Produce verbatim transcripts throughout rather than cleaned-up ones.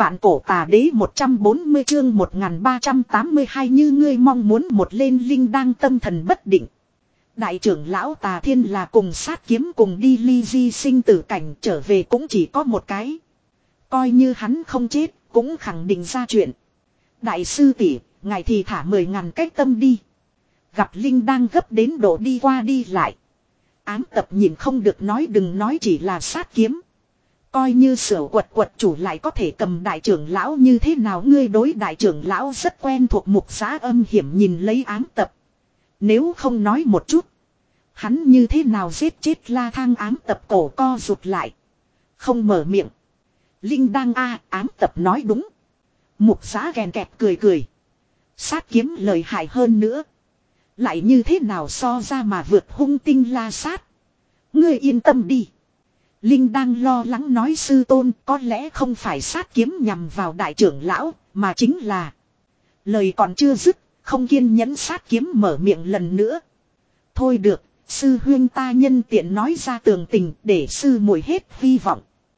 Vạn cổ tà đế một trăm bốn mươi chương một nghìn ba trăm tám mươi hai như ngươi mong muốn một lên linh đang tâm thần bất định. Đại trưởng lão Tà Thiên là cùng sát kiếm cùng đi ly di sinh tử cảnh trở về cũng chỉ có một cái. Coi như hắn không chết cũng khẳng định ra chuyện. Đại sư tỷ, ngài thì thả mười ngàn cách tâm đi. Gặp linh đang gấp đến độ đi qua đi lại. Ám tập nhìn không được nói đừng nói chỉ là sát kiếm. Coi như sửa quật quật chủ lại có thể cầm đại trưởng lão như thế nào ngươi đối đại trưởng lão rất quen thuộc mục giá âm hiểm nhìn lấy ám tập. Nếu không nói một chút. Hắn như thế nào giết chết la thang ám tập cổ co rụt lại. Không mở miệng. Linh đang a ám tập nói đúng. Mục giá ghen kẹt cười cười. Sát kiếm lợi hại hơn nữa. Lại như thế nào so ra mà vượt hung tinh la sát. Ngươi yên tâm đi. Linh đang lo lắng nói sư tôn có lẽ không phải sát kiếm nhằm vào đại trưởng lão mà chính là. Lời còn chưa dứt, không kiên nhẫn sát kiếm mở miệng lần nữa. Thôi được, sư huyên ta nhân tiện nói ra tường tình để sư muội hết hy vọng.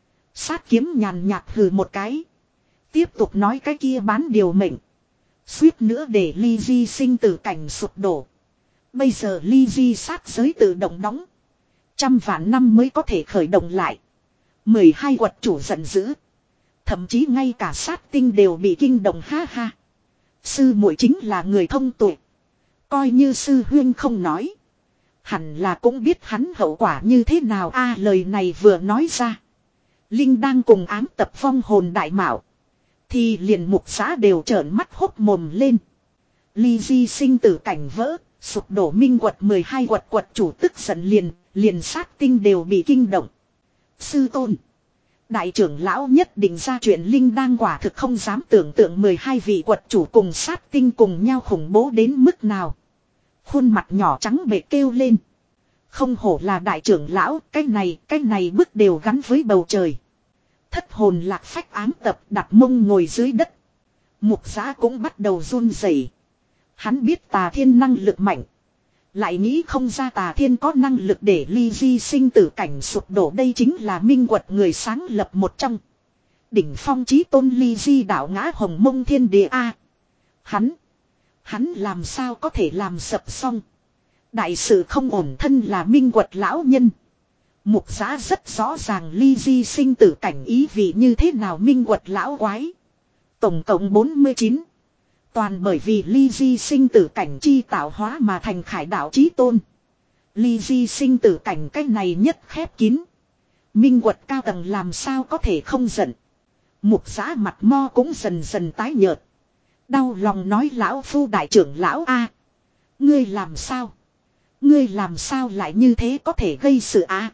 Sát kiếm nhàn nhạt hừ một cái. Tiếp tục nói cái kia bán điều mệnh. Suýt nữa để ly di sinh tử cảnh sụp đổ. Bây giờ ly di sát giới tự động đóng. Trăm vạn năm mới có thể khởi động lại. Mười hai quật chủ giận dữ. Thậm chí ngay cả sát tinh đều bị kinh động ha ha. Sư muội chính là người thông tuệ. Coi như sư huyên không nói. Hẳn là cũng biết hắn hậu quả như thế nào a lời này vừa nói ra. Linh đang cùng ám tập phong hồn đại mạo. Thì liền mục xã đều trợn mắt hốc mồm lên. Ly di sinh tử cảnh vỡ. Sụp đổ minh quật mười hai quật quật chủ tức giận liền. Liền sát tinh đều bị kinh động. Sư tôn. Đại trưởng lão nhất định ra chuyện Linh đang quả thực không dám tưởng tượng mười hai vị quật chủ cùng sát tinh cùng nhau khủng bố đến mức nào. Khuôn mặt nhỏ trắng bệ kêu lên. Không hổ là đại trưởng lão, cái này, cái này bước đều gắn với bầu trời. Thất hồn lạc phách ám tập đặt mông ngồi dưới đất. Mục giá cũng bắt đầu run rẩy. Hắn biết Tà Thiên năng lực mạnh. Lại nghĩ không ra Tà Thiên có năng lực để ly di sinh tử cảnh sụp đổ đây chính là minh quật người sáng lập một trong. Đỉnh phong chí tôn ly di đảo ngã hồng mông thiên địa A. Hắn. Hắn làm sao có thể làm sập xong. Đại sự không ổn thân là minh quật lão nhân. Mục giá rất rõ ràng ly di sinh tử cảnh ý vị như thế nào minh quật lão quái. Tổng cộng bốn mươi chín. Toàn bởi vì ly di sinh tử cảnh chi tạo hóa mà thành khải đạo chí tôn. Ly di sinh tử cảnh cái này nhất khép kín. Minh quật cao tầng làm sao có thể không giận. Mục giá mặt mo cũng dần dần tái nhợt. Đau lòng nói lão phu đại trưởng lão a, ngươi làm sao? Ngươi làm sao lại như thế có thể gây sự a?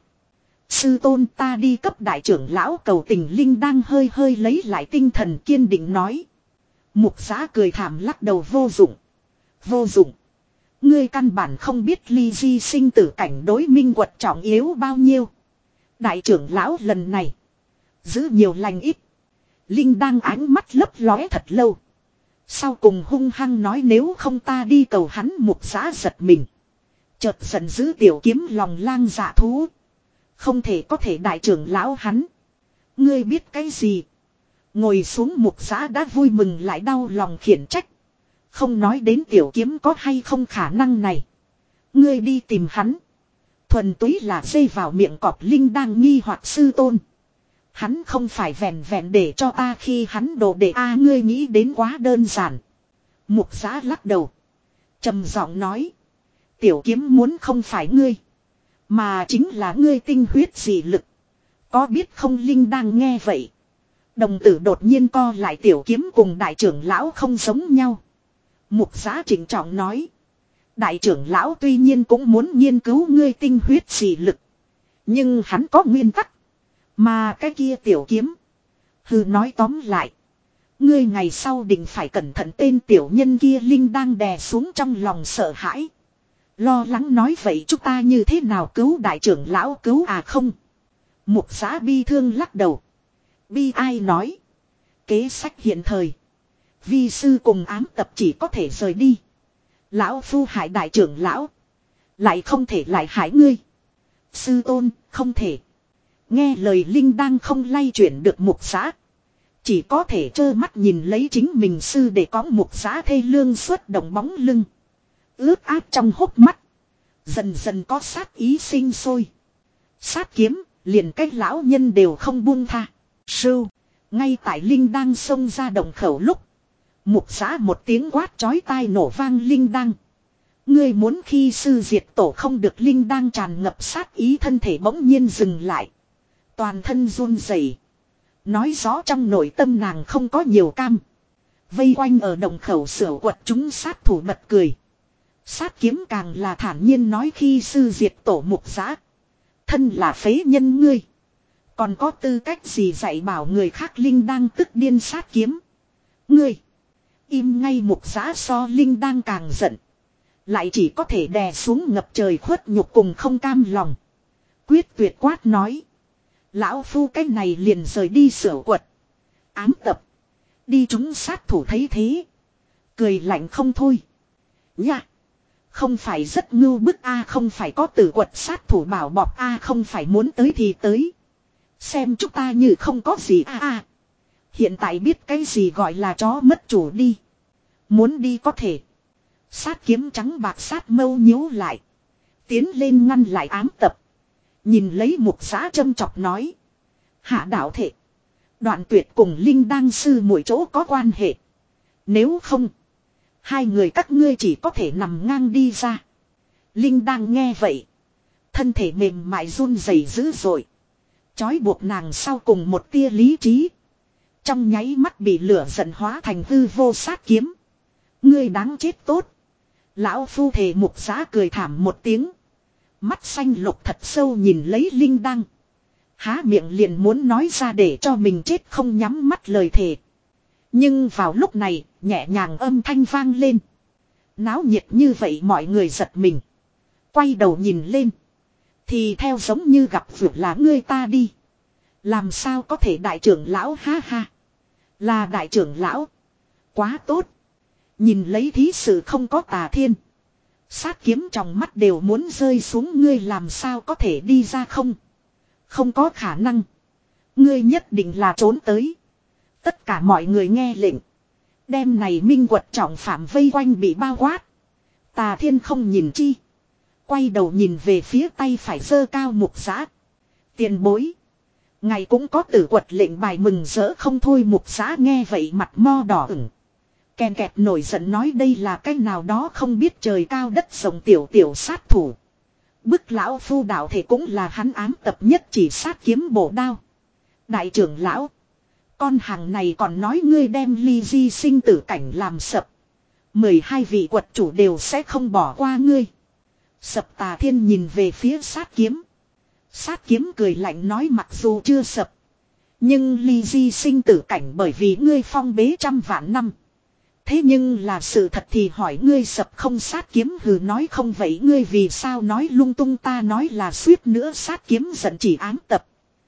Sư tôn ta đi cấp đại trưởng lão cầu tình Linh đang hơi hơi lấy lại tinh thần kiên định nói. Mục giá cười thảm lắc đầu vô dụng. Vô dụng. Ngươi căn bản không biết ly di sinh tử cảnh đối minh quật trọng yếu bao nhiêu. Đại trưởng lão lần này. Giữ nhiều lành ít. Linh đang ánh mắt lấp lóe thật lâu. Sau cùng hung hăng nói nếu không ta đi cầu hắn mục giá giật mình. Chợt giận dữ tiểu kiếm lòng lang dạ thú. Không thể có thể đại trưởng lão hắn. Ngươi biết cái gì? Ngồi xuống mục giá đã vui mừng lại đau lòng khiển trách. Không nói đến tiểu kiếm có hay không khả năng này. Ngươi đi tìm hắn. Thuần túy là dây vào miệng cọp Linh đang nghi hoặc sư tôn. Hắn không phải vẹn vẹn để cho ta khi hắn đồ để a ngươi nghĩ đến quá đơn giản. Mục giá lắc đầu. Trầm giọng nói. Tiểu kiếm muốn không phải ngươi. Mà chính là ngươi tinh huyết dị lực. Có biết không Linh đang nghe vậy. Đồng tử đột nhiên co lại tiểu kiếm cùng đại trưởng lão không giống nhau. Mục giá trịnh trọng nói. Đại trưởng lão tuy nhiên cũng muốn nghiên cứu ngươi tinh huyết dị lực. Nhưng hắn có nguyên tắc. Mà cái kia tiểu kiếm. Hừ nói tóm lại. Ngươi ngày sau định phải cẩn thận tên tiểu nhân kia Linh đang đè xuống trong lòng sợ hãi. Lo lắng nói vậy chúng ta như thế nào cứu đại trưởng lão cứu à không. Mục giá bi thương lắc đầu. Bi ai nói. Kế sách hiện thời. Vi sư cùng ám tập chỉ có thể rời đi. Lão phu hại đại trưởng lão. Lại không thể lại hại ngươi. Sư tôn không thể. Nghe lời Linh đang không lay chuyển được mục giá. Chỉ có thể trơ mắt nhìn lấy chính mình sư để có mục giá thê lương xuất động bóng lưng. Ướt át trong hốc mắt. Dần dần có sát ý sinh sôi. Sát kiếm, liền cách lão nhân đều không buông tha. Sưu, ngay tại Linh đang xông ra động khẩu lúc. Mục giá một tiếng quát chói tai nổ vang Linh đang. Ngươi muốn khi sư diệt tổ không được Linh đang tràn ngập sát ý thân thể bỗng nhiên dừng lại. Toàn thân run rẩy. Nói rõ trong nội tâm nàng không có nhiều cam. Vây quanh ở động khẩu sửa quật chúng sát thủ bật cười. Sát kiếm càng là thản nhiên nói khi sư diệt tổ mục giã. Thân là phế nhân ngươi. Còn có tư cách gì dạy bảo người khác Linh đang tức điên sát kiếm. Ngươi. Im ngay mục giã so Linh đang càng giận. Lại chỉ có thể đè xuống ngập trời khuất nhục cùng không cam lòng. Quyết tuyệt quát nói. Lão phu cái này liền rời đi sửa quật. Ám tập. Đi chúng sát thủ thấy thế. Cười lạnh không thôi. Nha. Không phải rất ngưu bức a không phải có tử quật sát thủ bảo bọc a không phải muốn tới thì tới. Xem chúng ta như không có gì a a. Hiện tại biết cái gì gọi là chó mất chủ đi. Muốn đi có thể. Sát kiếm trắng bạc sát mâu nhíu lại. Tiến lên ngăn lại ám tập. Nhìn lấy mục giá châm chọc nói. Hạ đạo thể. Đoạn tuyệt cùng Linh đang sư mỗi chỗ có quan hệ. Nếu không. Hai người các ngươi chỉ có thể nằm ngang đi ra. Linh đang nghe vậy. Thân thể mềm mại run rẩy dữ dội. Chói buộc nàng sau cùng một tia lý trí. Trong nháy mắt bị lửa giận hóa thành hư vô sát kiếm. Ngươi đáng chết tốt. Lão phu thề mục giá cười thảm một tiếng. Mắt xanh lục thật sâu nhìn lấy Linh đăng. Há miệng liền muốn nói ra để cho mình chết không nhắm mắt lời thề. Nhưng vào lúc này, nhẹ nhàng âm thanh vang lên. Náo nhiệt như vậy mọi người giật mình. Quay đầu nhìn lên. Thì theo giống như gặp vượt là ngươi ta đi. Làm sao có thể đại trưởng lão ha ha. Là đại trưởng lão. Quá tốt. Nhìn lấy thí sự không có Tà Thiên. Sát kiếm trong mắt đều muốn rơi xuống ngươi làm sao có thể đi ra không. Không có khả năng. Ngươi nhất định là trốn tới. Tất cả mọi người nghe lệnh. Đêm này minh quật trọng phạm vây quanh bị bao quát. Tà Thiên không nhìn chi. Quay đầu nhìn về phía tay phải giơ cao mục giã. Tiền bối. Ngày cũng có tử quật lệnh bài mừng rỡ không thôi mục giã nghe vậy mặt mo đỏ ửng. Kèn kẹt nổi giận nói đây là cái nào đó không biết trời cao đất rộng tiểu tiểu sát thủ. Bức lão phu đạo thể cũng là hắn ám tập nhất chỉ sát kiếm bổ đao. Đại trưởng lão. Con hàng này còn nói ngươi đem ly di sinh tử cảnh làm sập. mười hai vị quật chủ đều sẽ không bỏ qua ngươi. Sập Tà Thiên nhìn về phía sát kiếm. Sát kiếm cười lạnh nói mặc dù chưa sập. Nhưng ly di sinh tử cảnh bởi vì ngươi phong bế trăm vạn năm. Thế nhưng là sự thật thì hỏi ngươi sập không sát kiếm hừ nói không vậy ngươi vì sao nói lung tung ta nói là suýt nữa sát kiếm giận chỉ ám tập.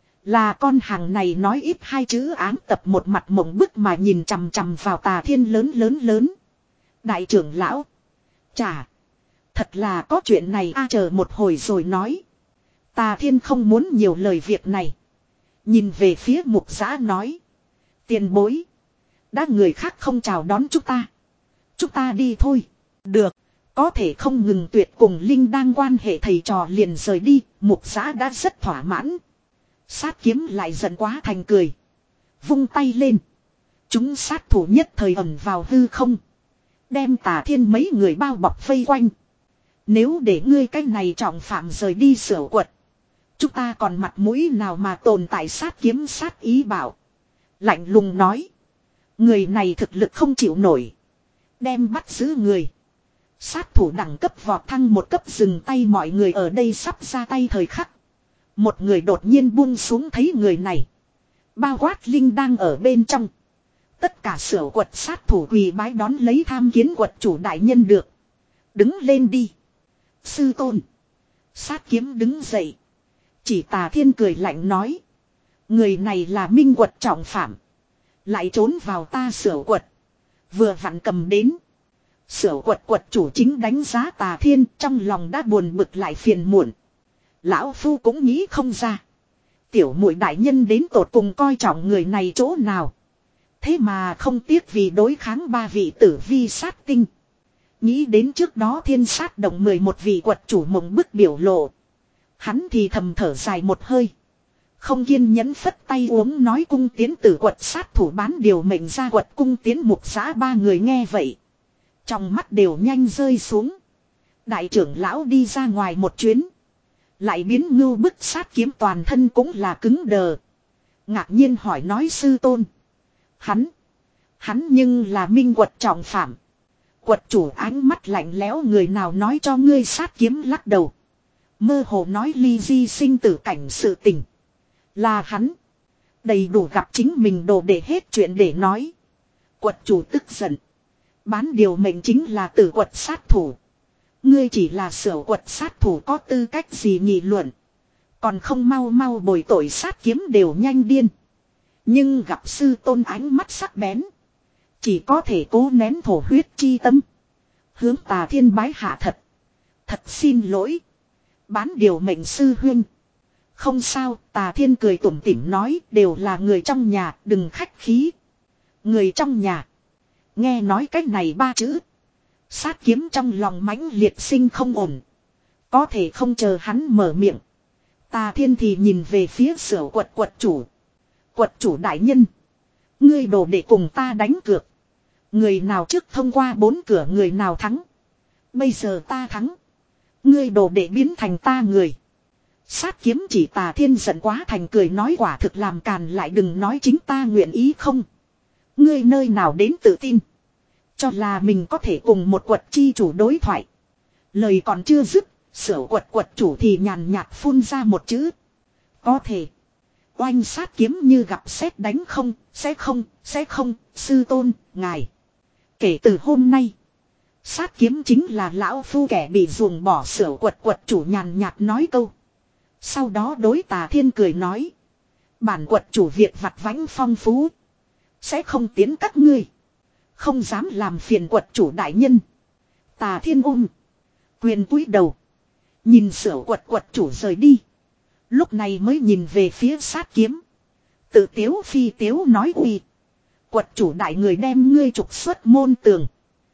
Là con hàng này nói ít hai chữ ám tập một mặt mộng bức mà nhìn chằm chằm vào Tà Thiên lớn lớn lớn. Đại trưởng lão. Chà. Thật là có chuyện này a chờ một hồi rồi nói. Tà Thiên không muốn nhiều lời việc này. Nhìn về phía mục giã nói. Tiền bối. Đã người khác không chào đón chúng ta. Chúng ta đi thôi. Được. Có thể không ngừng tuyệt cùng Linh đang quan hệ thầy trò liền rời đi. Mục giã đã rất thỏa mãn. Sát kiếm lại giận quá thành cười. Vung tay lên. Chúng sát thủ nhất thời ẩn vào hư không. Đem Tà Thiên mấy người bao bọc vây quanh. Nếu để ngươi cái này trọng phạm rời đi sửa quật. Chúng ta còn mặt mũi nào mà tồn tại sát kiếm sát ý bảo. Lạnh lùng nói. Người này thực lực không chịu nổi. Đem bắt giữ người. Sát thủ đẳng cấp vọt thăng một cấp dừng tay mọi người ở đây sắp ra tay thời khắc. Một người đột nhiên buông xuống thấy người này. Bao quát Linh đang ở bên trong. Tất cả sửa quật sát thủ quỳ bái đón lấy tham kiến quật chủ đại nhân được. Đứng lên đi. Sư tôn. Sát kiếm đứng dậy. Chỉ Tà Thiên cười lạnh nói. Người này là minh quật trọng phạm. Lại trốn vào ta sửa quật. Vừa vặn cầm đến. Sửa quật quật chủ chính đánh giá Tà Thiên trong lòng đã buồn bực lại phiền muộn. Lão phu cũng nghĩ không ra. Tiểu muội đại nhân đến tột cùng coi trọng người này chỗ nào. Thế mà không tiếc vì đối kháng ba vị tử vi sát tinh. Nghĩ đến trước đó thiên sát động mười một vị quật chủ mộng bức biểu lộ. Hắn thì thầm thở dài một hơi. Không kiên nhẫn phất tay uống nói cung tiến tử quật sát thủ bán điều mệnh ra quật cung tiến mục giã ba người nghe vậy. Trong mắt đều nhanh rơi xuống. Đại trưởng lão đi ra ngoài một chuyến. Lại biến ngưu bức sát kiếm toàn thân cũng là cứng đờ. Ngạc nhiên hỏi nói sư tôn. Hắn. Hắn nhưng là minh quật trọng phạm. Quật chủ ánh mắt lạnh lẽo người nào nói cho ngươi sát kiếm lắc đầu. Mơ hồ nói ly di sinh tử cảnh sự tình. Là hắn. Đầy đủ gặp chính mình đồ để hết chuyện để nói. Quật chủ tức giận. Bán điều mệnh chính là tử quật sát thủ. Ngươi chỉ là sửa quật sát thủ có tư cách gì nghị luận. Còn không mau mau bồi tội sát kiếm đều nhanh điên. Nhưng gặp sư tôn ánh mắt sắc bén. Chỉ có thể cố nén thổ huyết chi tâm. Hướng Tà Thiên bái hạ thật. Thật xin lỗi. Bán điều mệnh sư huynh. Không sao, Tà Thiên cười tủm tỉm nói đều là người trong nhà, đừng khách khí. Người trong nhà. Nghe nói cách này ba chữ. Sát kiếm trong lòng mãnh liệt sinh không ổn. Có thể không chờ hắn mở miệng. Tà Thiên thì nhìn về phía sở quật quật chủ. Quật chủ đại nhân. Ngươi đồ để cùng ta đánh cược. Người nào trước thông qua bốn cửa người nào thắng. Bây giờ ta thắng. Ngươi đồ để biến thành ta người. Sát kiếm chỉ Tà Thiên giận quá thành cười nói quả thực làm càn lại đừng nói chính ta nguyện ý không. Ngươi nơi nào đến tự tin. Cho là mình có thể cùng một quật chi chủ đối thoại. Lời còn chưa dứt. Sở quật quật chủ thì nhàn nhạt phun ra một chữ. Có thể. Oanh sát kiếm như gặp sét đánh không. Sẽ không. Sẽ không. Sư tôn. Ngài. Kể từ hôm nay. Sát kiếm chính là lão phu kẻ bị ruồng bỏ sở quật quật chủ nhàn nhạt nói câu. Sau đó đối Tà Thiên cười nói. Bản quật chủ việc vặt vãnh phong phú. Sẽ không tiến các ngươi. Không dám làm phiền quật chủ đại nhân. Tà Thiên ôm. Quyền cúi đầu. Nhìn sở quật quật chủ rời đi. Lúc này mới nhìn về phía sát kiếm. Tự tiếu phi tiếu nói uy. Quật chủ đại người đem ngươi trục xuất môn tường.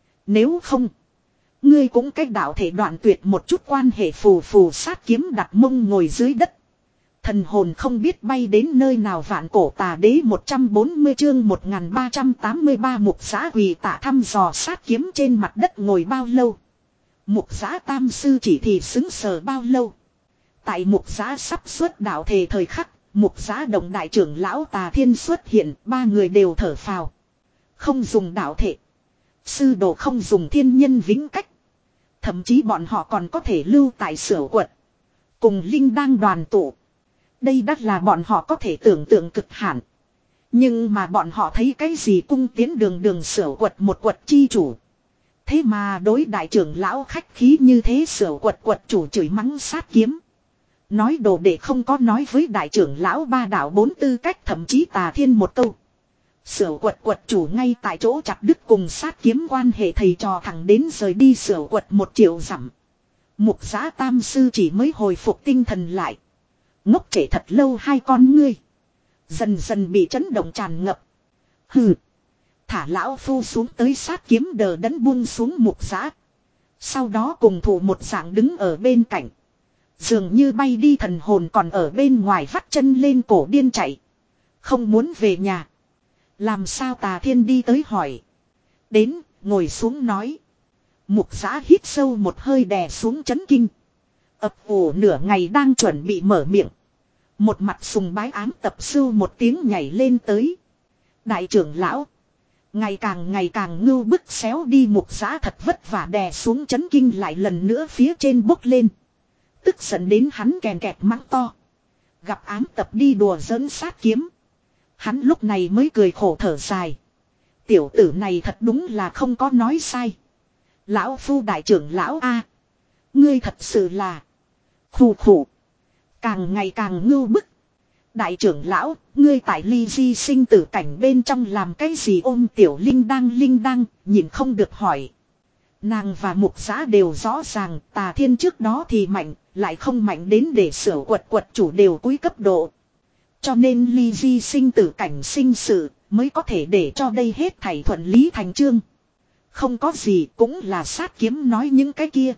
Nếu không. Ngươi cũng cách đạo thể đoạn tuyệt một chút quan hệ phù phù sát kiếm đặt mông ngồi dưới đất. Thần hồn không biết bay đến nơi nào vạn cổ tà đế một trăm bốn mươi chương một nghìn ba trăm tám mươi ba mục giã quỳ tạ thăm dò sát kiếm trên mặt đất ngồi bao lâu. Mục giã tam sư chỉ thì xứng sờ bao lâu. Tại mục giã sắp xuất đạo thể thời khắc, mục giã đồng đại trưởng lão Tà Thiên xuất hiện, ba người đều thở phào. Không dùng đạo thể. Sư đồ không dùng thiên nhân vĩnh cách. Thậm chí bọn họ còn có thể lưu tại sở quật. Cùng linh đang đoàn tụ. Đây đắt là bọn họ có thể tưởng tượng cực hạn. Nhưng mà bọn họ thấy cái gì cung tiến đường đường sở quật một quật chi chủ. Thế mà đối đại trưởng lão khách khí như thế sở quật quật chủ chửi mắng sát kiếm. Nói đồ để không có nói với đại trưởng lão ba đạo bốn tư cách thậm chí Tà Thiên một câu. Sở quật quật chủ ngay tại chỗ chặt đứt cùng sát kiếm quan hệ thầy trò thẳng đến rời đi sở quật một triệu dặm. Mục giã tam sư chỉ mới hồi phục tinh thần lại. Ngốc trễ thật lâu hai con ngươi. Dần dần bị chấn động tràn ngập. Hừ. Thả lão phu xuống tới sát kiếm đờ đẫn buông xuống mục giã. Sau đó cùng thủ một dạng đứng ở bên cạnh. Dường như bay đi thần hồn còn ở bên ngoài vắt chân lên cổ điên chạy. Không muốn về nhà. Làm sao Tà Thiên đi tới hỏi. Đến, ngồi xuống nói. Mục giã hít sâu một hơi đè xuống chấn kinh. Ấp ủ nửa ngày đang chuẩn bị mở miệng. Một mặt sùng bái ám tập sưu một tiếng nhảy lên tới. Đại trưởng lão. Ngày càng ngày càng ngưu bức xéo đi mục giã thật vất vả đè xuống chấn kinh lại lần nữa phía trên bốc lên. Tức giận đến hắn kèn kẹt mắng to. Gặp ám tập đi đùa giỡn sát kiếm. Hắn lúc này mới cười khổ thở dài. Tiểu tử này thật đúng là không có nói sai. Lão phu đại trưởng lão A. Ngươi thật sự là. Khủ khủ. Càng ngày càng ngưu bức. Đại trưởng lão, ngươi tại ly di sinh tử cảnh bên trong làm cái gì ôm tiểu linh đang linh đang, nhìn không được hỏi. Nàng và mục giã đều rõ ràng Tà Thiên trước đó thì mạnh, lại không mạnh đến để sửa quật quật chủ đều cúi cấp độ. Cho nên ly di sinh tử cảnh sinh sự, mới có thể để cho đây hết thảy thuận lý thành chương. Không có gì, cũng là sát kiếm nói những cái kia.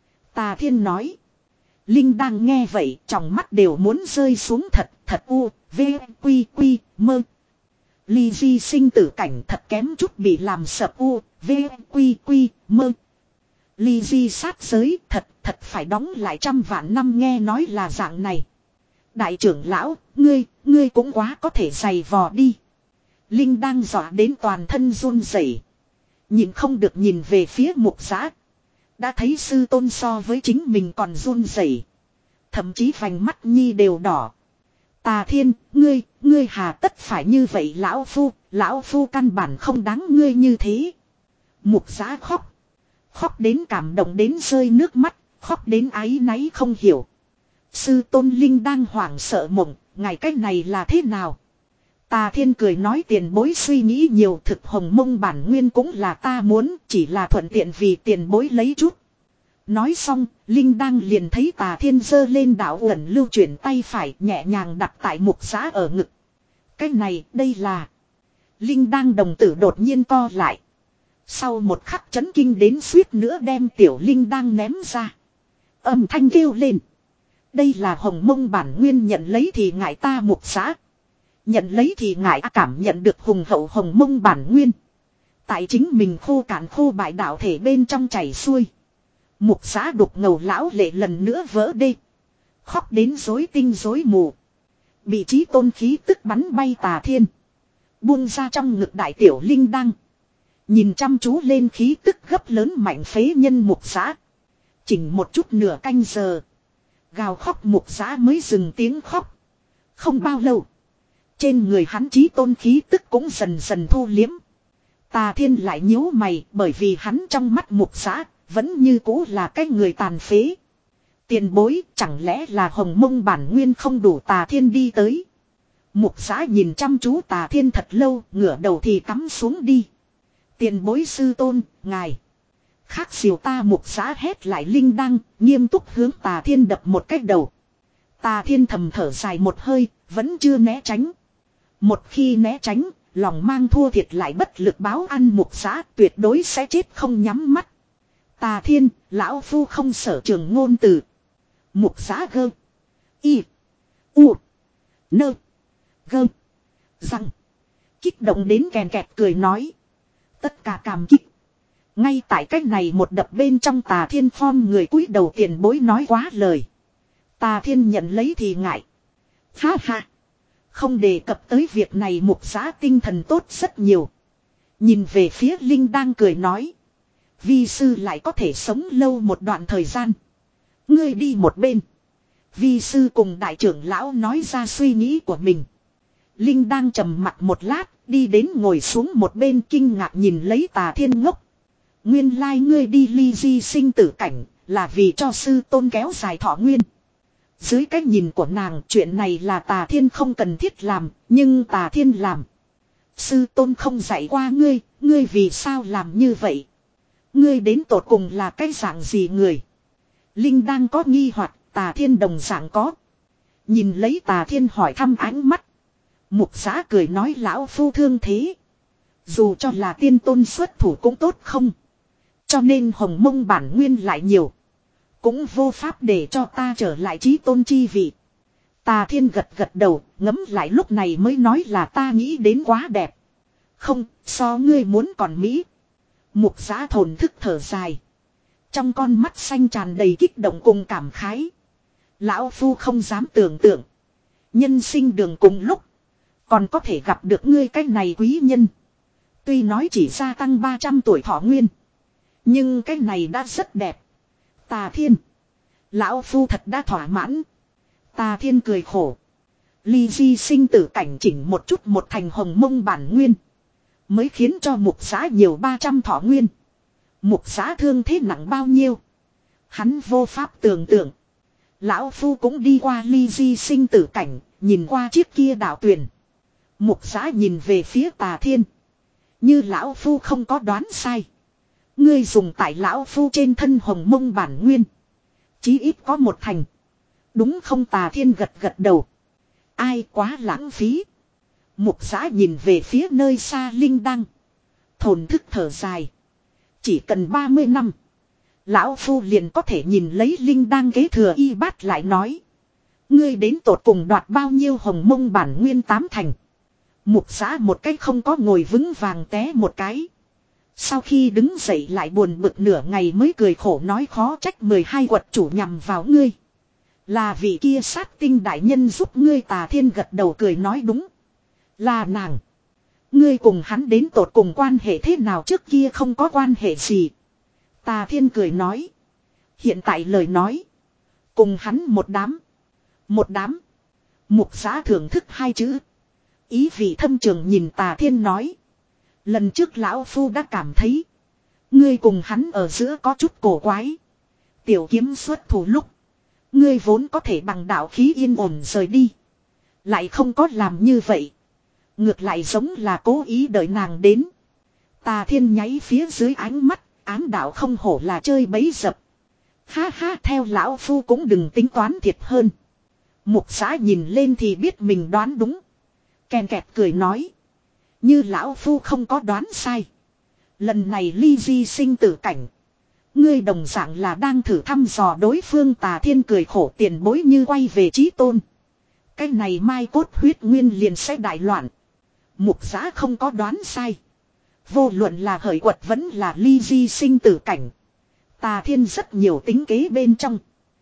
Tà Thiên nói. Linh đang nghe vậy, trong mắt đều muốn rơi xuống thật, thật u, v, quy, quy, mơ. Ly di sinh tử cảnh thật kém chút bị làm sập u, v, quy, quy, mơ. Ly di sát giới thật, thật phải đóng lại trăm vạn năm nghe nói là dạng này. Đại trưởng lão, ngươi, ngươi cũng quá có thể giày vò đi. Linh đang dọa đến toàn thân run rẩy, nhìn không được nhìn về phía Mục Giã. Đã thấy sư tôn so với chính mình còn run rẩy, thậm chí vành mắt nhi đều đỏ. Tà Thiên, ngươi, ngươi hà tất phải như vậy lão phu, lão phu căn bản không đáng ngươi như thế. Mục Giã khóc. Khóc đến cảm động đến rơi nước mắt, khóc đến áy náy không hiểu. Sư tôn Linh đang hoảng sợ mộng, ngày cách này là thế nào? Tà Thiên cười nói tiền bối suy nghĩ nhiều, thực hồng mông bản nguyên cũng là ta muốn, chỉ là thuận tiện vì tiền bối lấy chút. Nói xong, Linh đang liền thấy Tà Thiên giơ lên đạo ẩn lưu chuyển tay phải nhẹ nhàng đặt tại Mục Giã ở ngực. Cái này, đây là... Linh đang đồng tử đột nhiên co lại. Sau một khắc chấn kinh đến suýt nữa đem tiểu Linh đang ném ra. Âm thanh kêu lên. Đây là hồng mông bản nguyên, nhận lấy thì ngại ta Mục Giã. Nhận lấy thì ngại cảm nhận được hùng hậu hồng mông bản nguyên. Tại chính mình khô cạn khô bại đạo thể bên trong chảy xuôi. Mục Giã đục ngầu lão lệ lần nữa vỡ đê. Khóc đến rối tinh rối mù. Bị chí tôn khí tức bắn bay Tà Thiên. Buông ra trong ngực đại tiểu Linh đăng. Nhìn chăm chú lên khí tức gấp lớn mạnh phế nhân Mục Giã. Chỉnh một chút nửa canh giờ. Gào khóc Mục Giã mới dừng tiếng khóc. Không bao lâu. Trên người hắn chí tôn khí tức cũng dần dần thu liếm. Tà Thiên lại nhíu mày bởi vì hắn trong mắt Mục Giã vẫn như cũ là cái người tàn phế. Tiền bối chẳng lẽ là hồng mông bản nguyên không đủ? Tà Thiên đi tới. Mục Giã nhìn chăm chú Tà Thiên thật lâu, ngửa đầu thì cắm xuống đi. Tiền bối sư tôn, ngài. Khác xìu ta. Mục Giã hét lại Linh đăng, nghiêm túc hướng Tà Thiên đập một cách đầu. Tà Thiên thầm thở dài một hơi, vẫn chưa né tránh. Một khi né tránh, lòng mang thua thiệt lại bất lực báo ăn Mục Giã tuyệt đối sẽ chết không nhắm mắt. Tà Thiên, lão phu không sở trường ngôn từ. Mục Giã gơ. Y. U. Nơ. Gơ. Răng. Kích động đến kèn kẹt cười nói. Tất cả cảm kích. Ngay tại cách này một đập bên trong Tà Thiên form người cúi đầu tiền bối nói quá lời. Tà Thiên nhận lấy thì ngại. Ha ha. Không đề cập tới việc này. Mục Giã tinh thần tốt rất nhiều. Nhìn về phía Linh đang cười nói. Vi sư lại có thể sống lâu một đoạn thời gian. Ngươi đi một bên. Vi sư cùng đại trưởng lão nói ra suy nghĩ của mình. Linh đang trầm mặt một lát, đi đến ngồi xuống một bên kinh ngạc nhìn lấy Tà Thiên ngốc. Nguyên lai ngươi đi ly di sinh tử cảnh, là vì cho sư tôn kéo dài thọ nguyên. Dưới cái nhìn của nàng, chuyện này là Tà Thiên không cần thiết làm, nhưng Tà Thiên làm. Sư tôn không dạy qua ngươi, ngươi vì sao làm như vậy? Ngươi đến tột cùng là cái dạng gì người? Linh đang có nghi hoặc, Tà Thiên đồng dạng có. Nhìn lấy Tà Thiên hỏi thăm ánh mắt. Mục Giã cười nói lão phu thương thế. Dù cho là tiên tôn xuất thủ cũng tốt không. Cho nên hồng mông bản nguyên lại nhiều. Cũng vô pháp để cho ta trở lại chí tôn chi vị. Tà Thiên gật gật đầu, ngấm lại lúc này mới nói là ta nghĩ đến quá đẹp. Không, so ngươi muốn còn mỹ. Mục Giã thổn thức thở dài. Trong con mắt xanh tràn đầy kích động cùng cảm khái. Lão phu không dám tưởng tượng. Nhân sinh đường cùng lúc. Còn có thể gặp được ngươi cái này quý nhân. Tuy nói chỉ gia tăng ba trăm tuổi thọ nguyên. Nhưng cái này đã rất đẹp. Tà Thiên. Lão phu thật đã thỏa mãn. Tà Thiên cười khổ. Ly di sinh tử cảnh chỉnh một chút một thành hồng mông bản nguyên. Mới khiến cho Mục Giã nhiều ba trăm thọ nguyên. Mục Giã thương thế nặng bao nhiêu. Hắn vô pháp tưởng tượng. Lão phu cũng đi qua ly di sinh tử cảnh. Nhìn qua chiếc kia đạo tuyển. Mục Giã nhìn về phía Tà Thiên. Như lão phu không có đoán sai. Ngươi dùng tại lão phu trên thân hồng mông bản nguyên. Chí ít có một thành. Đúng không? Tà Thiên gật gật đầu. Ai quá lãng phí. Mục Giã nhìn về phía nơi xa linh đăng. Thổn thức thở dài. Chỉ cần ba mươi năm. Lão Phu liền có thể nhìn lấy linh đăng kế thừa y bát lại nói. Ngươi đến tột cùng đoạt bao nhiêu hồng mông bản nguyên tám thành. Mục Giã một cách không có ngồi vững vàng té một cái. Sau khi đứng dậy lại buồn bực nửa ngày mới cười khổ nói khó trách mười hai quật chủ nhằm vào ngươi. Là vị kia sát tinh đại nhân giúp ngươi. Tà Thiên gật đầu cười nói đúng. Là nàng. Ngươi cùng hắn đến tột cùng quan hệ thế nào trước kia không có quan hệ gì. Tà Thiên cười nói. Hiện tại lời nói. Cùng hắn một đám. Một đám. Mục Giã thưởng thức hai chữ. Ý vị thâm trường nhìn Tà Thiên nói. Lần trước lão Phu đã cảm thấy. Ngươi cùng hắn ở giữa có chút cổ quái. Tiểu kiếm xuất thủ lúc. Ngươi vốn có thể bằng đạo khí yên ổn rời đi. Lại không có làm như vậy. Ngược lại giống là cố ý đợi nàng đến. Tà Thiên nháy phía dưới ánh mắt. Ám đạo không hổ là chơi bẫy dập. Ha ha theo lão Phu cũng đừng tính toán thiệt hơn. Mục Giã nhìn lên thì biết mình đoán đúng. Kèn kẹt cười nói. Như lão Phu không có đoán sai. Lần này ly di sinh tử cảnh. Ngươi đồng dạng là đang thử thăm dò đối phương. Tà Thiên cười khổ tiền bối như quay về chí tôn. Cái này mai cốt huyết nguyên liền sẽ đại loạn. Mục Giã không có đoán sai. Vô luận là hởi quật vẫn là ly di sinh tử cảnh. Tà Thiên rất nhiều tính kế bên trong.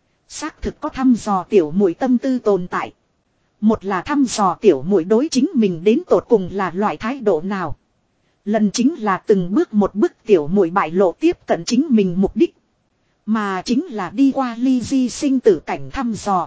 Xác thực có thăm dò tiểu muội tâm tư tồn tại. Một là thăm dò tiểu muội đối chính mình đến tột cùng là loại thái độ nào. Lần chính là từng bước một bước tiểu muội bại lộ tiếp cận chính mình mục đích. Mà chính là đi qua ly di sinh tử cảnh thăm dò.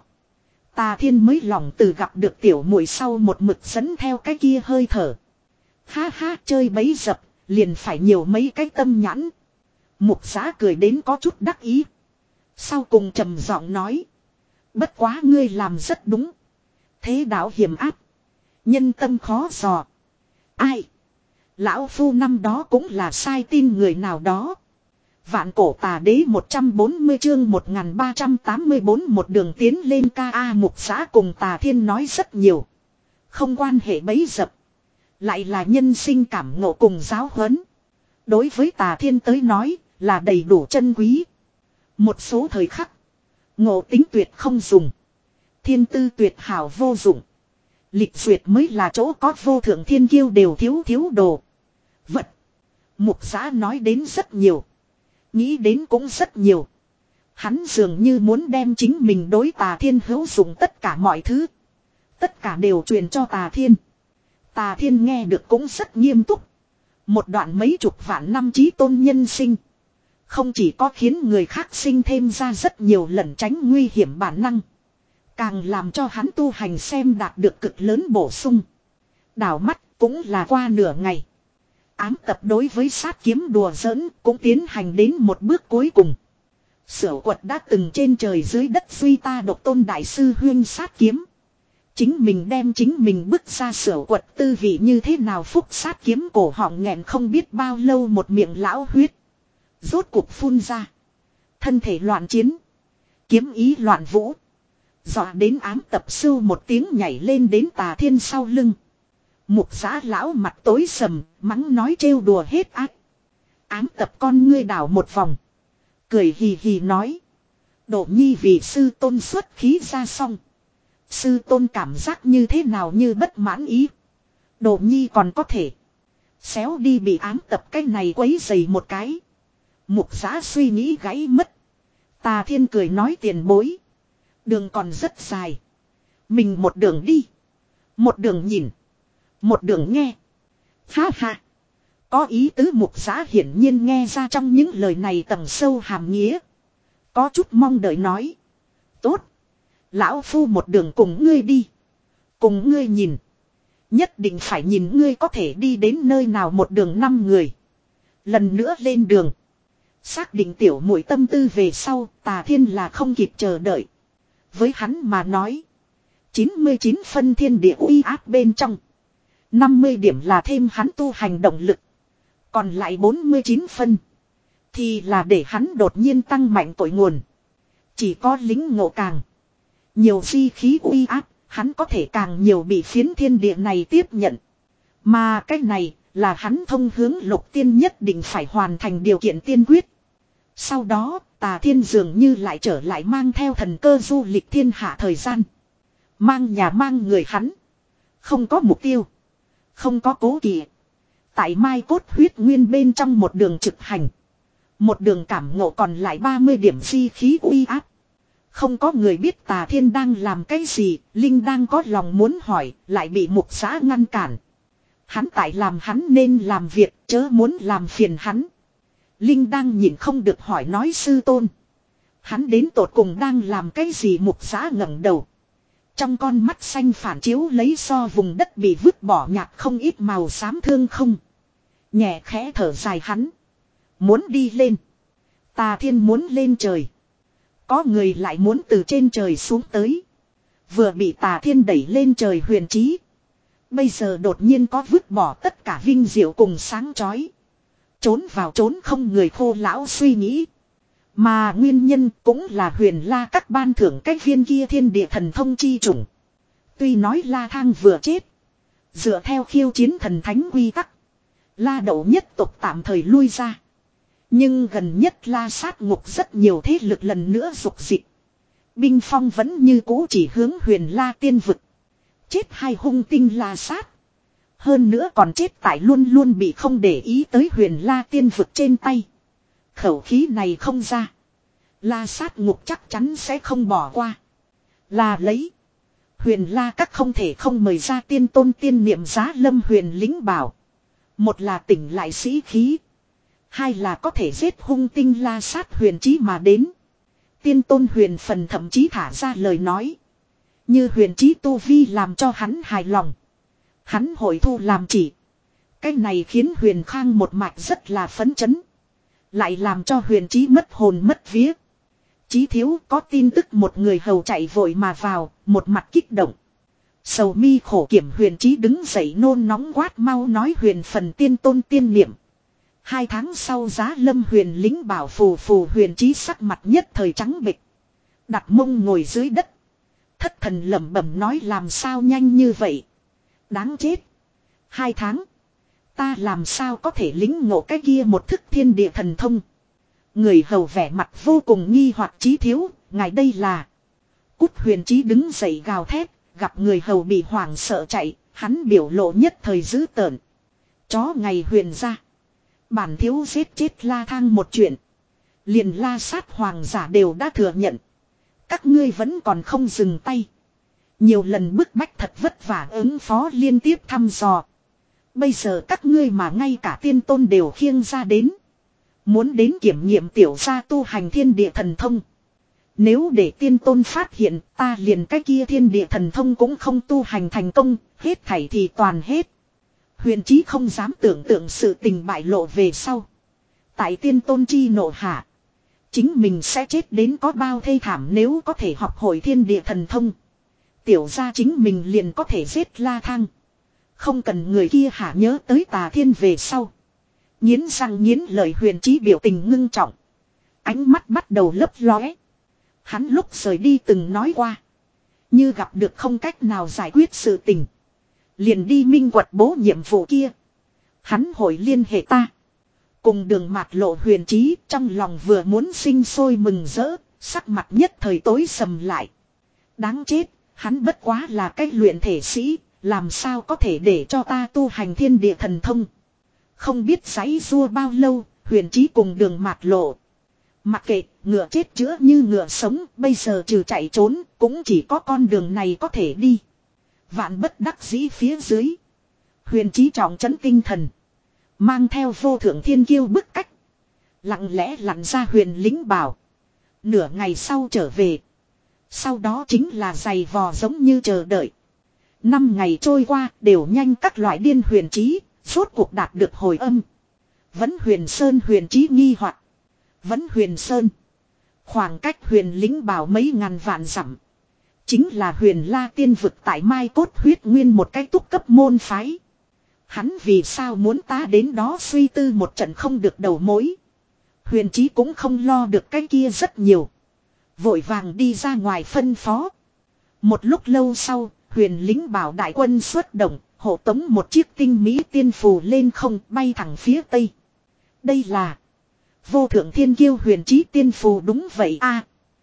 Tà Thiên mới lòng từ gặp được tiểu muội sau một mực dẫn theo cái kia hơi thở. Ha ha chơi bấy dập, liền phải nhiều mấy cái tâm nhãn. Mục Giã cười đến có chút đắc ý. Sau cùng trầm giọng nói. Bất quá ngươi làm rất đúng. Thế đạo hiểm áp. Nhân tâm khó dò. Ai? Lão Phu năm đó cũng là sai tin người nào đó. Vạn cổ tà đế một trăm bốn mươi chương một nghìn ba trăm tám mươi tư một đường tiến lên ca a. Mục Giã cùng Tà Thiên nói rất nhiều. Không quan hệ bấy dập. Lại là nhân sinh cảm ngộ cùng giáo huấn. Đối với Tà Thiên tới nói là đầy đủ chân quý. Một số thời khắc. Ngộ tính tuyệt không dùng. Thiên tư tuyệt hảo vô dụng. Lịch duyệt mới là chỗ có vô thượng thiên kiêu đều thiếu thiếu đồ. Vật. Mục Giã nói đến rất nhiều. Nghĩ đến cũng rất nhiều. Hắn dường như muốn đem chính mình đối Tà Thiên hữu dụng tất cả mọi thứ. Tất cả đều truyền cho Tà Thiên. Tà Thiên nghe được cũng rất nghiêm túc. Một đoạn mấy chục vạn năm chí tôn nhân sinh. Không chỉ có khiến người khác sinh thêm ra rất nhiều lẩn tránh nguy hiểm bản năng. Càng làm cho hắn tu hành xem đạt được cực lớn bổ sung. Đảo mắt cũng là qua nửa ngày. Ám tập đối với sát kiếm đùa giỡn cũng tiến hành đến một bước cuối cùng. Sở quật đã từng trên trời dưới đất suy ta độc tôn đại sư huyên sát kiếm. Chính mình đem chính mình bức ra sở quật tư vị như thế nào phúc sát kiếm cổ họng nghẹn không biết bao lâu một miệng lão huyết. Rốt cuộc phun ra. Thân thể loạn chiến. Kiếm ý loạn vũ. Dọa đến ám tập sưu một tiếng nhảy lên đến Tà Thiên sau lưng. Mục Giã lão mặt tối sầm, mắng nói trêu đùa hết ác. Ám tập con ngươi đảo một vòng. Cười hì hì nói. Đỗ nhi vì sư tôn xuất khí ra xong. Sư tôn cảm giác như thế nào như bất mãn ý. Đỗ nhi còn có thể. Xéo đi bị ám tập cái này quấy dày một cái. Mục Giã suy nghĩ gãy mất. Tà Thiên cười nói tiền bối. Đường còn rất dài. Mình một đường đi. Một đường nhìn. Một đường nghe. Ha ha. Có ý tứ. Mục Giã hiển nhiên nghe ra trong những lời này tầng sâu hàm nghĩa. Có chút mong đợi nói. Tốt. Lão Phu một đường cùng ngươi đi. Cùng ngươi nhìn. Nhất định phải nhìn ngươi có thể đi đến nơi nào một đường năm người. Lần nữa lên đường. Xác định tiểu muội tâm tư về sau. Tà Thiên là không kịp chờ đợi. Với hắn mà nói. chín mươi chín phân thiên địa uy áp bên trong. năm mươi điểm là thêm hắn tu hành động lực. Còn lại bốn mươi chín phân. Thì là để hắn đột nhiên tăng mạnh tội nguồn. Chỉ có lính ngộ càng. Nhiều di khí uy áp. hắn có thể càng nhiều bị phiến thiên địa này tiếp nhận. Mà cái này là hắn thông hướng lục tiên nhất định phải hoàn thành điều kiện tiên quyết. Sau đó, Tà Thiên dường như lại trở lại mang theo thần cơ du lịch thiên hạ thời gian. Mang nhà mang người hắn. Không có mục tiêu. Không có cố kỵ. Tại Mai Cốt huyết nguyên bên trong một đường trực hành. Một đường cảm ngộ còn lại ba mươi điểm di khí uy áp. Không có người biết Tà Thiên đang làm cái gì, Linh đang có lòng muốn hỏi, lại bị mục xã ngăn cản. Hắn tại làm hắn nên làm việc, chớ muốn làm phiền hắn. Linh đang nhìn không được hỏi nói sư tôn. Hắn đến tột cùng đang làm cái gì mục xã ngẩng đầu. Trong con mắt xanh phản chiếu lấy so vùng đất bị vứt bỏ nhạt không ít màu xám thương không. Nhẹ khẽ thở dài hắn. Muốn đi lên. Tà Thiên muốn lên trời. Có người lại muốn từ trên trời xuống tới. Vừa bị Tà Thiên đẩy lên trời huyền trí. Bây giờ đột nhiên có vứt bỏ tất cả vinh diệu cùng sáng chói. Trốn vào trốn không người khô lão suy nghĩ. Mà nguyên nhân cũng là huyền la các ban thưởng cách viên kia thiên địa thần thông chi chủng. Tuy nói La Thang vừa chết. Dựa theo khiêu chiến thần thánh quy tắc. La Đậu nhất tộc tạm thời lui ra. Nhưng gần nhất La Sát Ngục rất nhiều thế lực lần nữa dục dịch. Binh phong vẫn như cũ chỉ hướng huyền La tiên vực. Chết hai hung tinh La Sát. Hơn nữa còn chết tại luôn luôn bị không để ý tới huyền La tiên vực trên tay. Khẩu khí này không ra. La Sát Ngục chắc chắn sẽ không bỏ qua. Là lấy. Huyền La các không thể không mời ra tiên tôn tiên niệm giá lâm huyền lính bảo. Một là tỉnh lại sĩ khí. Hai là có thể giết hung tinh La Sát huyền chí mà đến. Tiên tôn huyền phần thậm chí thả ra lời nói. Như huyền chí tu vi làm cho hắn hài lòng. Hắn hội thu làm chỉ. Cái này khiến huyền khang một mạch rất là phấn chấn. Lại làm cho huyền chí mất hồn mất vía. Chí thiếu có tin tức một người hầu chạy vội mà vào, một mặt kích động. Sầu mi khổ kiểm huyền chí đứng dậy nôn nóng quát mau nói huyền phần tiên tôn tiên niệm. Hai tháng sau giá lâm huyền lính bảo phù phù huyền chí sắc mặt nhất thời trắng bệch. Đặt mông ngồi dưới đất. Thất thần lẩm bẩm nói làm sao nhanh như vậy. Đáng chết. Hai tháng. Ta làm sao có thể lính ngộ cái kia một thức thiên địa thần thông. Người hầu vẻ mặt vô cùng nghi hoặc chí thiếu. Ngài đây là. Cút huyền chí đứng dậy gào thét. Gặp người hầu bị hoảng sợ chạy. Hắn biểu lộ nhất thời dữ tợn. Chó ngày huyền ra. Bản thiếu giết chết La Thang một chuyện. Liền La Sát hoàng giả đều đã thừa nhận. Các ngươi vẫn còn không dừng tay. Nhiều lần bức bách thật vất vả ứng phó liên tiếp thăm dò. Bây giờ các ngươi mà ngay cả tiên tôn đều khiêng ra đến. Muốn đến kiểm nghiệm tiểu gia tu hành thiên địa thần thông. Nếu để tiên tôn phát hiện ta liền cái kia thiên địa thần thông cũng không tu hành thành công. Hết thảy thì toàn hết. Huyền chí không dám tưởng tượng sự tình bại lộ về sau. Tại tiên tôn chi nộ hạ. Chính mình sẽ chết đến có bao thê thảm nếu có thể học hội thiên địa thần thông. Tiểu ra chính mình liền có thể giết La Thang. Không cần người kia hả nhớ tới Tà Thiên về sau. Nghiến răng nghiến lời huyền chí biểu tình ngưng trọng. Ánh mắt bắt đầu lấp lóe. Hắn lúc rời đi từng nói qua. Như gặp được không cách nào giải quyết sự tình. Liền đi minh quật bố nhiệm vụ kia. Hắn hội liên hệ ta. Cùng đường mạt lộ huyền chí trong lòng vừa muốn sinh sôi mừng rỡ. Sắc mặt nhất thời tối sầm lại. Đáng chết. Hắn bất quá là cách luyện thể sĩ. Làm sao có thể để cho ta tu hành thiên địa thần thông. Không biết giấy rua bao lâu. Huyền chí cùng đường mạt lộ. Mặc kệ ngựa chết chữa như ngựa sống. Bây giờ trừ chạy trốn. Cũng chỉ có con đường này có thể đi. Vạn bất đắc dĩ phía dưới. Huyền chí trọng trấn tinh thần. Mang theo vô thượng thiên kiêu bức cách. Lặng lẽ lặn ra huyền lính bảo. Nửa ngày sau trở về. Sau đó chính là giày vò giống như chờ đợi. Năm ngày trôi qua đều nhanh các loại điên huyền chí. Rốt cuộc đạt được hồi âm. Vẫn huyền sơn huyền chí nghi hoặc. Vẫn huyền sơn. Khoảng cách huyền lính bảo mấy ngàn vạn dặm. Chính là huyền la tiên vực tại Mai Cốt huyết nguyên một cái túc cấp môn phái. Hắn vì sao muốn ta đến đó suy tư một trận không được đầu mối. Huyền chí cũng không lo được cái kia rất nhiều. Vội vàng đi ra ngoài phân phó. Một lúc lâu sau, Huyền lính bảo đại quân xuất động, hộ tống một chiếc tinh mỹ tiên phù lên không bay thẳng phía tây. Đây là vô thượng thiên kiêu huyền chí tiên phù đúng vậy a.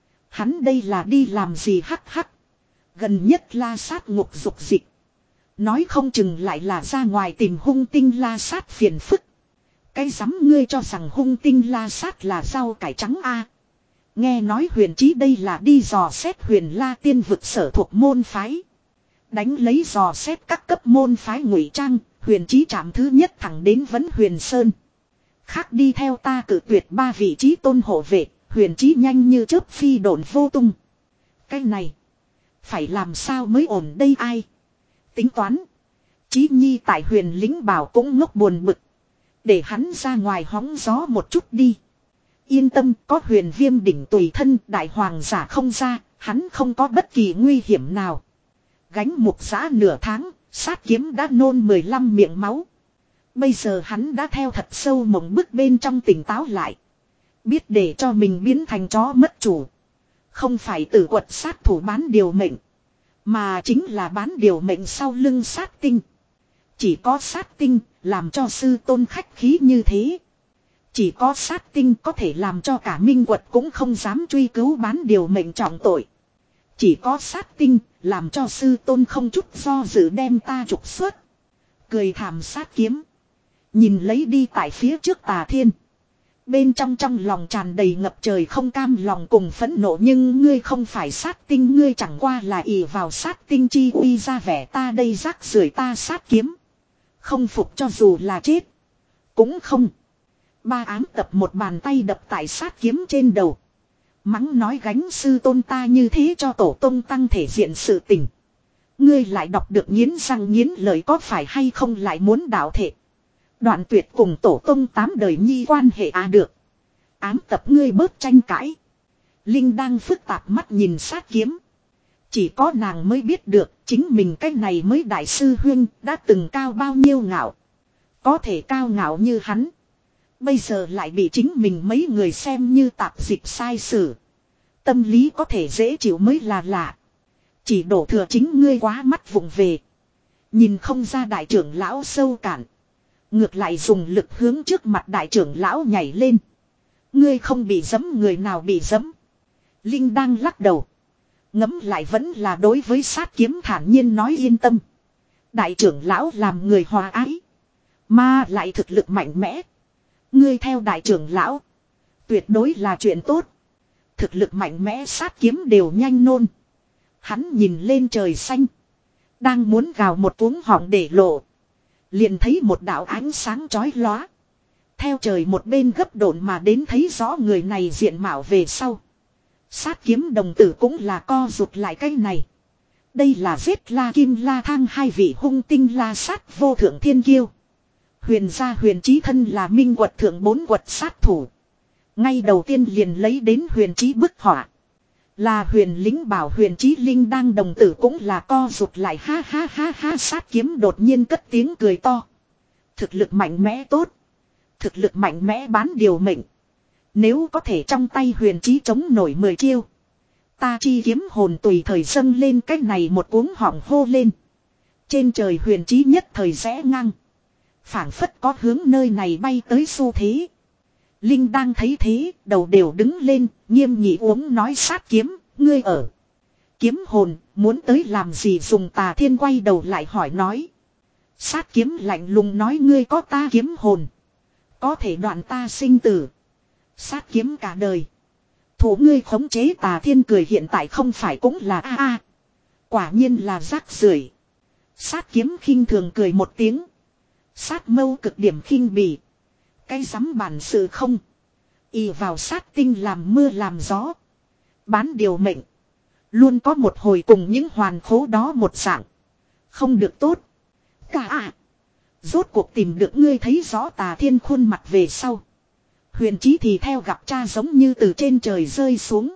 Hắn đây là đi làm gì hắc hắc. Gần nhất La Sát ngục dục dịch. Nói không chừng lại là ra ngoài tìm hung tinh La Sát phiền phức. Cái dám ngươi cho rằng hung tinh La Sát là rau cải trắng a. Nghe nói huyền chí đây là đi dò xét huyền La tiên vực sở thuộc môn phái. Đánh lấy dò xét các cấp môn phái ngụy trang, huyền chí chạm thứ nhất thẳng đến Vấn Huyền Sơn. Khác đi theo ta cử tuyệt ba vị trí tôn hộ vệ, huyền chí nhanh như chớp phi độn vô tung. Cái này, phải làm sao mới ổn đây ai? Tính toán. Chí Nhi tại huyền lính bảo cũng ngốc buồn bực. Để hắn ra ngoài hóng gió một chút đi. Yên tâm, có huyền viêm đỉnh tùy thân, đại hoàng giả không ra, hắn không có bất kỳ nguy hiểm nào. Gánh mục giã nửa tháng, sát kiếm đã nôn mười lăm miệng máu. Bây giờ hắn đã theo thật sâu mộng bức bên trong tỉnh táo lại. Biết để cho mình biến thành chó mất chủ. Không phải tử quật sát thủ bán điều mệnh. Mà chính là bán điều mệnh sau lưng sát tinh. Chỉ có sát tinh làm cho sư tôn khách khí như thế. Chỉ có sát tinh có thể làm cho cả minh quật cũng không dám truy cứu bán điều mệnh trọng tội. Chỉ có sát tinh làm cho sư tôn không chút do dự đem ta trục xuất. Cười thảm sát kiếm. Nhìn lấy đi tại phía trước Tà Thiên. Bên trong trong lòng tràn đầy ngập trời không cam lòng cùng phẫn nộ, nhưng ngươi không phải sát tinh, ngươi chẳng qua là ỷ vào sát tinh chi uy ra vẻ ta đây rác rưởi ta sát kiếm. Không phục cho dù là chết. Cũng không. Ba ám tập một bàn tay đập tại sát kiếm trên đầu. Mắng nói gánh sư tôn ta như thế cho tổ tông tăng thể diện sự tình. Ngươi lại đọc được nghiến răng nghiến lợi có phải hay không lại muốn đạo thể. Đoạn tuyệt cùng tổ tông tám đời nhi quan hệ à được. Ám tập ngươi bớt tranh cãi. Linh đang phức tạp mắt nhìn sát kiếm. Chỉ có nàng mới biết được chính mình cái này mới đại sư huynh đã từng cao bao nhiêu ngạo. Có thể cao ngạo như hắn. Bây giờ lại bị chính mình mấy người xem như tạp dịch sai sử. Tâm lý có thể dễ chịu mới là lạ. Chỉ đổ thừa chính ngươi quá mắt vụng về. Nhìn không ra đại trưởng lão sâu cạn. Ngược lại dùng lực hướng trước mặt đại trưởng lão nhảy lên. Ngươi không bị giẫm người nào bị giẫm. Linh đang lắc đầu. Ngẫm lại vẫn là đối với sát kiếm thản nhiên nói yên tâm. Đại trưởng lão làm người hòa ái. Mà lại thực lực mạnh mẽ. Ngươi theo đại trưởng lão. Tuyệt đối là chuyện tốt. Thực lực mạnh mẽ sát kiếm đều nhanh nôn. Hắn nhìn lên trời xanh. Đang muốn gào một cuống họng để lộ. Liền thấy một đạo ánh sáng chói lóa. Theo trời một bên gấp độn mà đến thấy rõ người này diện mạo về sau. Sát kiếm đồng tử cũng là co rụt lại cái này. Đây là giết La Kim La Thang hai vị hung tinh La Sát vô thượng thiên kiêu. Huyền gia huyền chí thân là minh quật thượng bốn quật sát thủ. Ngay đầu tiên liền lấy đến huyền chí bức họa. Là huyền lính bảo huyền chí linh đang đồng tử cũng là co rụt lại ha ha ha ha sát kiếm đột nhiên cất tiếng cười to. Thực lực mạnh mẽ tốt. Thực lực mạnh mẽ bán điều mệnh. Nếu có thể trong tay huyền chí chống nổi mười chiêu. Ta chi kiếm hồn tùy thời dâng lên cách này một cuống họng hô lên. Trên trời huyền chí nhất thời rẽ ngang. Phảng phất có hướng nơi này bay tới xu thế. Linh đang thấy thế, đầu đều đứng lên, nghiêm nghị uống nói sát kiếm, ngươi ở. Kiếm hồn, muốn tới làm gì dùng Tà Thiên quay đầu lại hỏi nói. Sát kiếm lạnh lùng nói ngươi có ta kiếm hồn. Có thể đoạn ta sinh tử. Sát kiếm cả đời. Thủ ngươi khống chế Tà Thiên cười hiện tại không phải cũng là a a. Quả nhiên là rác rưởi. Sát kiếm khinh thường cười một tiếng. Sát mâu cực điểm khinh bỉ. Cái dám bản sự không. Y vào sát tinh làm mưa làm gió. Bán điều mệnh. Luôn có một hồi cùng những hoàn khố đó một dạng. Không được tốt. Cả à. Rốt cuộc tìm được ngươi thấy rõ Tà Thiên khuôn mặt về sau. Huyền chí thì theo gặp cha giống như từ trên trời rơi xuống.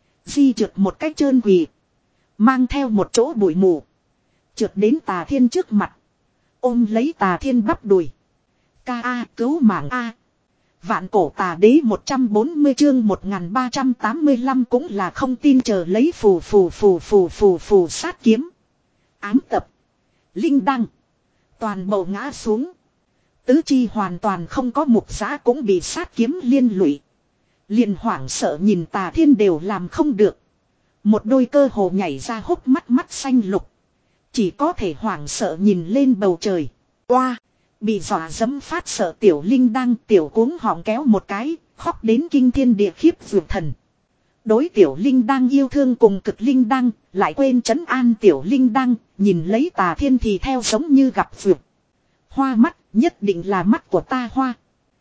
Di trượt một cách trơn quỳ. Mang theo một chỗ bụi mù. Trượt đến Tà Thiên trước mặt. Ôm lấy Tà Thiên bắp đùi. Ca A cứu mạng A. Vạn cổ tà đế một trăm bốn mươi chương một nghìn ba trăm tám mươi lăm cũng là không tin chờ lấy phù phù phù phù phù phù sát kiếm. Ám tập. Linh đăng. Toàn bộ ngã xuống. Tứ chi hoàn toàn không có mục giã cũng bị sát kiếm liên lụy. Liền hoảng sợ nhìn Tà Thiên đều làm không được. Một đôi cơ hồ nhảy ra hốc mắt mắt xanh lục. Chỉ có thể hoảng sợ nhìn lên bầu trời. Oa! Bị dọa dẫm phát sợ tiểu linh đăng tiểu cuống họng kéo một cái, khóc đến kinh thiên địa khiếp vượt thần. Đối tiểu linh đăng yêu thương cùng cực linh đăng, lại quên trấn an tiểu linh đăng, nhìn lấy Tà Thiên thì theo giống như gặp vượt. Hoa mắt, nhất định là mắt của ta hoa.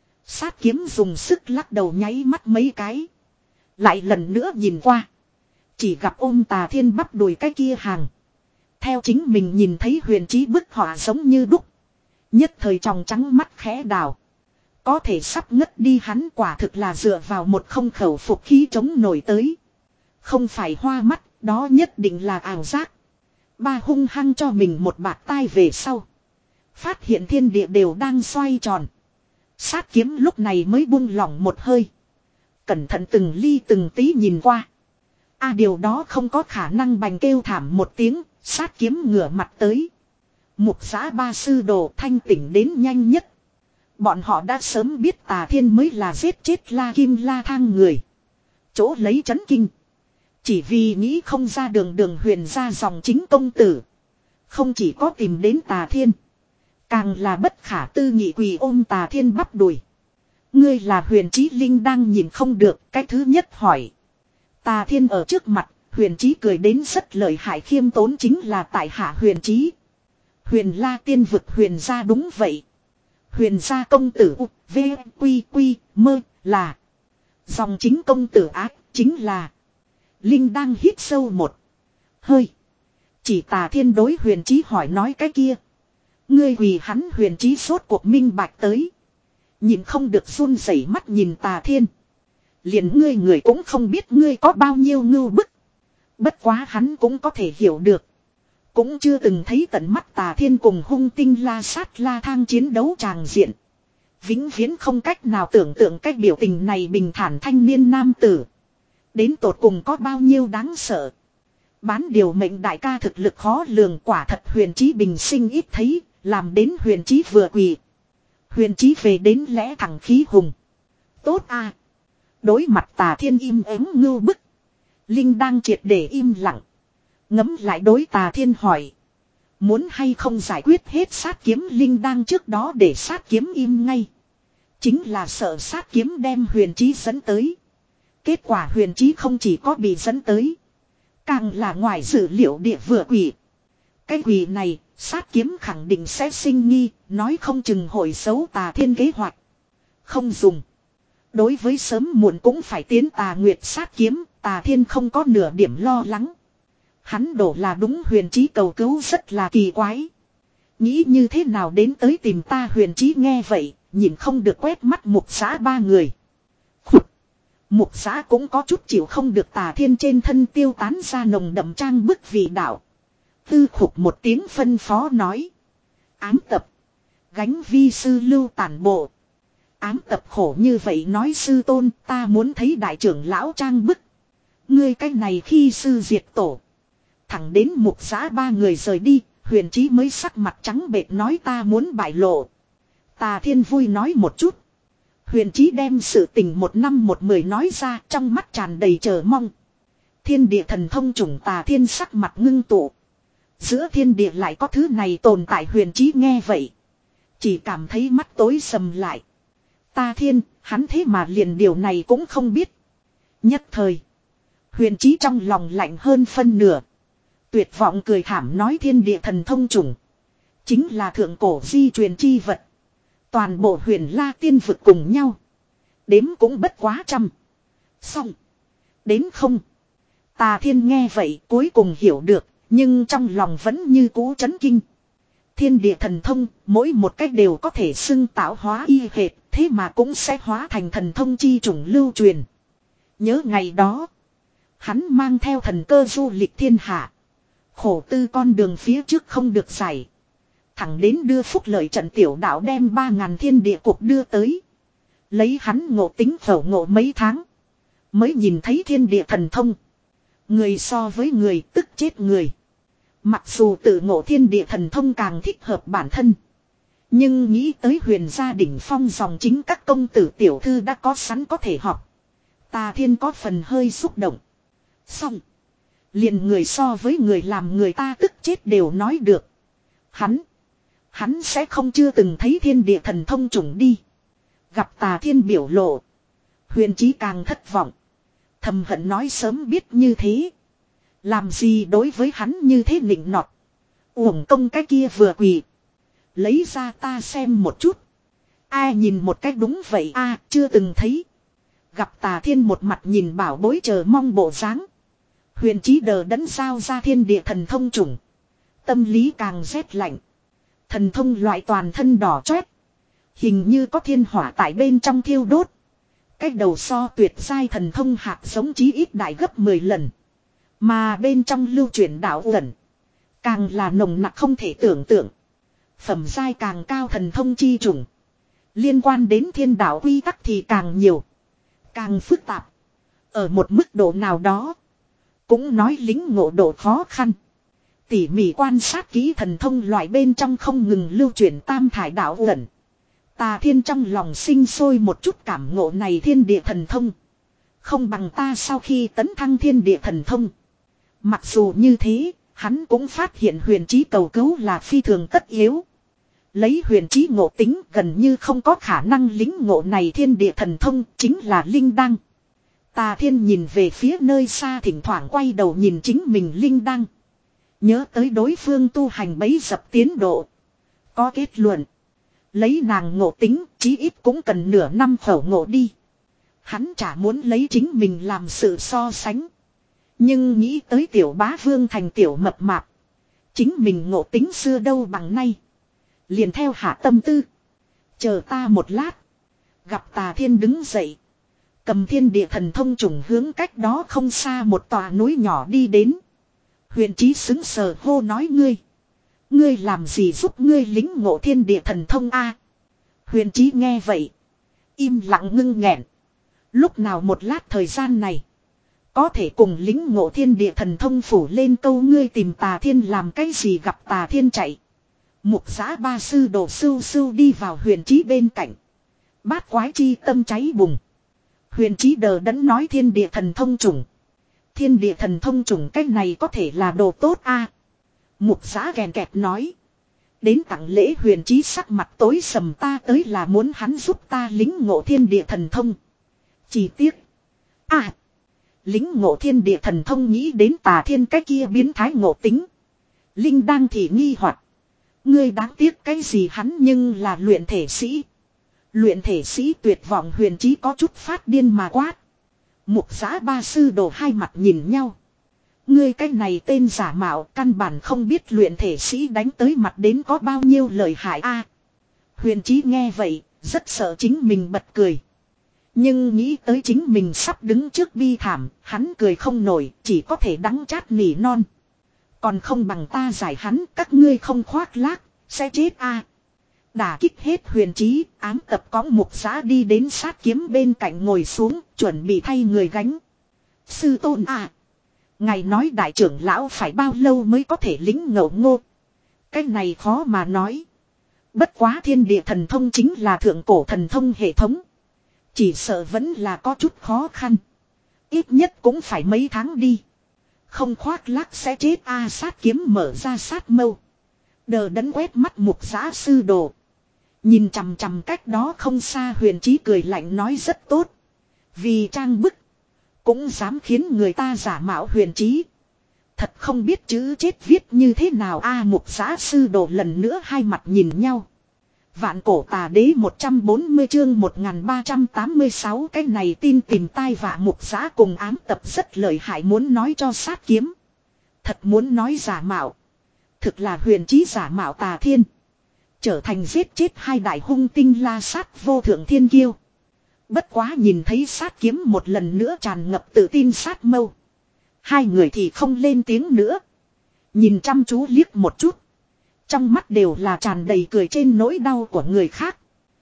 Sát kiếm dùng sức lắc đầu nháy mắt mấy cái. Lại lần nữa nhìn qua. Chỉ gặp ôm Tà Thiên bắp đùi cái kia hàng. Theo chính mình nhìn thấy huyền trí bức họa giống như đúc. Nhất thời tròng trắng mắt khẽ đào. Có thể sắp ngất đi hắn quả thực là dựa vào một không khẩu phục khí chống nổi tới. Không phải hoa mắt, đó nhất định là ảo giác. Ba hung hăng cho mình một bạt tai về sau. Phát hiện thiên địa đều đang xoay tròn. Sát kiếm lúc này mới buông lỏng một hơi. Cẩn thận từng ly từng tí nhìn qua. À điều đó không có khả năng bành kêu thảm một tiếng, sát kiếm ngửa mặt tới. Mục giã ba sư đồ thanh tỉnh đến nhanh nhất. Bọn họ đã sớm biết Tà Thiên mới là giết chết La Kim La Thang người. Chỗ lấy chấn kinh. Chỉ vì nghĩ không ra đường đường huyền ra dòng chính công tử. Không chỉ có tìm đến Tà Thiên. Càng là bất khả tư nghị quỳ ôm Tà Thiên bắp đùi. Ngươi là huyền trí linh đang nhìn không được, cái thứ nhất hỏi. Tà Thiên ở trước mặt, huyền trí cười đến rất lợi hại khiêm tốn chính là tại hạ huyền trí. Huyền La tiên vực huyền gia đúng vậy. Huyền gia công tử U, V, Quy, Quy, Mơ, là. Dòng chính công tử ác, chính là. Linh đang hít sâu một hơi. Chỉ Tà Thiên đối huyền trí hỏi nói cái kia. Ngươi quỳ hắn huyền trí sốt cuộc minh bạch tới. Nhìn không được run rẩy mắt nhìn Tà Thiên. Liền ngươi người cũng không biết ngươi có bao nhiêu ngưu bức. Bất quá hắn cũng có thể hiểu được. Cũng chưa từng thấy tận mắt Tà Thiên cùng hung tinh la sát la thang chiến đấu tràng diện. Vĩnh viễn không cách nào tưởng tượng cách biểu tình này bình thản thanh niên nam tử. Đến tột cùng có bao nhiêu đáng sợ. Bán điều mệnh đại ca thực lực khó lường quả thật huyền trí bình sinh ít thấy, làm đến huyền trí vừa quỳ. Huyền trí về đến lẽ thẳng khí hùng. Tốt à. Đối mặt Tà Thiên im ắng ngưu bức. Linh đang triệt để im lặng. Ngấm lại đối Tà Thiên hỏi. Muốn hay không giải quyết hết sát kiếm Linh đang trước đó để sát kiếm im ngay. Chính là sợ sát kiếm đem huyền trí dẫn tới. Kết quả huyền trí không chỉ có bị dẫn tới. Càng là ngoài dự liệu địa vừa quỷ. Cái quỷ này, sát kiếm khẳng định sẽ sinh nghi, nói không chừng hội xấu Tà Thiên kế hoạch. Không dùng. Đối với sớm muộn cũng phải tiến Tà Nguyệt sát kiếm, Tà Thiên không có nửa điểm lo lắng. Hắn đổ là đúng huyền trí cầu cứu rất là kỳ quái. Nghĩ như thế nào đến tới tìm ta huyền trí nghe vậy, nhìn không được quét mắt mục giã ba người. Khục. Mục giã cũng có chút chịu không được Tà Thiên trên thân tiêu tán ra nồng đậm trang bức vị đạo. Tư khục một tiếng phân phó nói. Ám tập. Gánh vi sư lưu tản bộ. Ám tập khổ như vậy nói sư tôn ta muốn thấy đại trưởng lão trang bức. Ngươi cách này khi sư diệt tổ. Thẳng đến mục giã ba người rời đi, huyền trí mới sắc mặt trắng bệch nói ta muốn bại lộ. Tà Thiên vui nói một chút. Huyền trí đem sự tình một năm một mười nói ra trong mắt tràn đầy chờ mong. Thiên địa thần thông chủng Tà Thiên sắc mặt ngưng tụ. Giữa thiên địa lại có thứ này tồn tại huyền trí nghe vậy. Chỉ cảm thấy mắt tối sầm lại. Tà Thiên, hắn thế mà liền điều này cũng không biết. Nhất thời. Huyền trí trong lòng lạnh hơn phân nửa. Tuyệt vọng cười thảm nói thiên địa thần thông chủng. Chính là thượng cổ di truyền chi vật. Toàn bộ huyền La tiên vực cùng nhau. Đếm cũng bất quá trăm. Xong. Đến không. Tà Thiên nghe vậy cuối cùng hiểu được. Nhưng trong lòng vẫn như cũ chấn kinh. Thiên địa thần thông, mỗi một cách đều có thể xưng tạo hóa y hệt, thế mà cũng sẽ hóa thành thần thông chi chủng lưu truyền. Nhớ ngày đó, hắn mang theo thần cơ du lịch thiên hạ. Khổ tư con đường phía trước không được giải. Thẳng đến đưa phúc lợi trận tiểu đạo đem ba ngàn thiên địa cuộc đưa tới. Lấy hắn ngộ tính phẩu ngộ mấy tháng. Mới nhìn thấy thiên địa thần thông. Người so với người tức chết người. Mặc dù tự ngộ thiên địa thần thông càng thích hợp bản thân. Nhưng nghĩ tới huyền gia đỉnh phong dòng chính các công tử tiểu thư đã có sẵn có thể học. Tà Thiên có phần hơi xúc động. Xong. Liền người so với người làm người ta tức chết đều nói được. Hắn. Hắn sẽ không chưa từng thấy thiên địa thần thông trùng đi. Gặp Tà Thiên biểu lộ. Huyền Chí càng thất vọng. Thầm hận nói sớm biết như thế. Làm gì đối với hắn như thế nịnh nọt. Uổng công cái kia vừa quỳ. Lấy ra ta xem một chút. Ai nhìn một cách đúng vậy a à, chưa từng thấy. Gặp Tà Thiên một mặt nhìn bảo bối chờ mong bộ dáng. Huyền Chí đờ đẫn giao ra thiên địa thần thông trùng. Tâm lý càng rét lạnh. Thần thông loại toàn thân đỏ chót. Hình như có thiên hỏa tại bên trong thiêu đốt. Cách đầu so tuyệt giai thần thông hạt giống chí ít đại gấp mười lần. Mà bên trong lưu chuyển đạo ẩn. Càng là nồng nặc không thể tưởng tượng. Phẩm giai càng cao thần thông chi trùng. Liên quan đến thiên đạo quy tắc thì càng nhiều. Càng phức tạp. Ở một mức độ nào đó. Cũng nói lính ngộ độ khó khăn. Tỉ mỉ quan sát kỹ thần thông loại bên trong không ngừng lưu chuyển tam thải đạo ẩn. Tà Thiên trong lòng sinh sôi một chút cảm ngộ này thiên địa thần thông. Không bằng ta sau khi tấn thăng thiên địa thần thông. Mặc dù như thế, hắn cũng phát hiện huyền trí cầu cứu là phi thường tất yếu. Lấy huyền trí ngộ tính gần như không có khả năng lính ngộ này thiên địa thần thông chính là linh đăng. Tà Thiên nhìn về phía nơi xa thỉnh thoảng quay đầu nhìn chính mình linh đăng. Nhớ tới đối phương tu hành bấy dập tiến độ. Có kết luận. Lấy nàng ngộ tính chí ít cũng cần nửa năm khẩu ngộ đi. Hắn chả muốn lấy chính mình làm sự so sánh. Nhưng nghĩ tới tiểu bá vương thành tiểu mập mạp. Chính mình ngộ tính xưa đâu bằng nay. Liền theo hạ tâm tư. Chờ ta một lát. Gặp Tà Thiên đứng dậy. Cầm thiên địa thần thông trùng hướng cách đó không xa một tòa núi nhỏ đi đến. Huyền Chí xứng sờ hô nói ngươi. Ngươi làm gì giúp ngươi lính ngộ thiên địa thần thông a? Huyền Chí nghe vậy. Im lặng ngưng nghẹn. Lúc nào một lát thời gian này. Có thể cùng lính ngộ thiên địa thần thông phủ lên câu ngươi tìm Tà Thiên làm cái gì gặp Tà Thiên chạy. Mục giã ba sư đồ sưu sưu đi vào Huyền Chí bên cạnh. Bát quái chi tâm cháy bùng. Huyền Chí đờ đẫn nói thiên địa thần thông trùng. Thiên địa thần thông trùng cái này có thể là đồ tốt a. Mục giã gèn kẹt nói. Đến tặng lễ Huyền Chí sắc mặt tối sầm ta tới là muốn hắn giúp ta lính ngộ thiên địa thần thông. Chỉ tiếc. À. Lính ngộ thiên địa thần thông nghĩ đến Tà Thiên cái kia biến thái ngộ tính. Linh đang thì nghi hoặc. Ngươi đáng tiếc cái gì hắn nhưng là luyện thể sĩ. Luyện thể sĩ tuyệt vọng Huyền Chí có chút phát điên mà quát. Mục giã ba sư đồ hai mặt nhìn nhau. Ngươi cái này tên giả mạo căn bản không biết luyện thể sĩ đánh tới mặt đến có bao nhiêu lợi hại a. Huyền Chí nghe vậy, rất sợ chính mình bật cười. Nhưng nghĩ tới chính mình sắp đứng trước bi thảm, hắn cười không nổi, chỉ có thể đắng chát nỉ non. Còn không bằng ta giải hắn, các ngươi không khoác lác, sẽ chết a. Đả kích hết Huyền Chí, ám tập cõng mục giã đi đến sát kiếm bên cạnh ngồi xuống, chuẩn bị thay người gánh. Sư tôn à. Ngài nói đại trưởng lão phải bao lâu mới có thể lính ngộ ngô. Cái này khó mà nói. Bất quá thiên địa thần thông chính là thượng cổ thần thông hệ thống. Chỉ sợ vẫn là có chút khó khăn. Ít nhất cũng phải mấy tháng đi. Không khoác lác sẽ chết a. Sát kiếm mở ra sát mâu. Đờ đẫn quét mắt mục giã sư đồ. Nhìn chằm chằm cách đó không xa Huyền Chí cười lạnh nói rất tốt. Vì trang bức. Cũng dám khiến người ta giả mạo Huyền Chí. Thật không biết chữ chết viết như thế nào a. Mục giã sư đồ lần nữa hai mặt nhìn nhau. Vạn cổ tà đế một trăm bốn mươi chương một nghìn ba trăm tám mươi sáu cái này tin tìm tai vạ mục giã cùng ám tập rất lợi hại muốn nói cho sát kiếm. Thật muốn nói giả mạo. Thực là Huyền Chí giả mạo Tà Thiên. Trở thành giết chết hai đại hung tinh la sát vô thượng thiên kiêu. Bất quá nhìn thấy sát kiếm một lần nữa tràn ngập tự tin sát mâu. Hai người thì không lên tiếng nữa. Nhìn chăm chú liếc một chút. Trong mắt đều là tràn đầy cười trên nỗi đau của người khác.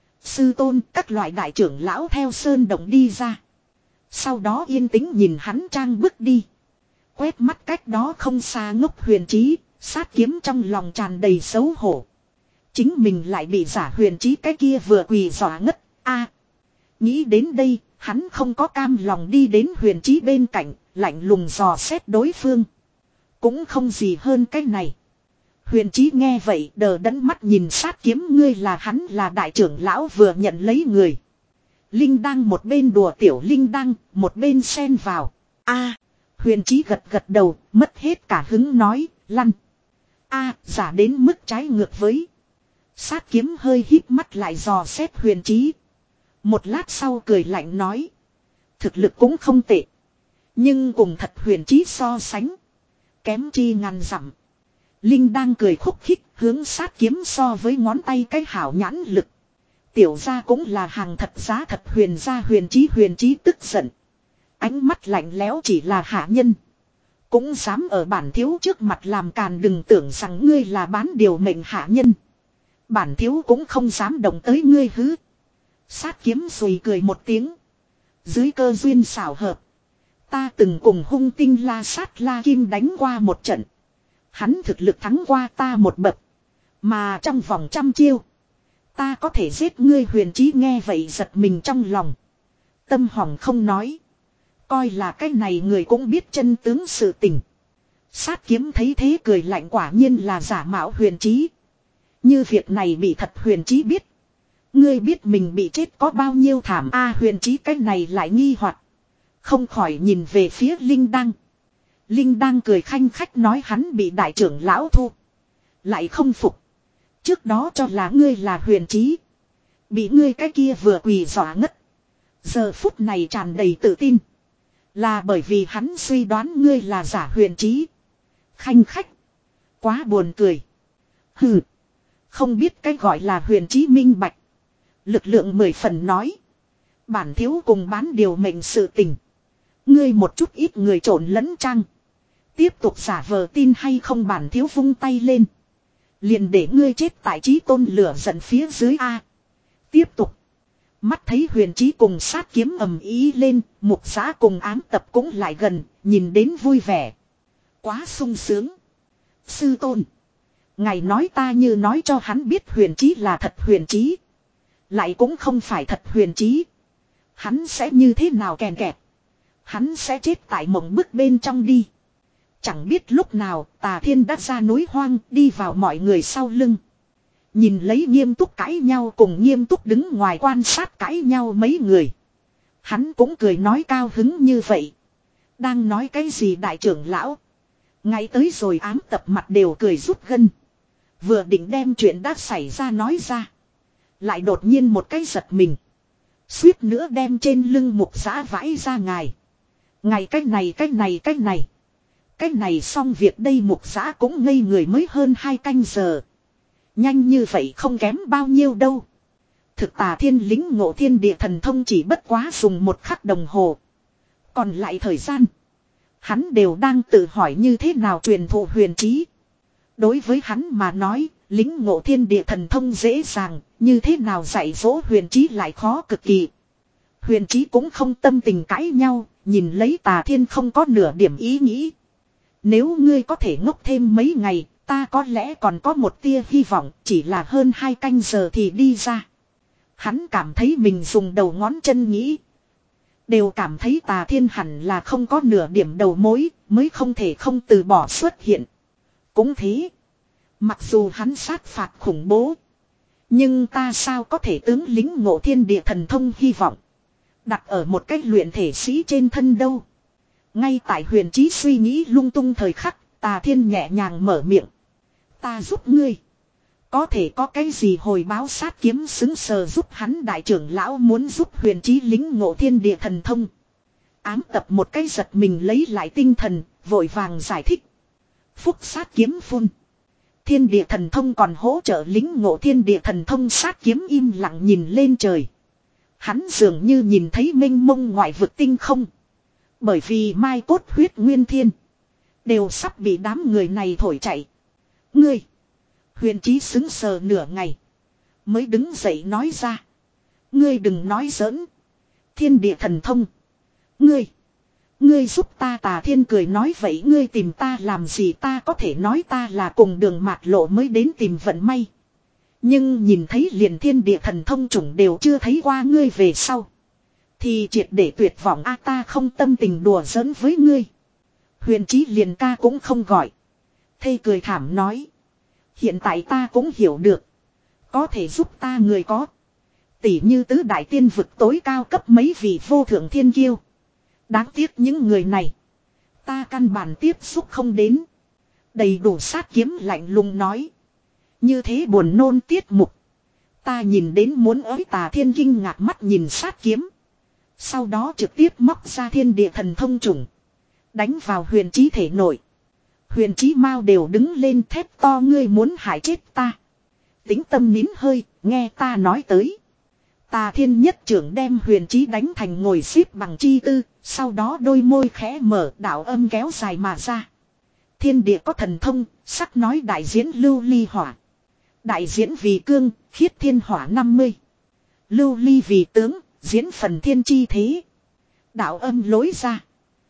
Sư tôn các loại đại trưởng lão theo sơn động đi ra. Sau đó yên tĩnh nhìn hắn trang bước đi. Quét mắt cách đó không xa ngốc Huyền Chí, Sát kiếm trong lòng tràn đầy xấu hổ. Chính mình lại bị giả huyền trí cái kia vừa quỳ dọa ngất. A, nghĩ đến đây, hắn không có cam lòng đi đến huyền trí bên cạnh, lạnh lùng dò xét đối phương. Cũng không gì hơn cái này. Huyền trí nghe vậy đờ đẫn mắt nhìn sát kiếm, ngươi là hắn là đại trưởng lão vừa nhận lấy người. Linh đang một bên đùa tiểu Linh đang, một bên xen vào. A, huyền trí gật gật đầu, mất hết cả hứng nói, lăn. A, giả đến mức trái ngược với. Sát kiếm hơi híp mắt lại dò xét huyền trí. Một lát sau cười lạnh nói. Thực lực cũng không tệ. Nhưng cùng thật huyền trí so sánh. Kém chi ngàn dặm. Linh đang cười khúc khích hướng sát kiếm so với ngón tay cái hảo nhãn lực. Tiểu gia cũng là hàng thật giá thật huyền gia huyền trí huyền trí tức giận. Ánh mắt lạnh lẽo chỉ là hạ nhân. Cũng dám ở bản thiếu trước mặt làm càn, đừng tưởng rằng ngươi là bán điều mệnh hạ nhân. Bản thiếu cũng không dám động tới ngươi hứ. Sát kiếm xùi cười một tiếng. Dưới cơ duyên xảo hợp. Ta từng cùng hung tinh la sát la kim đánh qua một trận. Hắn thực lực thắng qua ta một bậc. Mà trong vòng trăm chiêu. Ta có thể giết ngươi huyền trí nghe vậy giật mình trong lòng. Tâm hỏng không nói. Coi là cái này người cũng biết chân tướng sự tình. Sát kiếm thấy thế cười lạnh, quả nhiên là giả mạo huyền trí. Như việc này bị thật huyền trí biết. Ngươi biết mình bị chết có bao nhiêu thảm a huyền trí cái này lại nghi hoặc. Không khỏi nhìn về phía Linh Đăng. Linh Đăng cười khanh khách nói hắn bị đại trưởng lão thu. Lại không phục. Trước đó cho là ngươi là huyền trí. Bị ngươi cái kia vừa quỳ dọa ngất. Giờ phút này tràn đầy tự tin. Là bởi vì hắn suy đoán ngươi là giả huyền trí. Khanh khách. Quá buồn cười. Hừ. Không biết cái gọi là huyền trí minh bạch. Lực lượng mười phần nói. Bản thiếu cùng bán điều mệnh sự tình. Ngươi một chút ít người trộn lẫn trang. Tiếp tục giả vờ tin hay không, bản thiếu vung tay lên. Liền để ngươi chết tại chí tôn lửa giận phía dưới A. Tiếp tục. Mắt thấy huyền trí cùng sát kiếm ầm ý lên. Mục giã cùng ám tập cũng lại gần. Nhìn đến vui vẻ. Quá sung sướng. Sư tôn. Ngài nói ta như nói cho hắn biết huyền trí là thật huyền trí. Lại cũng không phải thật huyền trí. Hắn sẽ như thế nào kèn kẹt. Hắn sẽ chết tại mộng bức bên trong đi. Chẳng biết lúc nào Tà Thiên đã ra núi hoang đi vào mọi người sau lưng. Nhìn lấy nghiêm túc cãi nhau cùng nghiêm túc đứng ngoài quan sát cãi nhau mấy người. Hắn cũng cười nói cao hứng như vậy. Đang nói cái gì đại trưởng lão. Ngay tới rồi ám tập mặt đều cười rút gân. Vừa định đem chuyện đã xảy ra nói ra. Lại đột nhiên một cái giật mình. Suýt nữa đem trên lưng mục giã vãi ra ngài. Ngày cách này cách này cách này. Cách này xong việc đây mục giã cũng ngây người mới hơn hai canh giờ. Nhanh như vậy không kém bao nhiêu đâu. Thực Tà Thiên lính ngộ thiên địa thần thông chỉ bất quá dùng một khắc đồng hồ. Còn lại thời gian. Hắn đều đang tự hỏi như thế nào truyền thụ huyền trí. Đối với hắn mà nói, lính ngộ thiên địa thần thông dễ dàng, như thế nào dạy dỗ huyền trí lại khó cực kỳ. Huyền trí cũng không tâm tình cãi nhau, nhìn lấy Tà Thiên không có nửa điểm ý nghĩ. Nếu ngươi có thể ngốc thêm mấy ngày, ta có lẽ còn có một tia hy vọng, chỉ là hơn hai canh giờ thì đi ra. Hắn cảm thấy mình dùng đầu ngón chân nghĩ. Đều cảm thấy Tà Thiên hẳn là không có nửa điểm đầu mối, mới không thể không từ bỏ xuất hiện. Cũng thế. Mặc dù hắn sát phạt khủng bố. Nhưng ta sao có thể tướng lính ngộ thiên địa thần thông hy vọng. Đặt ở một cách luyện thể sĩ trên thân đâu. Ngay tại huyền trí suy nghĩ lung tung thời khắc, Tà Thiên nhẹ nhàng mở miệng. Ta giúp ngươi. Có thể có cái gì hồi báo sát kiếm xứng sờ giúp hắn đại trưởng lão muốn giúp huyền trí lính ngộ thiên địa thần thông. Ám tập một cái giật mình lấy lại tinh thần, vội vàng giải thích. Phúc sát kiếm phun. Thiên địa thần thông còn hỗ trợ lính ngộ thiên địa thần thông sát kiếm im lặng nhìn lên trời. Hắn dường như nhìn thấy mênh mông ngoại vực tinh không. Bởi vì mai cốt huyết nguyên thiên. Đều sắp bị đám người này thổi chạy. Ngươi. Huyền trí xứng sờ nửa ngày. Mới đứng dậy nói ra. Ngươi đừng nói giỡn. Thiên địa thần thông. Ngươi. Ngươi giúp ta Tà Thiên cười nói vậy ngươi tìm ta làm gì ta có thể nói ta là cùng đường mạt lộ mới đến tìm vận may. Nhưng nhìn thấy liền thiên địa thần thông chủng đều chưa thấy qua ngươi về sau. Thì triệt để tuyệt vọng a ta không tâm tình đùa giỡn với ngươi. Huyền Chí liền ca cũng không gọi. Thây cười thảm nói. Hiện tại ta cũng hiểu được. Có thể giúp ta người có. Tỷ như tứ đại tiên vực tối cao cấp mấy vị vô thượng thiên kiêu. Đáng tiếc những người này. Ta căn bản tiếp xúc không đến. Đầy đủ sát kiếm lạnh lùng nói. Như thế buồn nôn tiết mục. Ta nhìn đến muốn ới Tà Thiên kinh ngạc mắt nhìn sát kiếm. Sau đó trực tiếp móc ra thiên địa thần thông trùng. Đánh vào huyền Chí thể nội. Huyền Chí mau đều đứng lên thét to ngươi muốn hại chết ta. Tính tâm nín hơi, nghe ta nói tới. Tà Thiên nhất trưởng đem huyền Chí đánh thành ngồi xếp bằng chi tư, sau đó đôi môi khẽ mở đạo âm kéo dài mà ra. Thiên địa có thần thông, sắc nói đại diễn lưu ly hỏa. Đại diễn vì cương, khiết thiên hỏa năm mươi. Lưu ly vì tướng, diễn phần thiên chi thế. Đạo âm lối ra.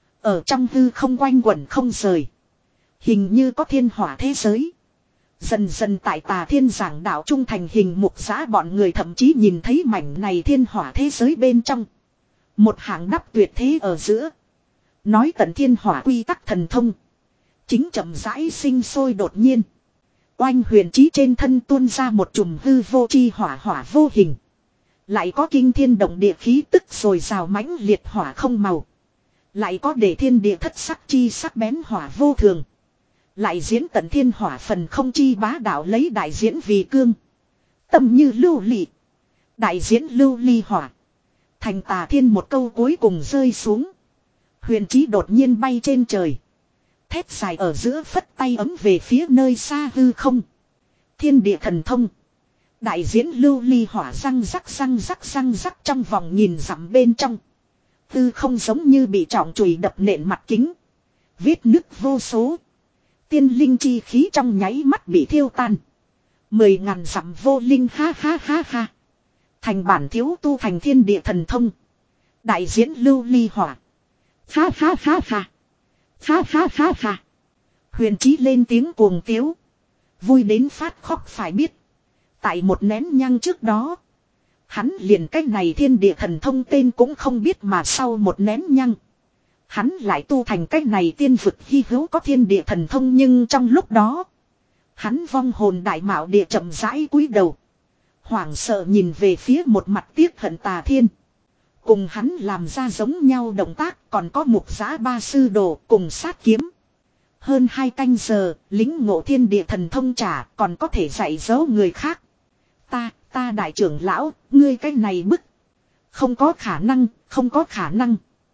Ở trong hư không quanh quẩn không rời. Hình như có thiên hỏa thế giới. Dần dần tại Tà Thiên giảng đạo trung thành hình mục giã bọn người thậm chí nhìn thấy mảnh này thiên hỏa thế giới bên trong. Một hạng đắp tuyệt thế ở giữa. Nói tận thiên hỏa quy tắc thần thông. Chính chậm rãi sinh sôi đột nhiên. Oanh huyền Chí trên thân tuôn ra một chùm hư vô chi hỏa hỏa vô hình. Lại có kinh thiên động địa khí tức rồi rào mãnh liệt hỏa không màu. Lại có để thiên địa thất sắc chi sắc bén hỏa vô thường. Lại diễn tận thiên hỏa phần không chi bá đạo lấy đại diễn vì cương. Tâm như lưu ly. Đại diễn lưu ly hỏa. Thành Tà Thiên một câu cuối cùng rơi xuống. Huyền Chí đột nhiên bay trên trời. Thét dài ở giữa phất tay ấm về phía nơi xa hư không. Thiên địa thần thông. Đại diễn lưu ly hỏa răng rắc răng rắc răng rắc trong vòng nhìn dặm bên trong. Hư không giống như bị trọng chùy đập nện mặt kính. Vết nứt vô số. Tiên linh chi khí trong nháy mắt bị thiêu tan. Mười ngàn dặm vô linh ha ha ha ha. Thành bản thiếu tu thành thiên địa thần thông. Đại diễn lưu ly hỏa. Ha ha ha ha. Ha ha ha ha. Huyền Chí lên tiếng cuồng tiếu. Vui đến phát khóc phải biết. Tại một nén nhang trước đó. Hắn liền cái này thiên địa thần thông tên cũng không biết mà sau một nén nhang. Hắn lại tu thành cái này tiên vực hy hữu có thiên địa thần thông nhưng trong lúc đó. Hắn vong hồn đại mạo địa chậm rãi cúi đầu. Hoảng sợ nhìn về phía một mặt tiếc hận Tà Thiên. Cùng hắn làm ra giống nhau động tác còn có mục giã ba sư đồ cùng sát kiếm. Hơn hai canh giờ, lính ngộ thiên địa thần thông trả còn có thể dạy dỗ người khác. Ta, ta đại trưởng lão, ngươi cái này bức. Không có khả năng, không có khả năng.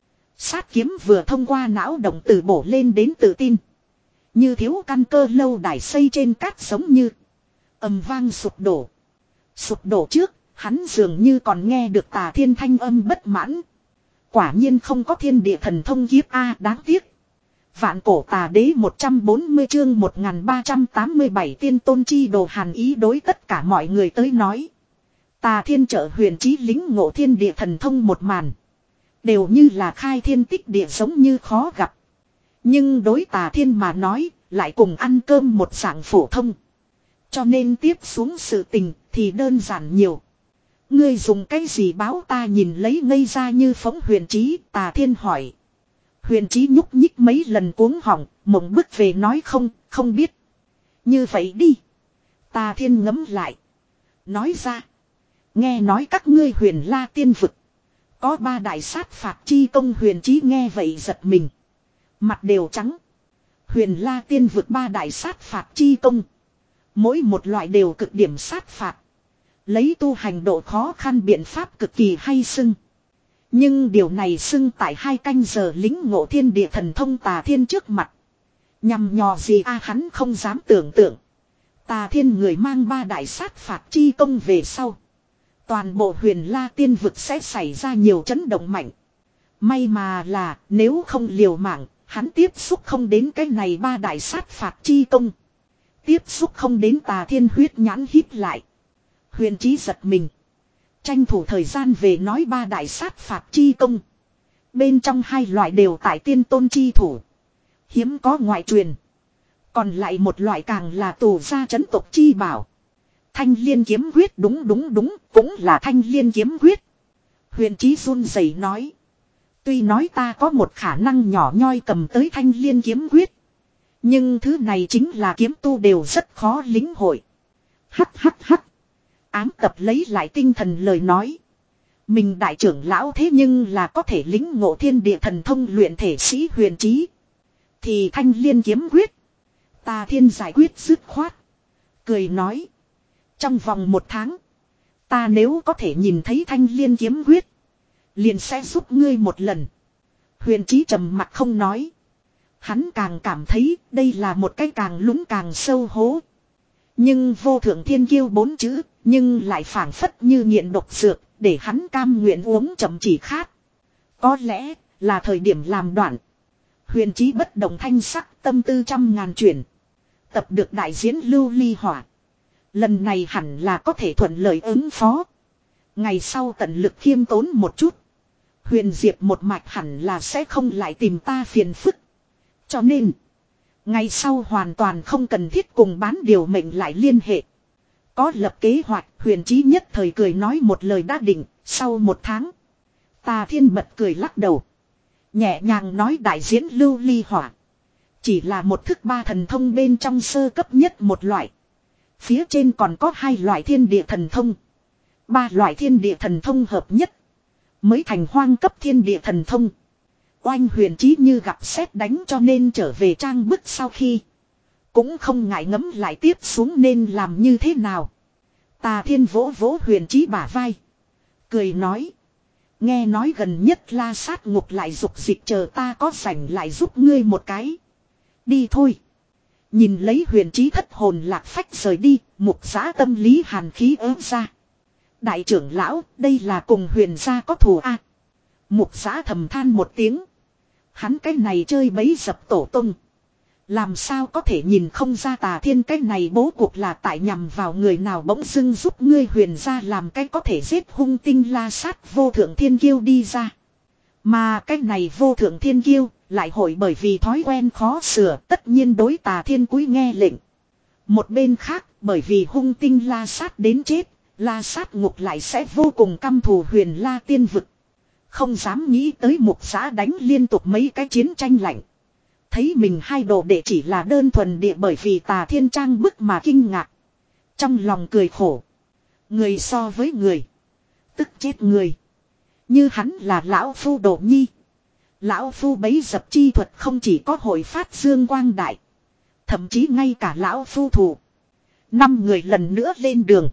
Sát kiếm vừa thông qua não động từ bổ lên đến tự tin. Như thiếu căn cơ lâu đài xây trên cát giống như. Ầm vang sụp đổ. Sụp đổ trước, hắn dường như còn nghe được Tà Thiên thanh âm bất mãn. Quả nhiên không có thiên địa thần thông kiếp A đáng tiếc. Vạn cổ tà đế một trăm bốn mươi chương một nghìn ba trăm tám mươi bảy tiên tôn chi đồ hàn ý đối tất cả mọi người tới nói. Tà Thiên trợ huyền Chí lính ngộ thiên địa thần thông một màn. Đều như là khai thiên tích địa giống như khó gặp. Nhưng đối Tà Thiên mà nói, lại cùng ăn cơm một dạng phổ thông. Cho nên tiếp xuống sự tình thì đơn giản nhiều. Ngươi dùng cái gì báo ta nhìn lấy ngây ra như phóng huyền Chí, Tà Thiên hỏi. Huyền Chí nhúc nhích mấy lần cuống họng, mộng bức về nói không, không biết. Như vậy đi. Tà Thiên ngấm lại. Nói ra. Nghe nói các ngươi huyền la tiên vực. Có ba đại sát phạt chi công huyền Chí nghe vậy giật mình. Mặt đều trắng. Huyền la tiên vực ba đại sát phạt chi công. Mỗi một loại đều cực điểm sát phạt. Lấy tu hành độ khó khăn biện pháp cực kỳ hay xưng. Nhưng điều này xưng tại hai canh giờ lính ngộ thiên địa thần thông Tà Thiên trước mặt. Nhằm nhò gì a hắn không dám tưởng tượng. Tà Thiên người mang ba đại sát phạt chi công về sau. Toàn bộ huyền la tiên vực sẽ xảy ra nhiều chấn động mạnh. May mà là nếu không liều mạng, hắn tiếp xúc không đến cái này ba đại sát phạt chi công. Tiếp xúc không đến Tà Thiên huyết nhãn híp lại. Huyền Chí giật mình. Tranh thủ thời gian về nói ba đại sát phạt chi công. Bên trong hai loại đều tại tiên tôn chi thủ. Hiếm có ngoại truyền. Còn lại một loại càng là tù gia chấn tộc chi bảo. Thanh liên kiếm quyết đúng đúng đúng cũng là thanh liên kiếm quyết. Huyền Chí run rẩy nói. Tuy nói ta có một khả năng nhỏ nhoi cầm tới thanh liên kiếm quyết. Nhưng thứ này chính là kiếm tu đều rất khó lĩnh hội. Hắc hắc hắc. Ám tập lấy lại tinh thần lời nói. Mình đại trưởng lão thế nhưng là có thể lĩnh ngộ thiên địa thần thông luyện thể sĩ Huyền Chí. Thì thanh liên kiếm quyết. Tà Thiên giải quyết dứt khoát. Cười nói. Trong vòng một tháng. Ta nếu có thể nhìn thấy thanh liên kiếm quyết. Liền sẽ giúp ngươi một lần. Huyền Chí trầm mặt không nói. Hắn càng cảm thấy đây là một cái càng lún càng sâu hố. Nhưng vô thượng thiên kiêu bốn chữ. Nhưng lại phảng phất như nghiện độc dược. Để hắn cam nguyện uống chậm chỉ khát. Có lẽ là thời điểm làm đoạn. Huyền Chí bất động thanh sắc tâm tư trăm ngàn chuyển. Tập được đại diễn lưu ly hỏa. Lần này hẳn là có thể thuận lợi ứng phó. Ngày sau tận lực khiêm tốn một chút. Huyền Diệp một mạch hẳn là sẽ không lại tìm ta phiền phức. Cho nên. Ngày sau hoàn toàn không cần thiết cùng bán điều mệnh lại liên hệ. Có lập kế hoạch Huyền Chí nhất thời cười nói một lời đã định. Sau một tháng. Tà Thiên bật cười lắc đầu. Nhẹ nhàng nói đại diễn lưu ly hỏa. Chỉ là một thức ba thần thông bên trong sơ cấp nhất một loại. Phía trên còn có hai loại thiên địa thần thông. Ba loại thiên địa thần thông hợp nhất. Mới thành hoang cấp thiên địa thần thông. Oanh Huyền Chí như gặp sét đánh cho nên trở về trang bức sau khi. Cũng không ngại ngẫm lại tiếp xuống nên làm như thế nào. Tà Thiên vỗ vỗ Huyền Chí bả vai. Cười nói. Nghe nói gần nhất La Sát Ngục lại dục dịch chờ ta có rảnh lại giúp ngươi một cái. Đi thôi. Nhìn lấy Huyền Chí thất hồn lạc phách rời đi, Mục Giã tâm lý hàn khí ớt ra. Đại trưởng lão, đây là cùng Huyền gia có thù a. Mục Giã thầm than một tiếng. Hắn cái này chơi bấy dập tổ tung. Làm sao có thể nhìn không ra Tà Thiên cái này bố cuộc là tại nhằm vào người nào bỗng dưng giúp ngươi Huyền gia làm cái có thể giết hung tinh La Sát vô thượng thiên kiêu đi ra. Mà cái này vô thượng thiên kiêu lại hội bởi vì thói quen khó sửa tất nhiên đối Tà Thiên cúi nghe lệnh. Một bên khác bởi vì hung tinh La Sát đến chết, La Sát Ngục lại sẽ vô cùng căm thù Huyền La tiên vực. Không dám nghĩ tới Mục Giã đánh liên tục mấy cái chiến tranh lạnh. Thấy mình hai đồ đệ chỉ là đơn thuần địa bởi vì Tà Thiên trang bức mà kinh ngạc. Trong lòng cười khổ. Người so với người. Tức chết người. Như hắn là lão phu độ nhi. Lão phu bấy dập chi thuật không chỉ có hội phát dương quang đại. Thậm chí ngay cả lão phu thủ. Năm người lần nữa lên đường.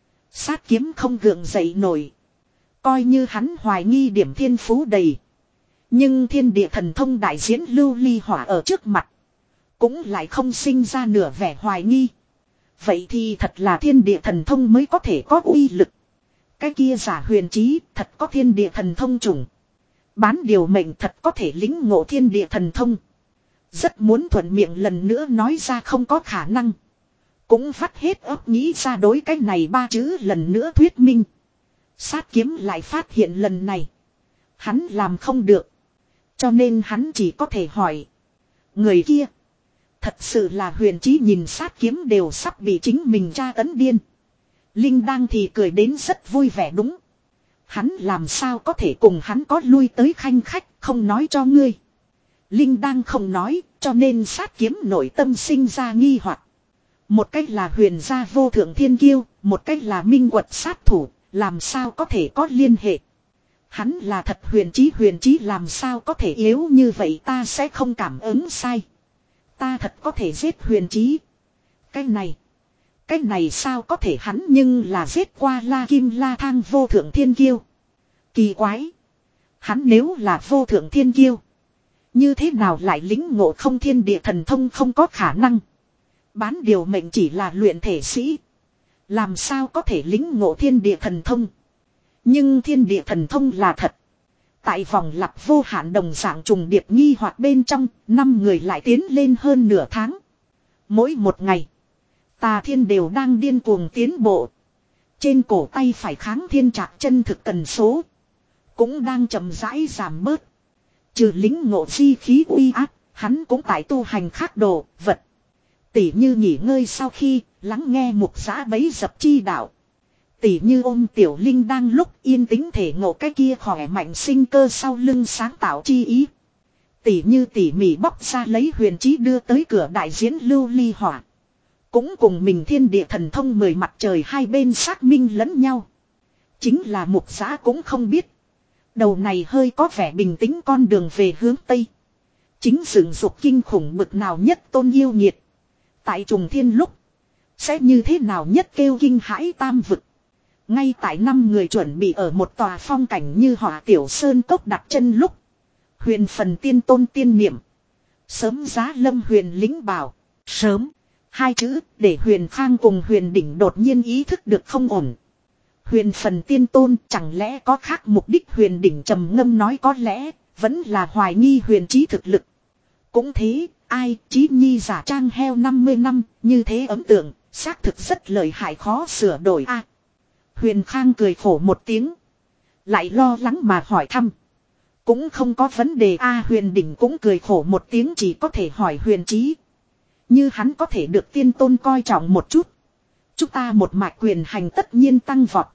Sát kiếm không gượng dậy nổi. Coi như hắn hoài nghi điểm thiên phú đầy. Nhưng thiên địa thần thông đại diễn lưu ly hỏa ở trước mặt. Cũng lại không sinh ra nửa vẻ hoài nghi. Vậy thì thật là thiên địa thần thông mới có thể có uy lực. Cái kia giả Huyền Chí thật có thiên địa thần thông chủng. Bán điều mệnh thật có thể lĩnh ngộ thiên địa thần thông. Rất muốn thuận miệng lần nữa nói ra không có khả năng. Cũng vắt hết óc nghĩ ra đối cái này ba chữ lần nữa thuyết minh. Sát kiếm lại phát hiện lần này. Hắn làm không được. Cho nên hắn chỉ có thể hỏi. Người kia. Thật sự là Huyền Chí nhìn sát kiếm đều sắp bị chính mình tra tấn điên. Linh Đang thì cười đến rất vui vẻ đúng. Hắn làm sao có thể cùng hắn có lui tới khanh khách không nói cho ngươi. Linh Đang không nói cho nên sát kiếm nội tâm sinh ra nghi hoặc. Một cách là Huyền gia vô thượng thiên kiêu, một cách là minh quật sát thủ, làm sao có thể có liên hệ. Hắn là thật Huyền Chí Huyền Chí làm sao có thể yếu như vậy ta sẽ không cảm ứng sai. Ta thật có thể giết Huyền Chí. Cái này. Cái này sao có thể hắn nhưng là giết qua La Kim La Thang vô thượng thiên kiêu. Kỳ quái. Hắn nếu là vô thượng thiên kiêu. Như thế nào lại lĩnh ngộ không thiên địa thần thông không có khả năng. Bán điều mệnh chỉ là luyện thể sĩ. Làm sao có thể lĩnh ngộ thiên địa thần thông. Nhưng thiên địa thần thông là thật. Tại vòng lặp vô hạn đồng dạng trùng điệp nghi hoặc bên trong, năm người lại tiến lên hơn nửa tháng. Mỗi một ngày, Tà Thiên đều đang điên cuồng tiến bộ. Trên cổ tay phải kháng thiên trạc chân thực tần số cũng đang chậm rãi giảm bớt. Trừ lính ngộ di khí uy áp, hắn cũng tại tu hành khác đồ, vật. Tỉ như nghỉ ngơi sau khi, lắng nghe mục giã bấy dập chi đạo. Tỉ như ôm tiểu linh đang lúc yên tĩnh thể ngộ cái kia khỏe mạnh sinh cơ sau lưng sáng tạo chi ý. Tỉ như tỉ mỉ bóc ra lấy huyền trí đưa tới cửa đại diễn lưu ly hỏa. Cũng cùng mình thiên địa thần thông mười mặt trời hai bên xác minh lẫn nhau. Chính là mục giã cũng không biết. Đầu này hơi có vẻ bình tĩnh con đường về hướng Tây. Chính dựng dục kinh khủng bực nào nhất tôn yêu nhiệt. Tại trùng thiên lúc. Sẽ như thế nào nhất kêu kinh hãi tam vực. Ngay tại năm người chuẩn bị ở một tòa phong cảnh như hỏa tiểu sơn cốc đặt chân lúc. Huyền phần tiên tôn tiên niệm. Sớm giá lâm huyền lính bảo. Sớm. Hai chữ để huyền khang cùng huyền đỉnh đột nhiên ý thức được không ổn. Huyền phần tiên tôn chẳng lẽ có khác mục đích huyền đỉnh trầm ngâm nói có lẽ vẫn là hoài nghi huyền trí thực lực. Cũng thế, ai trí nhi giả trang heo năm mươi năm như thế ấn tượng, xác thực rất lợi hại khó sửa đổi a. Huyền khang cười khổ một tiếng. Lại lo lắng mà hỏi thăm. Cũng không có vấn đề a. Huyền đỉnh cũng cười khổ một tiếng chỉ có thể hỏi huyền trí. Như hắn có thể được tiên tôn coi trọng một chút. Chúng ta một mạch quyền hành tất nhiên tăng vọt.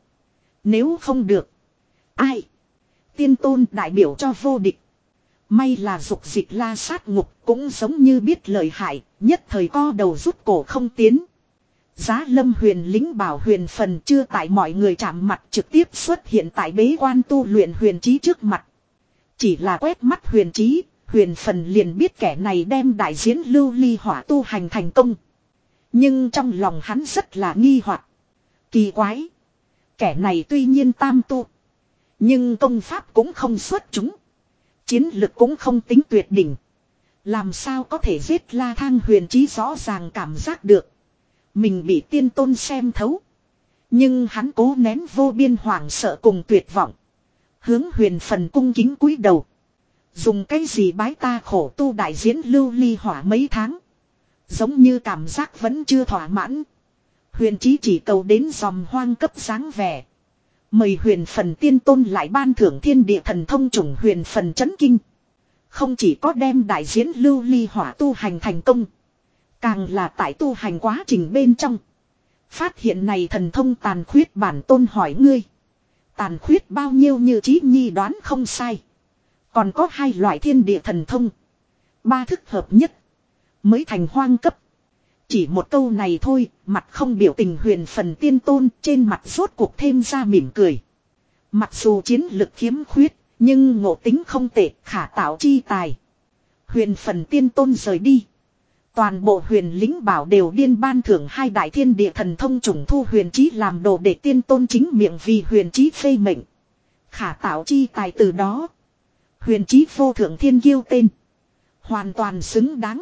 Nếu không được. Ai? Tiên tôn đại biểu cho vô địch. May là dục dịch la sát ngục cũng giống như biết lợi hại. Nhất thời co đầu rút cổ không tiến. Giá lâm huyền lính bảo huyền phần chưa tại mọi người chạm mặt trực tiếp xuất hiện tại bế quan tu luyện huyền trí trước mặt. Chỉ là quét mắt huyền trí. Huyền phần liền biết kẻ này đem đại diễn lưu ly hỏa tu hành thành công. Nhưng trong lòng hắn rất là nghi hoặc. Kỳ quái. Kẻ này tuy nhiên tam tu. Nhưng công pháp cũng không xuất chúng. Chiến lực cũng không tính tuyệt đỉnh. Làm sao có thể giết La Thang huyền trí rõ ràng cảm giác được. Mình bị tiên tôn xem thấu. Nhưng hắn cố nén vô biên hoảng sợ cùng tuyệt vọng. Hướng huyền phần cung kính cúi đầu. Dùng cái gì bái ta khổ tu đại diễn lưu ly hỏa mấy tháng. Giống như cảm giác vẫn chưa thỏa mãn. Huyền trí chỉ cầu đến dòm hoang cấp dáng vẻ. Mời huyền phần tiên tôn lại ban thưởng thiên địa thần thông chủng huyền phần chấn kinh. Không chỉ có đem đại diễn lưu ly hỏa tu hành thành công. Càng là tại tu hành quá trình bên trong. Phát hiện này thần thông tàn khuyết bản tôn hỏi ngươi. Tàn khuyết bao nhiêu như trí nhi đoán không sai. Còn có hai loại thiên địa thần thông. Ba thức hợp nhất. Mới thành hoang cấp. Chỉ một câu này thôi, mặt không biểu tình huyền phần tiên tôn trên mặt rốt cuộc thêm ra mỉm cười. Mặc dù chiến lực khiếm khuyết, nhưng ngộ tính không tệ, khả tạo chi tài. Huyền phần tiên tôn rời đi. Toàn bộ huyền lính bảo đều điên ban thưởng hai đại thiên địa thần thông chủng thu huyền trí làm đồ để tiên tôn chính miệng vì huyền trí phê mệnh. Khả tạo chi tài từ đó. Huyền trí vô thượng thiên kiêu tên. Hoàn toàn xứng đáng.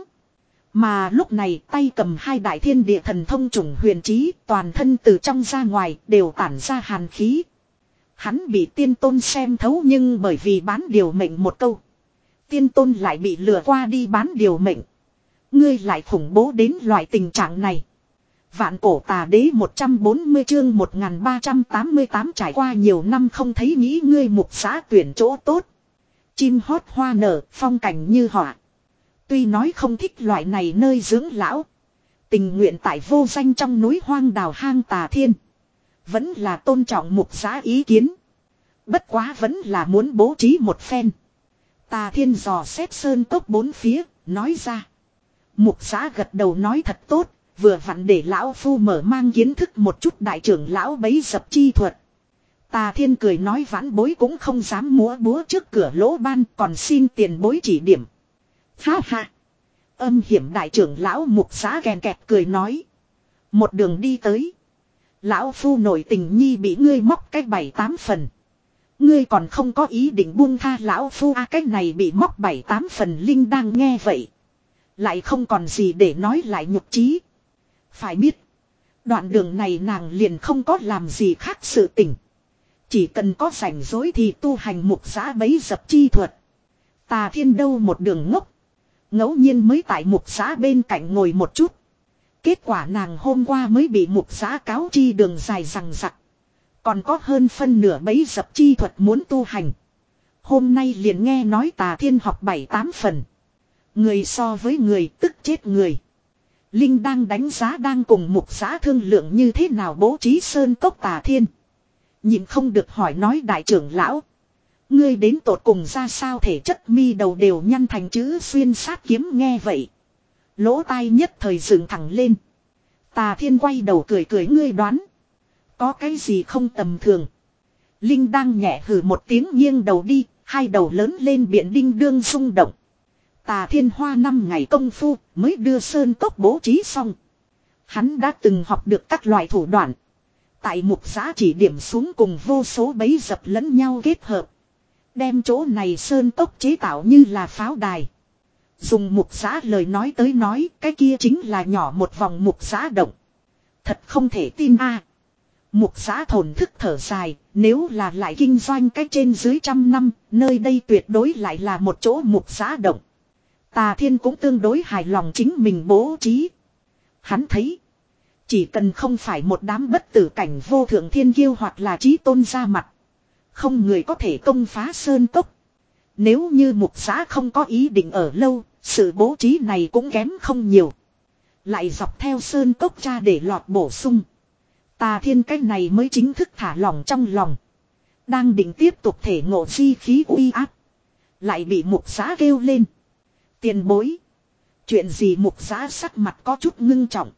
Mà lúc này tay cầm hai đại thiên địa thần thông chủng huyền trí toàn thân từ trong ra ngoài đều tản ra hàn khí. Hắn bị tiên tôn xem thấu nhưng bởi vì bán điều mệnh một câu. Tiên tôn lại bị lừa qua đi bán điều mệnh. Ngươi lại khủng bố đến loại tình trạng này. Vạn cổ tà đế một trăm bốn mươi chương một nghìn ba trăm tám mươi tám trải qua nhiều năm không thấy nghĩ ngươi mục xã tuyển chỗ tốt. Chim hót hoa nở, phong cảnh như họa. Tuy nói không thích loại này nơi dưỡng lão. Tình nguyện tại vô danh trong núi hoang đào hang tà thiên. Vẫn là tôn trọng mục xã ý kiến. Bất quá vẫn là muốn bố trí một phen. Tà thiên dò xét sơn cốc bốn phía, nói ra. Mục xã gật đầu nói thật tốt, vừa vặn để lão phu mở mang kiến thức một chút đại trưởng lão bấy dập chi thuật. Tà thiên cười nói vãn bối cũng không dám múa búa trước cửa lỗ ban còn xin tiền bối chỉ điểm. Ha ha. Âm hiểm đại trưởng lão mục xã ghen kẹt cười nói. Một đường đi tới. Lão phu nổi tình nhi bị ngươi móc cách bảy tám phần. Ngươi còn không có ý định buông tha lão phu a à, cách này bị móc bảy tám phần linh đang nghe vậy. Lại không còn gì để nói lại nhục trí. Phải biết. Đoạn đường này nàng liền không có làm gì khác sự tình. Chỉ cần có rảnh rỗi thì tu hành mục xã bấy dập chi thuật. Tà thiên đâu một đường ngốc. Ngẫu nhiên mới tại mục xã bên cạnh ngồi một chút. Kết quả nàng hôm qua mới bị mục xã cáo chi đường dài rằng rặc. Còn có hơn phân nửa bấy dập chi thuật muốn tu hành. Hôm nay liền nghe nói Tà Thiên học bảy tám phần. Người so với người tức chết người. Linh đang đánh giá đang cùng mục giã thương lượng như thế nào bố trí sơn cốc Tà Thiên. Nhìn không được hỏi nói đại trưởng lão. Ngươi đến tột cùng ra sao thể chất mi đầu đều nhăn thành chữ xuyên sát kiếm nghe vậy. Lỗ tai nhất thời dựng thẳng lên. Tà Thiên quay đầu cười cười ngươi đoán. Có cái gì không tầm thường. Linh đang nhẹ hừ một tiếng nghiêng đầu đi. Hai đầu lớn lên biển đinh đương rung động. Tà Thiên hoa năm ngày công phu mới đưa sơn cốc bố trí xong. Hắn đã từng học được các loại thủ đoạn. Tại mục giã chỉ điểm xuống cùng vô số bẫy dập lẫn nhau kết hợp. Đem chỗ này sơn cốc chế tạo như là pháo đài. Dùng mục giã lời nói tới nói cái kia chính là nhỏ một vòng mục giã động. Thật không thể tin a. Mục giã thổn thức thở dài, nếu là lại kinh doanh cách trên dưới trăm năm, nơi đây tuyệt đối lại là một chỗ mục giã động. Tà Thiên cũng tương đối hài lòng chính mình bố trí. Hắn thấy, chỉ cần không phải một đám bất tử cảnh vô thượng thiên kiêu hoặc là chí tôn ra mặt. Không người có thể công phá sơn cốc. Nếu như mục giã không có ý định ở lâu, sự bố trí này cũng kém không nhiều. Lại dọc theo sơn cốc ra để lọt bổ sung. Tà Thiên cái này mới chính thức thả lỏng trong lòng. Đang định tiếp tục thể ngộ di khí uy áp. Lại bị mục giã kêu lên. Tiền bối. Chuyện gì mục giã sắc mặt có chút ngưng trọng.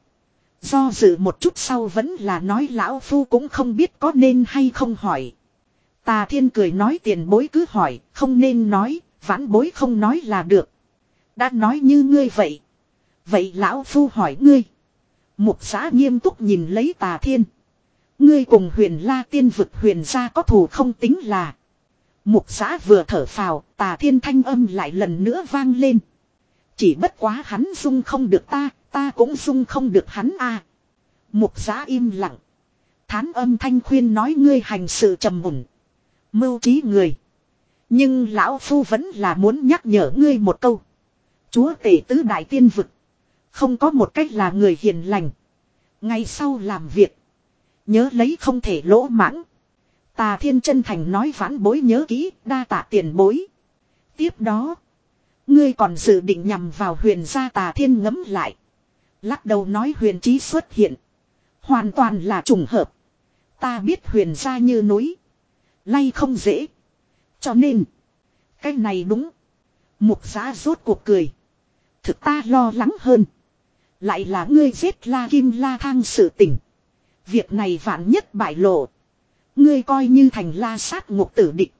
Do dự một chút sau vẫn là nói lão phu cũng không biết có nên hay không hỏi. Tà Thiên cười nói tiền bối cứ hỏi, không nên nói, vãn bối không nói là được. Đã nói như ngươi vậy. Vậy lão phu hỏi ngươi. Mục giã nghiêm túc nhìn lấy Tà Thiên. Ngươi cùng huyền la tiên vực huyền gia có thù không tính là. Mục giã vừa thở phào, Tà Thiên thanh âm lại lần nữa vang lên. Chỉ bất quá hắn dung không được ta, ta cũng dung không được hắn a. À. Mục giã im lặng. Thán âm thanh khuyên nói ngươi hành sự trầm mùn. Mưu trí người. Nhưng lão phu vẫn là muốn nhắc nhở ngươi một câu. Chúa tể tứ đại tiên vực. Không có một cách là người hiền lành. Ngay sau làm việc. Nhớ lấy không thể lỗ mãng. Tà Thiên chân thành nói vãn bối nhớ kỹ, đa tạ tiền bối. Tiếp đó. Ngươi còn dự định nhằm vào huyền gia. Tà Thiên ngẫm lại. Lắc đầu nói huyền trí xuất hiện. Hoàn toàn là trùng hợp. Ta biết huyền gia như núi. Lay không dễ. Cho nên. Cái này đúng. Mục giã rốt cuộc cười. Thực ta lo lắng hơn. Lại là ngươi giết La Kim La Thang sự tình. Việc này vạn nhất bại lộ. Ngươi coi như thành La sát ngục tử địch.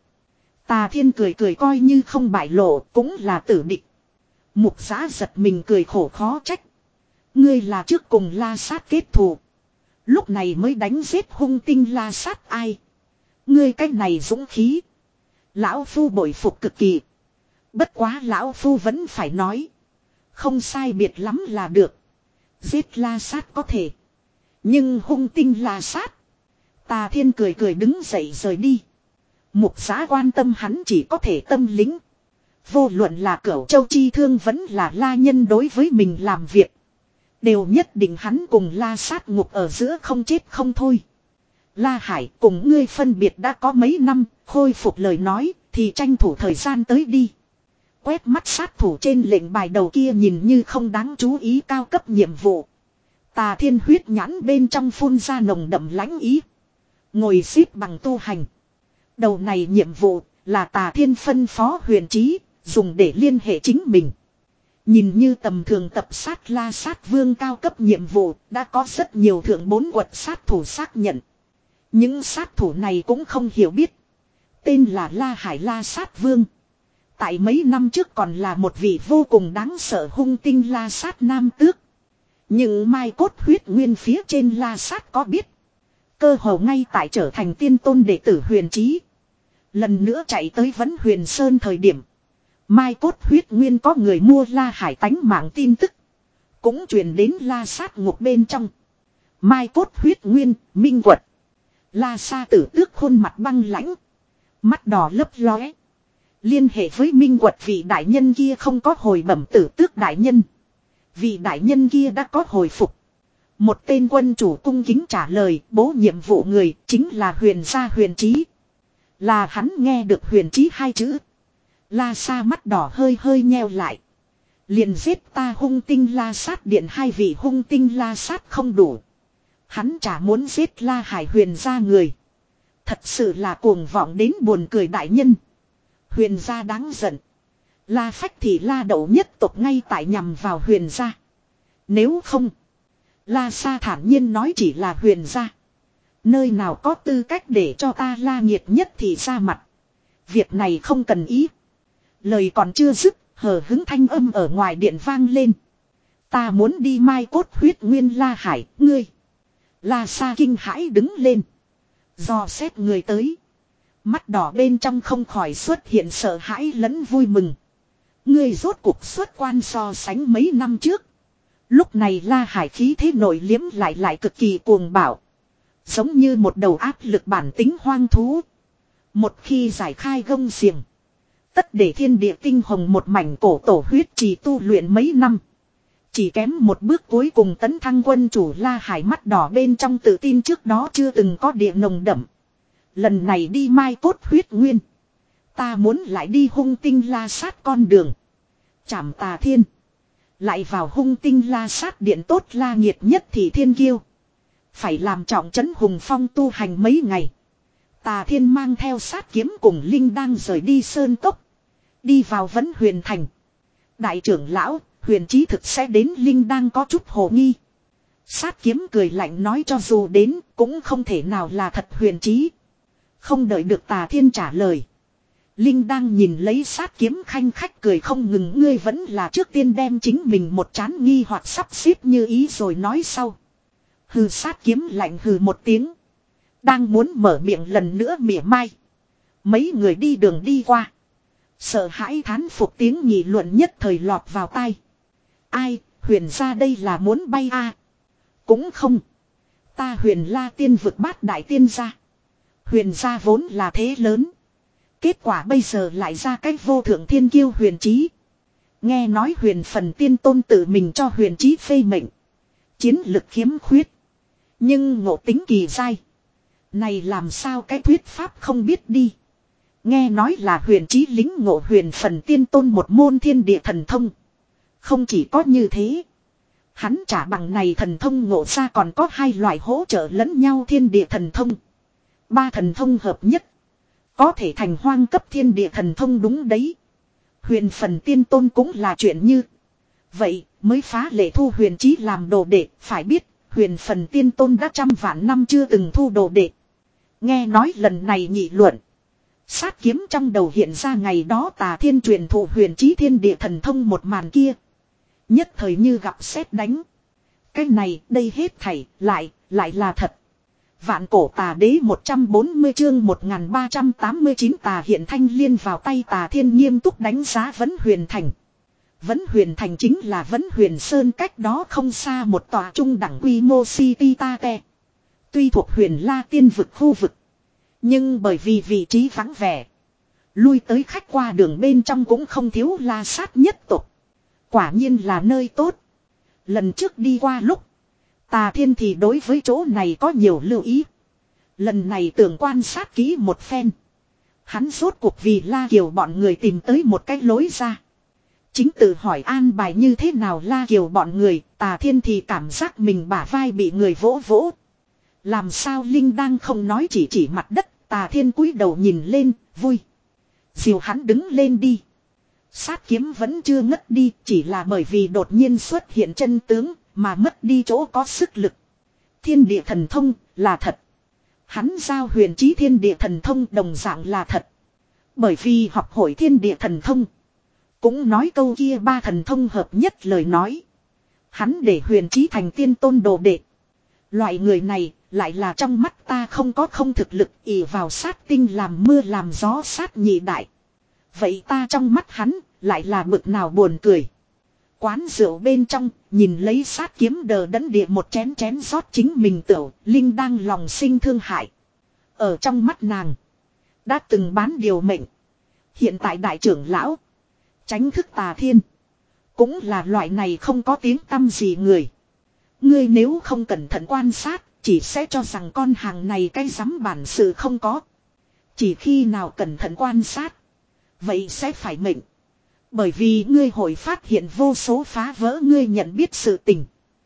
Tà Thiên cười cười coi như không bại lộ cũng là tử địch. Mục giã giật mình cười khổ khó trách. Ngươi là trước cùng La sát kết thù. Lúc này mới đánh giết hung tinh La sát ai. Ngươi cách này dũng khí. Lão phu bội phục cực kỳ. Bất quá lão phu vẫn phải nói. Không sai biệt lắm là được. Giết La sát có thể. Nhưng hung tinh La sát. Tà Thiên cười cười đứng dậy rời đi. Mục giã quan tâm hắn chỉ có thể tâm lính. Vô luận là Cửu Châu chi thương vẫn là La Nhân đối với mình làm việc. Đều nhất định hắn cùng La sát ngục ở giữa không chết không thôi. La Hải cùng ngươi phân biệt đã có mấy năm, khôi phục lời nói, thì tranh thủ thời gian tới đi. Quét mắt sát thủ trên lệnh bài đầu kia nhìn như không đáng chú ý cao cấp nhiệm vụ. Tà Thiên huyết nhãn bên trong phun ra nồng đậm lãnh ý. Ngồi xếp bằng tu hành. Đầu này nhiệm vụ là Tà Thiên phân phó huyền trí, dùng để liên hệ chính mình. Nhìn như tầm thường tập sát La sát vương cao cấp nhiệm vụ, đã có rất nhiều thượng bốn quật sát thủ xác nhận. Những sát thủ này cũng không hiểu biết. Tên là La Hải La sát vương. Tại mấy năm trước còn là một vị vô cùng đáng sợ hung tinh La sát nam tước. Nhưng mai cốt huyết nguyên phía trên La sát có biết. Cơ hồ ngay tại trở thành tiên tôn đệ tử huyền trí. Lần nữa chạy tới vấn huyền sơn thời điểm. Mai cốt huyết nguyên có người mua La Hải tánh mạng tin tức. Cũng truyền đến La sát ngục bên trong. Mai cốt huyết nguyên, minh quật. La Sa tử tước khuôn mặt băng lãnh. Mắt đỏ lấp lóe. Liên hệ với minh quật vị đại nhân kia không có hồi bẩm tử tước đại nhân. Vị đại nhân kia đã có hồi phục. Một tên quân chủ cung kính trả lời bố nhiệm vụ người chính là huyền gia huyền trí. Là hắn nghe được huyền chí hai chữ. La Sa mắt đỏ hơi hơi nheo lại. Liền giết ta hung tinh La Sát điện hai vị hung tinh La Sát không đủ. Hắn chả muốn giết La Hải Huyền gia người. Thật sự là cuồng vọng đến buồn cười đại nhân. Huyền gia đáng giận. La Phách thì La Đậu nhất tộc ngay tại nhằm vào Huyền gia. Nếu không. La Sa thản nhiên nói chỉ là Huyền gia. Nơi nào có tư cách để cho ta La Nghiệt nhất thì ra mặt. Việc này không cần ý. Lời còn chưa dứt, hờ hứng thanh âm ở ngoài điện vang lên. Ta muốn đi mai cốt huyết nguyên La Hải, ngươi. La Sa kinh hãi đứng lên. Dò xét người tới. Mắt đỏ bên trong không khỏi xuất hiện sợ hãi lẫn vui mừng. Ngươi rốt cuộc xuất quan so sánh mấy năm trước. Lúc này La Hải khí thế nổi liếm lại lại cực kỳ cuồng bạo. Giống như một đầu áp lực bản tính hoang thú. Một khi giải khai gông xiềng. Tất để thiên địa tinh hồng một mảnh cổ tổ huyết trì tu luyện mấy năm. Chỉ kém một bước cuối cùng tấn thăng quân chủ La Hải mắt đỏ bên trong tự tin trước đó chưa từng có địa nồng đậm. Lần này đi mai cốt huyết nguyên. Ta muốn lại đi hung tinh La Sát con đường. Chảm tà thiên. Lại vào hung tinh La Sát điện tốt La Nghiệt nhất thì thiên kiêu. Phải làm trọng trấn hùng phong tu hành mấy ngày. Tà thiên mang theo sát kiếm cùng Linh đang rời đi sơn cốc. Đi vào Vấn Huyền thành. Đại trưởng lão, Huyền Chí thực sẽ đến Linh đang có chút hồ nghi. Sát kiếm cười lạnh nói cho dù đến cũng không thể nào là thật Huyền Chí. Không đợi được Tà thiên trả lời. Linh đang nhìn lấy sát kiếm khanh khách cười không ngừng, ngươi vẫn là trước tiên đem chính mình một chán nghi hoặc sắp xếp như ý rồi nói sau. Hừ, sát kiếm lạnh hừ một tiếng. Đang muốn mở miệng lần nữa mỉa mai. Mấy người đi đường đi qua. Sợ hãi thán phục tiếng nghị luận nhất thời lọt vào tai. Ai, Huyền gia đây là muốn bay a? À? Cũng không. Ta Huyền La tiên vực bát đại tiên gia. Huyền gia vốn là thế lớn. Kết quả bây giờ lại ra cái vô thượng thiên kiêu Huyền Chí. Nghe nói Huyền phần tiên tôn tự mình cho Huyền Chí phê mệnh. Chiến lực khiếm khuyết. Nhưng ngộ tính kỳ dai. Này làm sao cái thuyết pháp không biết đi. Nghe nói là Huyền Chí lính ngộ Huyền phần tiên tôn một môn thiên địa thần thông. Không chỉ có như thế. Hắn trả bằng này thần thông ngộ ra còn có hai loại hỗ trợ lẫn nhau thiên địa thần thông. Ba thần thông hợp nhất. Có thể thành hoang cấp thiên địa thần thông đúng đấy. Huyền phần tiên tôn cũng là chuyện như. Vậy mới phá lệ thu Huyền Chí làm đồ đệ. Phải biết Huyền phần tiên tôn đã trăm vạn năm chưa từng thu đồ đệ. Nghe nói lần này nghị luận. Sát kiếm trong đầu hiện ra ngày đó Tà thiên truyền thụ Huyền Chí thiên địa thần thông một màn kia. Nhất thời như gặp sét đánh. Cái này đây hết thảy lại lại là thật. Vạn cổ tà đế một trăm bốn mươi chương một nghìn ba trăm tám mươi chín tà hiện thanh liên vào tay Tà thiên nghiêm túc đánh giá Vấn Huyền thành. Vấn Huyền thành chính là Vấn Huyền Sơn, cách đó không xa một tòa trung đẳng quy mô city Tate. Tuy thuộc Huyền La tiên vực khu vực. Nhưng bởi vì vị trí vắng vẻ. Lui tới khách qua đường bên trong cũng không thiếu La Sát nhất tộc. Quả nhiên là nơi tốt. Lần trước đi qua lúc. Tà thiên thì đối với chỗ này có nhiều lưu ý. Lần này tưởng quan sát kỹ một phen. Hắn rốt cuộc vì La Kiều bọn người tìm tới một cái lối ra. Chính tự hỏi an bài như thế nào La Kiều bọn người. Tà thiên thì cảm giác mình bả vai bị người vỗ vỗ. Làm sao Linh đang không nói, chỉ chỉ mặt đất. Tà thiên cúi đầu nhìn lên, vui. Dìu hắn đứng lên đi. Sát kiếm vẫn chưa ngất đi, chỉ là bởi vì đột nhiên xuất hiện chân tướng, mà mất đi chỗ có sức lực. Thiên địa thần thông, là thật. Hắn giao Huyền Chí thiên địa thần thông đồng dạng là thật. Bởi vì học hội thiên địa thần thông. Cũng nói câu kia ba thần thông hợp nhất lời nói. Hắn để Huyền Chí thành tiên tôn đồ đệ. Loại người này, lại là trong mắt ta không có không thực lực, ỷ vào sát tinh làm mưa làm gió sát nhị đại. Vậy ta trong mắt hắn, lại là bực nào buồn cười. Quán rượu bên trong, nhìn lấy sát kiếm đờ đẫn địa một chén chén rót chính mình tửu, Linh đang lòng sinh thương hại. Ở trong mắt nàng, đã từng bán điều mệnh. Hiện tại đại trưởng lão, tránh thức Tà thiên, cũng là loại này không có tiếng tăm gì người. Ngươi nếu không cẩn thận quan sát, chỉ sẽ cho rằng con hàng này cái dám bản sự không có. Chỉ khi nào cẩn thận quan sát. Vậy sẽ phải mệnh. Bởi vì ngươi hội phát hiện vô số phá vỡ ngươi nhận biết sự tình.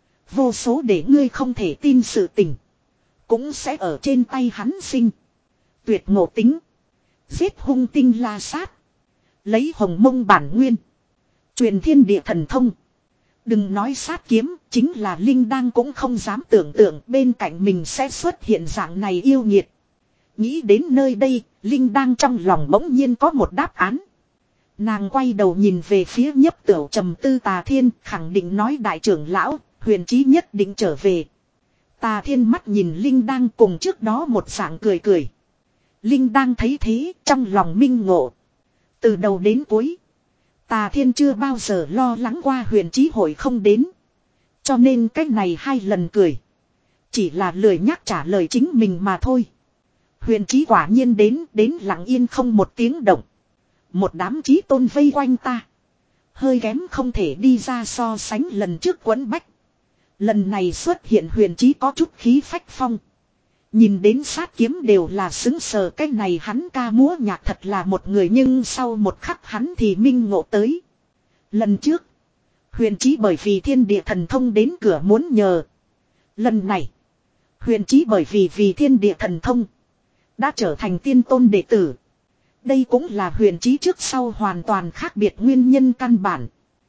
Vô số để ngươi không thể tin sự tình. Cũng sẽ ở trên tay hắn sinh. Tuyệt ngộ tính. Giết hung tinh la sát. Lấy hồng mông bản nguyên. Truyền thiên địa thần thông. Đừng nói sát kiếm, chính là Linh Đang cũng không dám tưởng tượng bên cạnh mình sẽ xuất hiện dạng này yêu nghiệt. Nghĩ đến nơi đây, Linh Đang trong lòng bỗng nhiên có một đáp án. Nàng quay đầu nhìn về phía Nhấp Tửu trầm tư Tà Thiên, khẳng định nói đại trưởng lão, huyền chí nhất định trở về. Tà Thiên mắt nhìn Linh Đang cùng trước đó một dạng cười cười. Linh Đang thấy thế, trong lòng minh ngộ. Từ đầu đến cuối, Tà Thiên chưa bao giờ lo lắng qua huyền chí hội không đến. Cho nên cách này hai lần cười. Chỉ là lười nhắc trả lời chính mình mà thôi. Huyền chí quả nhiên đến, đến lặng yên không một tiếng động. Một đám chí tôn vây quanh ta. Hơi kém không thể đi ra so sánh lần trước quấn bách. Lần này xuất hiện huyền chí có chút khí phách phong. Nhìn đến sát kiếm đều là xứng sờ, cái này hắn ca múa nhạc thật là một người, nhưng sau một khắc hắn thì minh ngộ tới. Lần trước, huyền chí bởi vì thiên địa thần thông đến cửa muốn nhờ. Lần này, huyền chí bởi vì vì thiên địa thần thông đã trở thành tiên tôn đệ tử. Đây cũng là huyền chí trước sau hoàn toàn khác biệt nguyên nhân căn bản.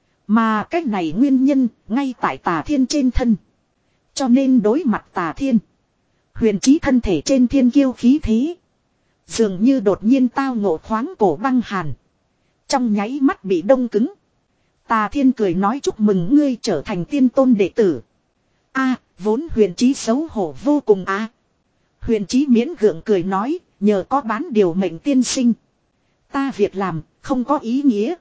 Mà cái này nguyên nhân ngay tại Tà Thiên trên thân. Cho nên đối mặt Tà Thiên, huyền chí thân thể trên thiên kiêu khí thế dường như đột nhiên tao ngộ khoáng cổ băng hàn. Trong nháy mắt bị đông cứng. Tà Thiên cười nói chúc mừng ngươi trở thành tiên tôn đệ tử. A, vốn huyền chí xấu hổ vô cùng a. À. Huyền chí miễn gượng cười nói, nhờ có bán điều mệnh tiên sinh. Ta việc làm, không có ý nghĩa.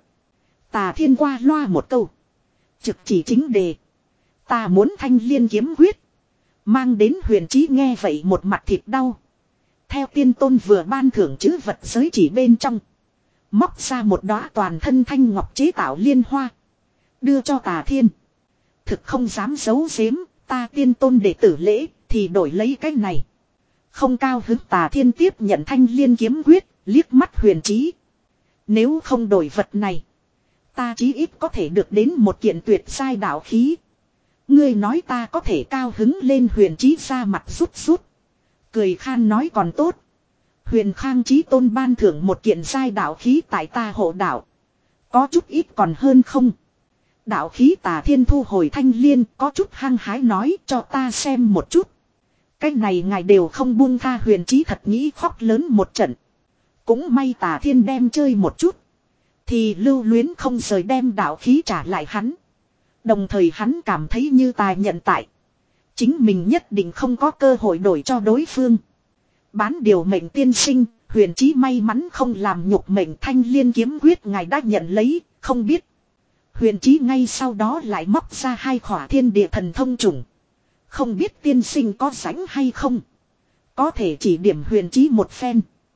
Tà Thiên qua loa một câu. Trực chỉ chính đề. Ta muốn thanh liên kiếm quyết. Mang đến huyền chí nghe vậy một mặt thịt đau. Theo tiên tôn vừa ban thưởng chữ vật giới chỉ bên trong. Móc ra một đóa toàn thân thanh ngọc chế tạo liên hoa. Đưa cho Tà Thiên. Thực không dám giấu giếm, ta tiên tôn đệ tử lễ, thì đổi lấy cái này. Không cao hứng Tà Thiên tiếp nhận thanh liên kiếm quyết, liếc mắt huyền chí. Nếu không đổi vật này, ta chí ít có thể được đến một kiện tuyệt sai đạo khí. Ngươi nói ta có thể cao hứng lên, huyền chí ra mặt rút rút. Cười khan nói còn tốt. Huyền Khang chí tôn ban thưởng một kiện sai đạo khí tại ta hộ đạo. Có chút ít còn hơn không. Đạo khí Tà Thiên thu hồi thanh liên, có chút hăng hái nói cho ta xem một chút. Cái này ngài đều không buông tha, huyền chí thật nghĩ khóc lớn một trận. Cũng may Tà Thiên đem chơi một chút. Thì lưu luyến không rời đem đạo khí trả lại hắn. Đồng thời hắn cảm thấy như tài nhận tại. Chính mình nhất định không có cơ hội đổi cho đối phương. Bán điều mệnh tiên sinh, huyền chí may mắn không làm nhục mệnh, thanh liên kiếm quyết ngài đã nhận lấy, không biết. Huyền chí ngay sau đó lại móc ra hai khỏa thiên địa thần thông chủng. Không biết tiên sinh có rảnh hay không. Có thể chỉ điểm huyền chí một phen.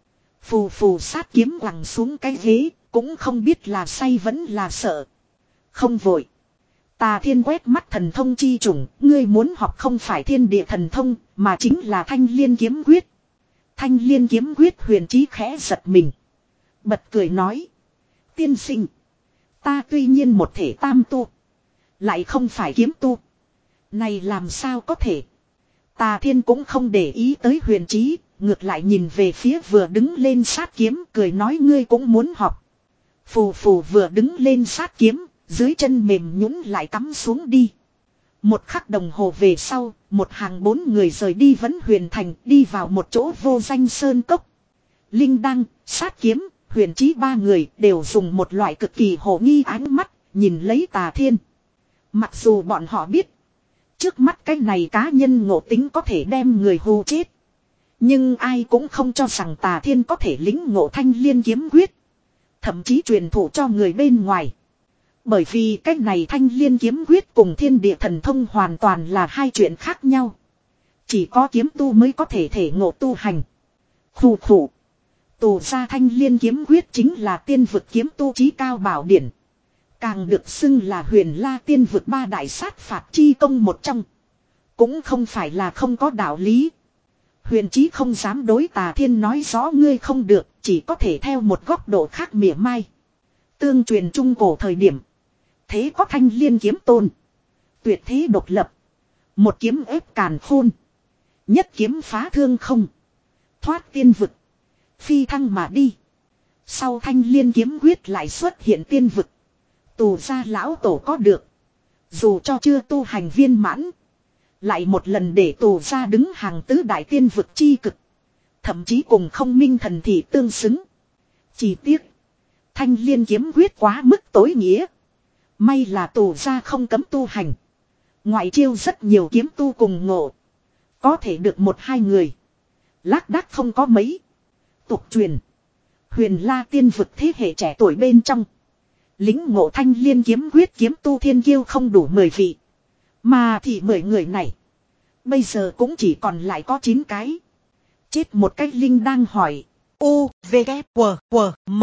Phù phù sát kiếm quẳng xuống cái ghế, cũng không biết là say vẫn là sợ. Không vội. Tà Thiên quét mắt thần thông chi chủng, ngươi muốn học không phải thiên địa thần thông, mà chính là thanh liên kiếm quyết. Thanh liên kiếm quyết, huyền chí khẽ giật mình. Bật cười nói. Tiên sinh. Ta tuy nhiên một thể tam tu. Lại không phải kiếm tu. Này làm sao có thể. Tà Thiên cũng không để ý tới huyền chí, ngược lại nhìn về phía vừa đứng lên sát kiếm, cười nói ngươi cũng muốn học. Phù phù vừa đứng lên sát kiếm, dưới chân mềm nhũn lại cắm xuống đi. Một khắc đồng hồ về sau, một hàng bốn người rời đi Vẫn Huyền Thành, đi vào một chỗ vô danh sơn cốc. Linh Đăng, sát kiếm, huyền chí ba người đều dùng một loại cực kỳ hồ nghi ánh mắt, nhìn lấy Tà Thiên. Mặc dù bọn họ biết, trước mắt cái này cá nhân ngộ tính có thể đem người hù chết. Nhưng ai cũng không cho rằng Tà Thiên có thể lĩnh ngộ thanh liên kiếm quyết. Thậm chí truyền thụ cho người bên ngoài. Bởi vì cái này thanh liên kiếm quyết cùng thiên địa thần thông hoàn toàn là hai chuyện khác nhau. Chỉ có kiếm tu mới có thể thể ngộ tu hành. Khủ khủ. Tù ra thanh liên kiếm quyết chính là tiên vực kiếm tu chí cao bảo điển. Càng được xưng là huyền la tiên vực ba đại sát phạt chi công một trong. Cũng không phải là không có đạo lý. Huyền Chí không dám đối Tà Thiên nói rõ ngươi không được, chỉ có thể theo một góc độ khác mỉa mai. Tương truyền trung cổ thời điểm, thế có Thanh Liên kiếm tôn, tuyệt thế độc lập, một kiếm ép càn khôn, nhất kiếm phá thương không, thoát tiên vực, phi thăng mà đi. Sau Thanh Liên kiếm quyết lại xuất hiện tiên vực, tù gia lão tổ có được, dù cho chưa tu hành viên mãn, lại một lần để tù gia đứng hàng tứ đại tiên vực chi cực, thậm chí cùng không minh thần thị tương xứng. Chỉ tiếc, Thanh Liên kiếm quyết quá mức tối nghĩa, may là tù gia không cấm tu hành, ngoại chiêu rất nhiều kiếm tu cùng ngộ, có thể được một hai người, lác đác không có mấy. Tục truyền, Huyền La tiên vực thế hệ trẻ tuổi bên trong, lính ngộ Thanh Liên kiếm quyết kiếm tu thiên kiêu không đủ mười vị, mà thì mười người này bây giờ cũng chỉ còn lại có chín cái. Chết một cách linh đang hỏi. U, V, K, W, W, M.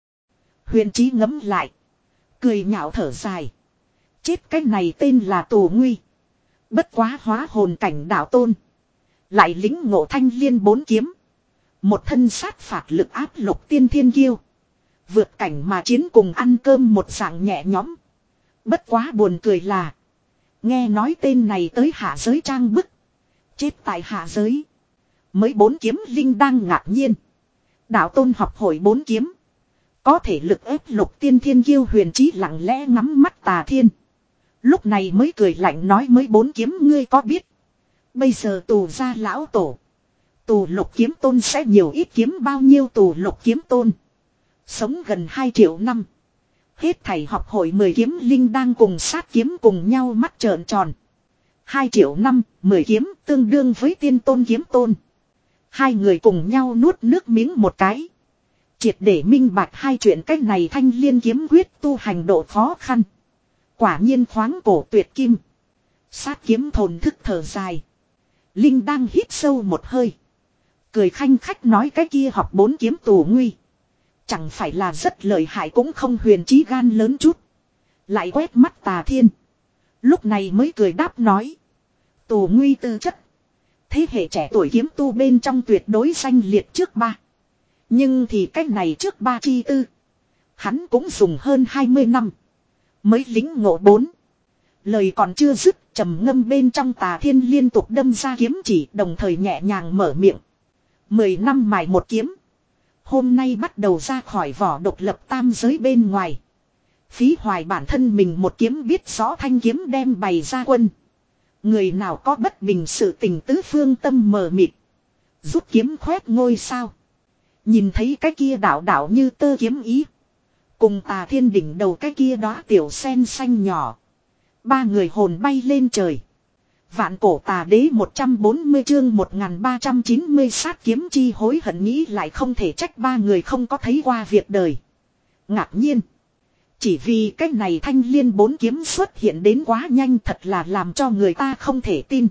Huyền Chí ngấm lại, cười nhạo thở dài. Chết cái này tên là Tù Nguy, bất quá hóa hồn cảnh đạo tôn, lại lính ngộ Thanh Liên bốn kiếm, một thân sát phạt lực áp lục tiên thiên kiêu, vượt cảnh mà chiến cùng ăn cơm một dạng nhẹ nhõm. Bất quá buồn cười là, nghe nói tên này tới hạ giới trang bức, chết tại hạ giới. Mới bốn kiếm linh đang ngạc nhiên. Đạo tôn học hội bốn kiếm, có thể lực ép lục tiên thiên kiêu. Huyền Chí lặng lẽ ngắm mắt Tà Thiên, lúc này mới cười lạnh nói mới bốn kiếm ngươi có biết, bây giờ tù gia lão tổ, tù lục kiếm tôn sẽ nhiều ít kiếm bao nhiêu. Tù lục kiếm tôn sống gần hai triệu năm, hết thảy học hội mười kiếm linh đang cùng sát kiếm cùng nhau mắt trợn tròn. Hai triệu năm, mười kiếm tương đương với tiên tôn kiếm tôn. Hai người cùng nhau nuốt nước miếng một cái, triệt để minh bạch hai chuyện. Cách này Thanh Liên kiếm quyết tu hành độ khó khăn, quả nhiên khoáng cổ tuyệt kim. Sát kiếm thồn thức thở dài, linh đang hít sâu một hơi, cười khanh khách nói cái kia học bốn kiếm Tù Nguy, chẳng phải là rất lợi hại cũng không. Huyền Chí gan lớn chút, lại quét mắt Tà Thiên, lúc này mới cười đáp nói. Tù Nguy tư chất, thế hệ trẻ tuổi kiếm tu bên trong tuyệt đối danh liệt trước ba. Nhưng thì cách này trước ba chi tư, hắn cũng dùng hơn hai mươi năm mới lính ngộ bốn. Lời còn chưa dứt, trầm ngâm bên trong Tà Thiên liên tục đâm ra kiếm chỉ, đồng thời nhẹ nhàng mở miệng. Mười năm mài một kiếm, hôm nay bắt đầu ra khỏi vỏ độc lập tam giới bên ngoài. Phí hoài bản thân mình một kiếm, biết rõ thanh kiếm đem bày ra quân. Người nào có bất bình sự tình tứ phương tâm mờ mịt, rút kiếm khoét ngôi sao. Nhìn thấy cái kia đạo đạo như tơ kiếm ý, cùng Tà Thiên đỉnh đầu cái kia đóa tiểu sen xanh nhỏ, ba người hồn bay lên trời. Vạn cổ tà đế một trăm bốn mươi chương một nghìn ba trăm chín mươi sát kiếm chi hối hận. Nghĩ lại không thể trách ba người không có thấy qua việc đời. Ngạc nhiên, chỉ vì cái này Thanh Liên bốn kiếm xuất hiện đến quá nhanh, thật là làm cho người ta không thể tin.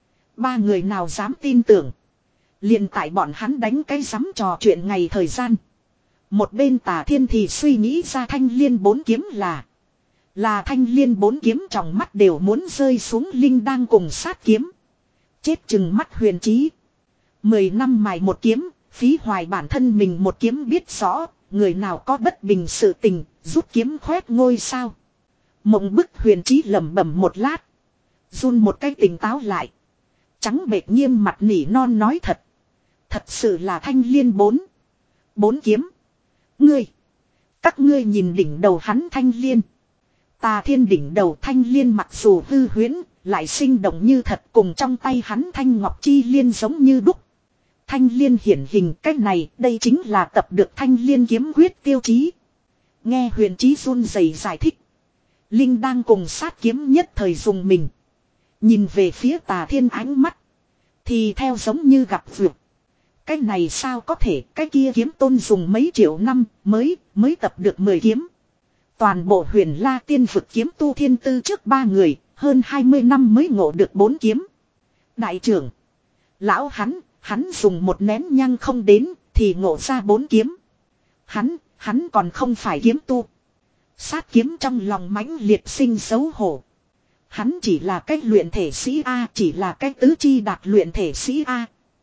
Ba người nào dám tin tưởng. Liền tại bọn hắn đánh cái sắm trò chuyện ngày thời gian, một bên Tà Thiên thì suy nghĩ ra Thanh Liên bốn kiếm là Là Thanh Liên bốn kiếm, trong mắt đều muốn rơi xuống linh đang cùng sát kiếm. Chết chừng mắt Huyền Chí. Mười năm mài một kiếm, phí hoài bản thân mình một kiếm, biết rõ người nào có bất bình sự tình, rút kiếm khoét ngôi sao. Mộng bức Huyền Chí lẩm bẩm một lát, run một cái tỉnh táo lại, trắng bệch nghiêm mặt nỉ non nói thật. Thật sự là Thanh Liên bốn Bốn kiếm. Ngươi, các ngươi nhìn đỉnh đầu hắn Thanh Liên. Tà Thiên đỉnh đầu Thanh Liên mặc dù hư huyễn, lại sinh động như thật, cùng trong tay hắn Thanh Ngọc Chi Liên giống như đúc. Thanh Liên hiển hình, cách này đây chính là tập được Thanh Liên kiếm quyết tiêu chí. Nghe Huyền Chí run rẩy giải thích, linh đang cùng sát kiếm nhất thời dùng mình, nhìn về phía Tà Thiên, ánh mắt thì theo giống như gặp vượt. Cái này sao có thể, cái kia kiếm tôn dùng mấy triệu năm mới mới tập được mười kiếm. Toàn bộ Huyền La tiên vực kiếm tu thiên tư trước ba người, hơn hai mươi năm mới ngộ được bốn kiếm. Đại trưởng, lão hắn, hắn dùng một nén nhang không đến thì ngộ ra bốn kiếm. Hắn, hắn còn không phải kiếm tu. Sát kiếm trong lòng mãnh liệt sinh xấu hổ. Hắn chỉ là cái luyện thể sĩ A, chỉ là cái tứ chi đạt luyện thể sĩ A.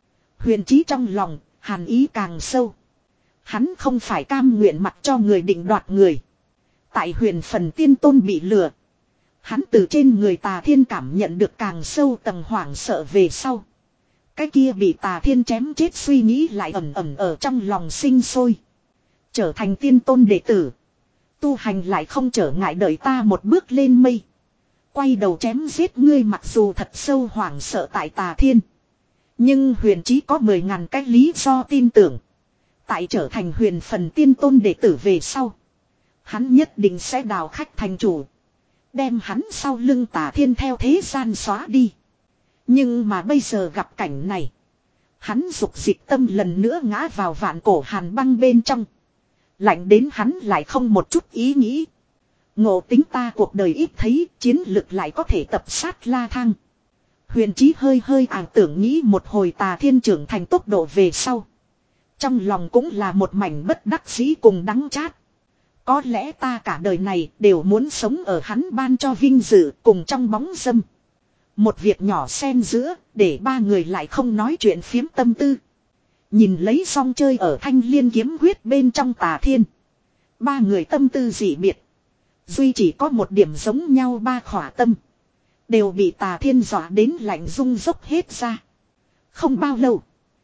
Huyền Chí trong lòng, hàn ý càng sâu. Hắn không phải cam nguyện mặc cho người định đoạt người. Tại huyền phần tiên tôn bị lừa. Hắn từ trên người Tà Thiên cảm nhận được càng sâu tầng hoảng sợ về sau. Cái kia bị Tà Thiên chém chết suy nghĩ lại ẩn ẩn ở trong lòng sinh sôi. Trở thành tiên tôn đệ tử. Tu hành lại không trở ngại đợi ta một bước lên mây. Quay đầu chém giết ngươi mặc dù thật sâu hoảng sợ tại Tà Thiên. Nhưng huyền chí có mười ngàn cái lý do tin tưởng. Tại trở thành huyền phần tiên tôn đệ tử về sau. Hắn nhất định sẽ đào khách thành chủ. Đem hắn sau lưng Tà Thiên theo thế gian xóa đi. Nhưng mà bây giờ gặp cảnh này. Hắn dục dịch tâm lần nữa ngã vào vạn cổ hàn băng bên trong. Lạnh đến hắn lại không một chút ý nghĩ. Ngộ tính ta cuộc đời ít thấy, chiến lực lại có thể tập sát La Thang. Huyền Chí hơi hơi ảo tưởng nghĩ một hồi Tà Thiên trưởng thành tốc độ về sau. Trong lòng cũng là một mảnh bất đắc dĩ cùng đắng chát. Có lẽ ta cả đời này đều muốn sống ở hắn ban cho vinh dự cùng trong bóng dâm. Một việc nhỏ xen giữa, để ba người lại không nói chuyện phiếm tâm tư. Nhìn lấy song chơi ở thanh liên kiếm quyết bên trong Tà Thiên. Ba người tâm tư dị biệt. Duy chỉ có một điểm giống nhau ba khỏa tâm. Đều bị Tà Thiên dọa đến lạnh rung dốc hết ra. Không bao lâu.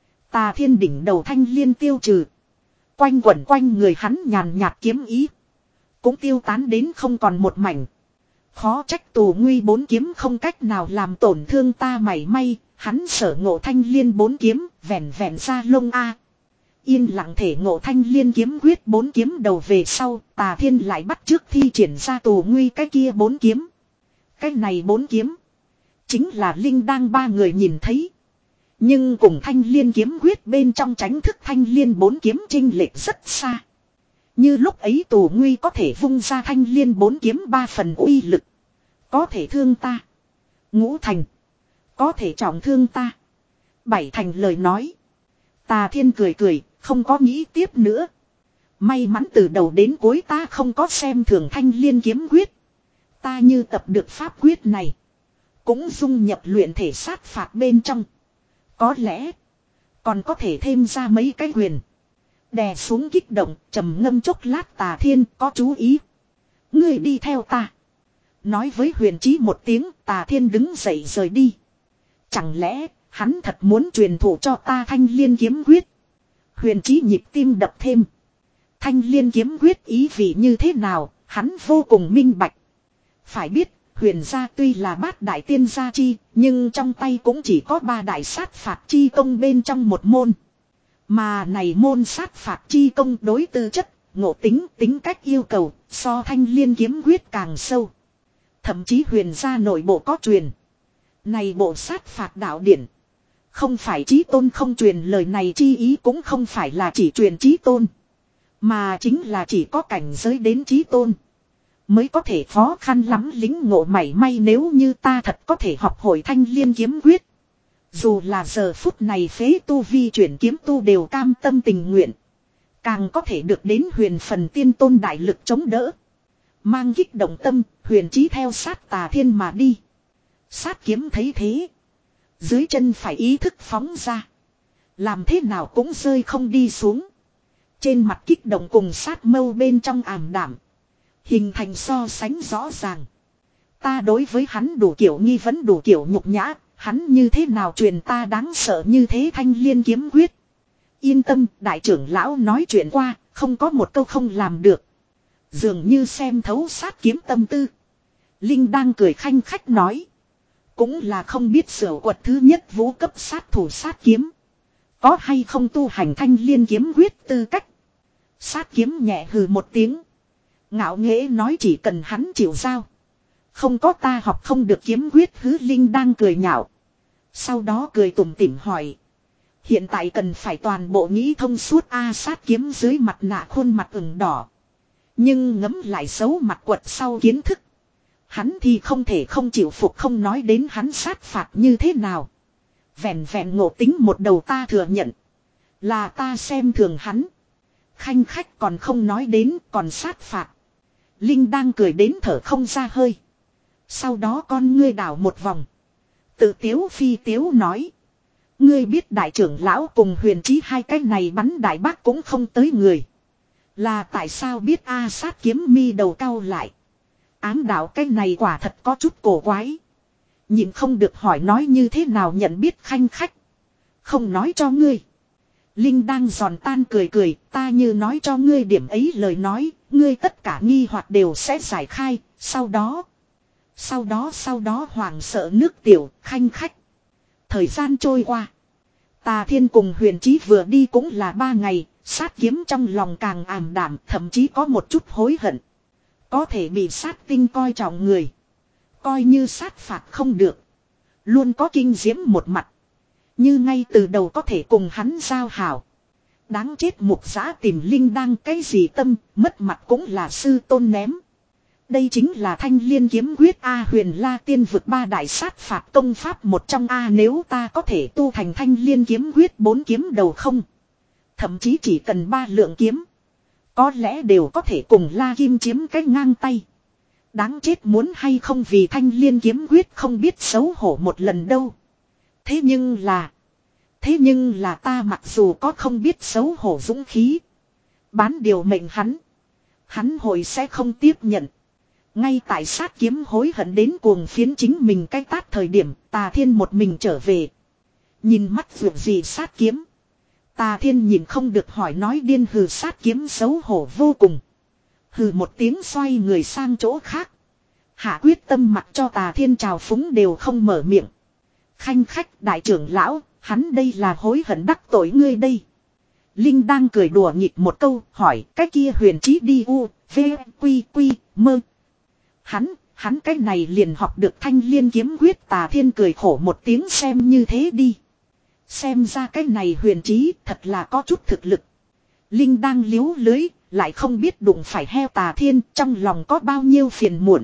Tà Thiên đỉnh đầu thanh liên tiêu trừ. Quanh quẩn quanh người hắn nhàn nhạt kiếm ý. Cũng tiêu tán đến không còn một mảnh. Khó trách tù nguy bốn kiếm không cách nào làm tổn thương ta mảy may. Hắn sở ngộ thanh liên bốn kiếm, vẹn vẹn ra lông a. Yên lặng thể ngộ thanh liên kiếm quyết bốn kiếm đầu về sau, Tà Thiên lại bắt trước thi triển ra tù nguy cái kia bốn kiếm. Cái này bốn kiếm, chính là Linh đang ba người nhìn thấy. Nhưng cùng thanh liên kiếm quyết bên trong tránh thức thanh liên bốn kiếm chênh lệch rất xa. Như lúc ấy tù nguy có thể vung ra thanh liên bốn kiếm ba phần uy lực. Có thể thương ta. Ngũ thành. Có thể trọng thương ta. Bảy thành lời nói. Tà Thiên cười cười, không có nghĩ tiếp nữa. May mắn từ đầu đến cuối ta không có xem thường thanh liên kiếm quyết. Ta như tập được pháp quyết này. Cũng dung nhập luyện thể sát phạt bên trong. Có lẽ. Còn có thể thêm ra mấy cái quyền. Đè xuống kích động, trầm ngâm chốc lát Tà Thiên có chú ý. Ngươi đi theo ta. Nói với Huyền Chí một tiếng, Tà Thiên đứng dậy rời đi. Chẳng lẽ hắn thật muốn truyền thụ cho ta thanh liên kiếm quyết. Huyền Chí nhịp tim đập thêm. Thanh liên kiếm quyết ý vị như thế nào, hắn vô cùng minh bạch. Phải biết, huyền gia tuy là bát đại tiên gia chi, nhưng trong tay cũng chỉ có ba đại sát phạt chi công bên trong một môn. Mà này môn sát phạt chi công đối tư chất, ngộ tính, tính cách yêu cầu, so thanh liên kiếm quyết càng sâu. Thậm chí huyền gia nội bộ có truyền. Này bộ sát phạt đạo điển. Không phải chí tôn không truyền lời này chi ý cũng không phải là chỉ truyền chí tôn. Mà chính là chỉ có cảnh giới đến chí tôn. Mới có thể khó khăn lắm lính ngộ mảy may nếu như ta thật có thể học hội thanh liên kiếm quyết. Dù là giờ phút này phế tu vi chuyển kiếm tu đều cam tâm tình nguyện. Càng có thể được đến huyền phần tiên tôn đại lực chống đỡ. Mang kích động tâm, huyền chí theo sát Tà Thiên mà đi. Sát kiếm thấy thế. Dưới chân phải ý thức phóng ra. Làm thế nào cũng rơi không đi xuống. Trên mặt kích động cùng sát mâu bên trong ảm đảm. Hình thành so sánh rõ ràng. Ta đối với hắn đủ kiểu nghi vấn đủ kiểu nhục nhã. Hắn như thế nào truyền ta đáng sợ như thế thanh liên kiếm quyết. Yên tâm, đại trưởng lão nói chuyện qua, không có một câu không làm được. Dường như xem thấu sát kiếm tâm tư. Linh đang cười khanh khách nói. Cũng là không biết sửa quật thứ nhất vũ cấp sát thủ sát kiếm. Có hay không tu hành thanh liên kiếm quyết tư cách. Sát kiếm nhẹ hừ một tiếng. Ngạo nghễ nói chỉ cần hắn chịu giao. Không có ta học không được kiếm quyết hứ Linh đang cười nhạo. Sau đó cười tủm tỉm hỏi. Hiện tại cần phải toàn bộ nghĩ thông suốt A sát kiếm dưới mặt nạ khuôn mặt ửng đỏ. Nhưng ngấm lại xấu mặt quật sau kiến thức. Hắn thì không thể không chịu phục không nói đến hắn sát phạt như thế nào. Vẹn vẹn ngộ tính một đầu ta thừa nhận. Là ta xem thường hắn. Khanh khách còn không nói đến còn sát phạt. Linh đang cười đến thở không ra hơi. Sau đó con ngươi đảo một vòng. Tự tiếu phi tiếu nói. Ngươi biết đại trưởng lão cùng huyền chí hai cái này bắn đại bác cũng không tới người. Là tại sao biết A Sát kiếm mi đầu cao lại. Ám đạo cái này quả thật có chút cổ quái. Nhìn không được hỏi nói như thế nào nhận biết khanh khách. Không nói cho ngươi. Linh đang giòn tan cười cười, ta như nói cho ngươi điểm ấy lời nói, ngươi tất cả nghi hoặc đều sẽ giải khai, sau đó. Sau đó sau đó hoàng sợ nước tiểu, khanh khách. Thời gian trôi qua. Tà Thiên cùng huyền chí vừa đi cũng là ba ngày, sát kiếm trong lòng càng ảm đạm, thậm chí có một chút hối hận. Có thể bị sát tinh coi trọng người. Coi như sát phạt không được. Luôn có kinh diễm một mặt. Như ngay từ đầu có thể cùng hắn giao hảo. Đáng chết mục giã tìm linh đang cái gì tâm, mất mặt cũng là sư tôn ném. Đây chính là thanh liên kiếm quyết A huyền la tiên vực ba đại sát phạt công pháp một trong A nếu ta có thể tu thành thanh liên kiếm quyết bốn kiếm đầu không. Thậm chí chỉ cần ba lượng kiếm. Có lẽ đều có thể cùng La Kim chiếm cái ngang tay. Đáng chết muốn hay không vì thanh liên kiếm quyết không biết xấu hổ một lần đâu. Thế nhưng là. Thế nhưng là ta mặc dù có không biết xấu hổ dũng khí. Bán điều mệnh hắn. Hắn hồi sẽ không tiếp nhận. Ngay tại sát kiếm hối hận đến cuồng phiến chính mình cái tát thời điểm Tà Thiên một mình trở về. Nhìn mắt vượt gì sát kiếm. Tà Thiên nhìn không được hỏi nói điên hừ sát kiếm xấu hổ vô cùng. Hừ một tiếng xoay người sang chỗ khác. Hạ quyết tâm mặc cho Tà Thiên trào phúng đều không mở miệng. Khanh khách đại trưởng lão, hắn đây là hối hận đắc tội ngươi đây. Linh đang cười đùa nghịch một câu hỏi cái kia huyền chí đi u, v, quy, quy, mơ. Hắn, hắn cái này liền học được thanh liên kiếm quyết Tà Thiên cười khổ một tiếng xem như thế đi. Xem ra cái này huyền chí thật là có chút thực lực. Linh đang liếu lưới, lại không biết đụng phải heo Tà Thiên trong lòng có bao nhiêu phiền muộn.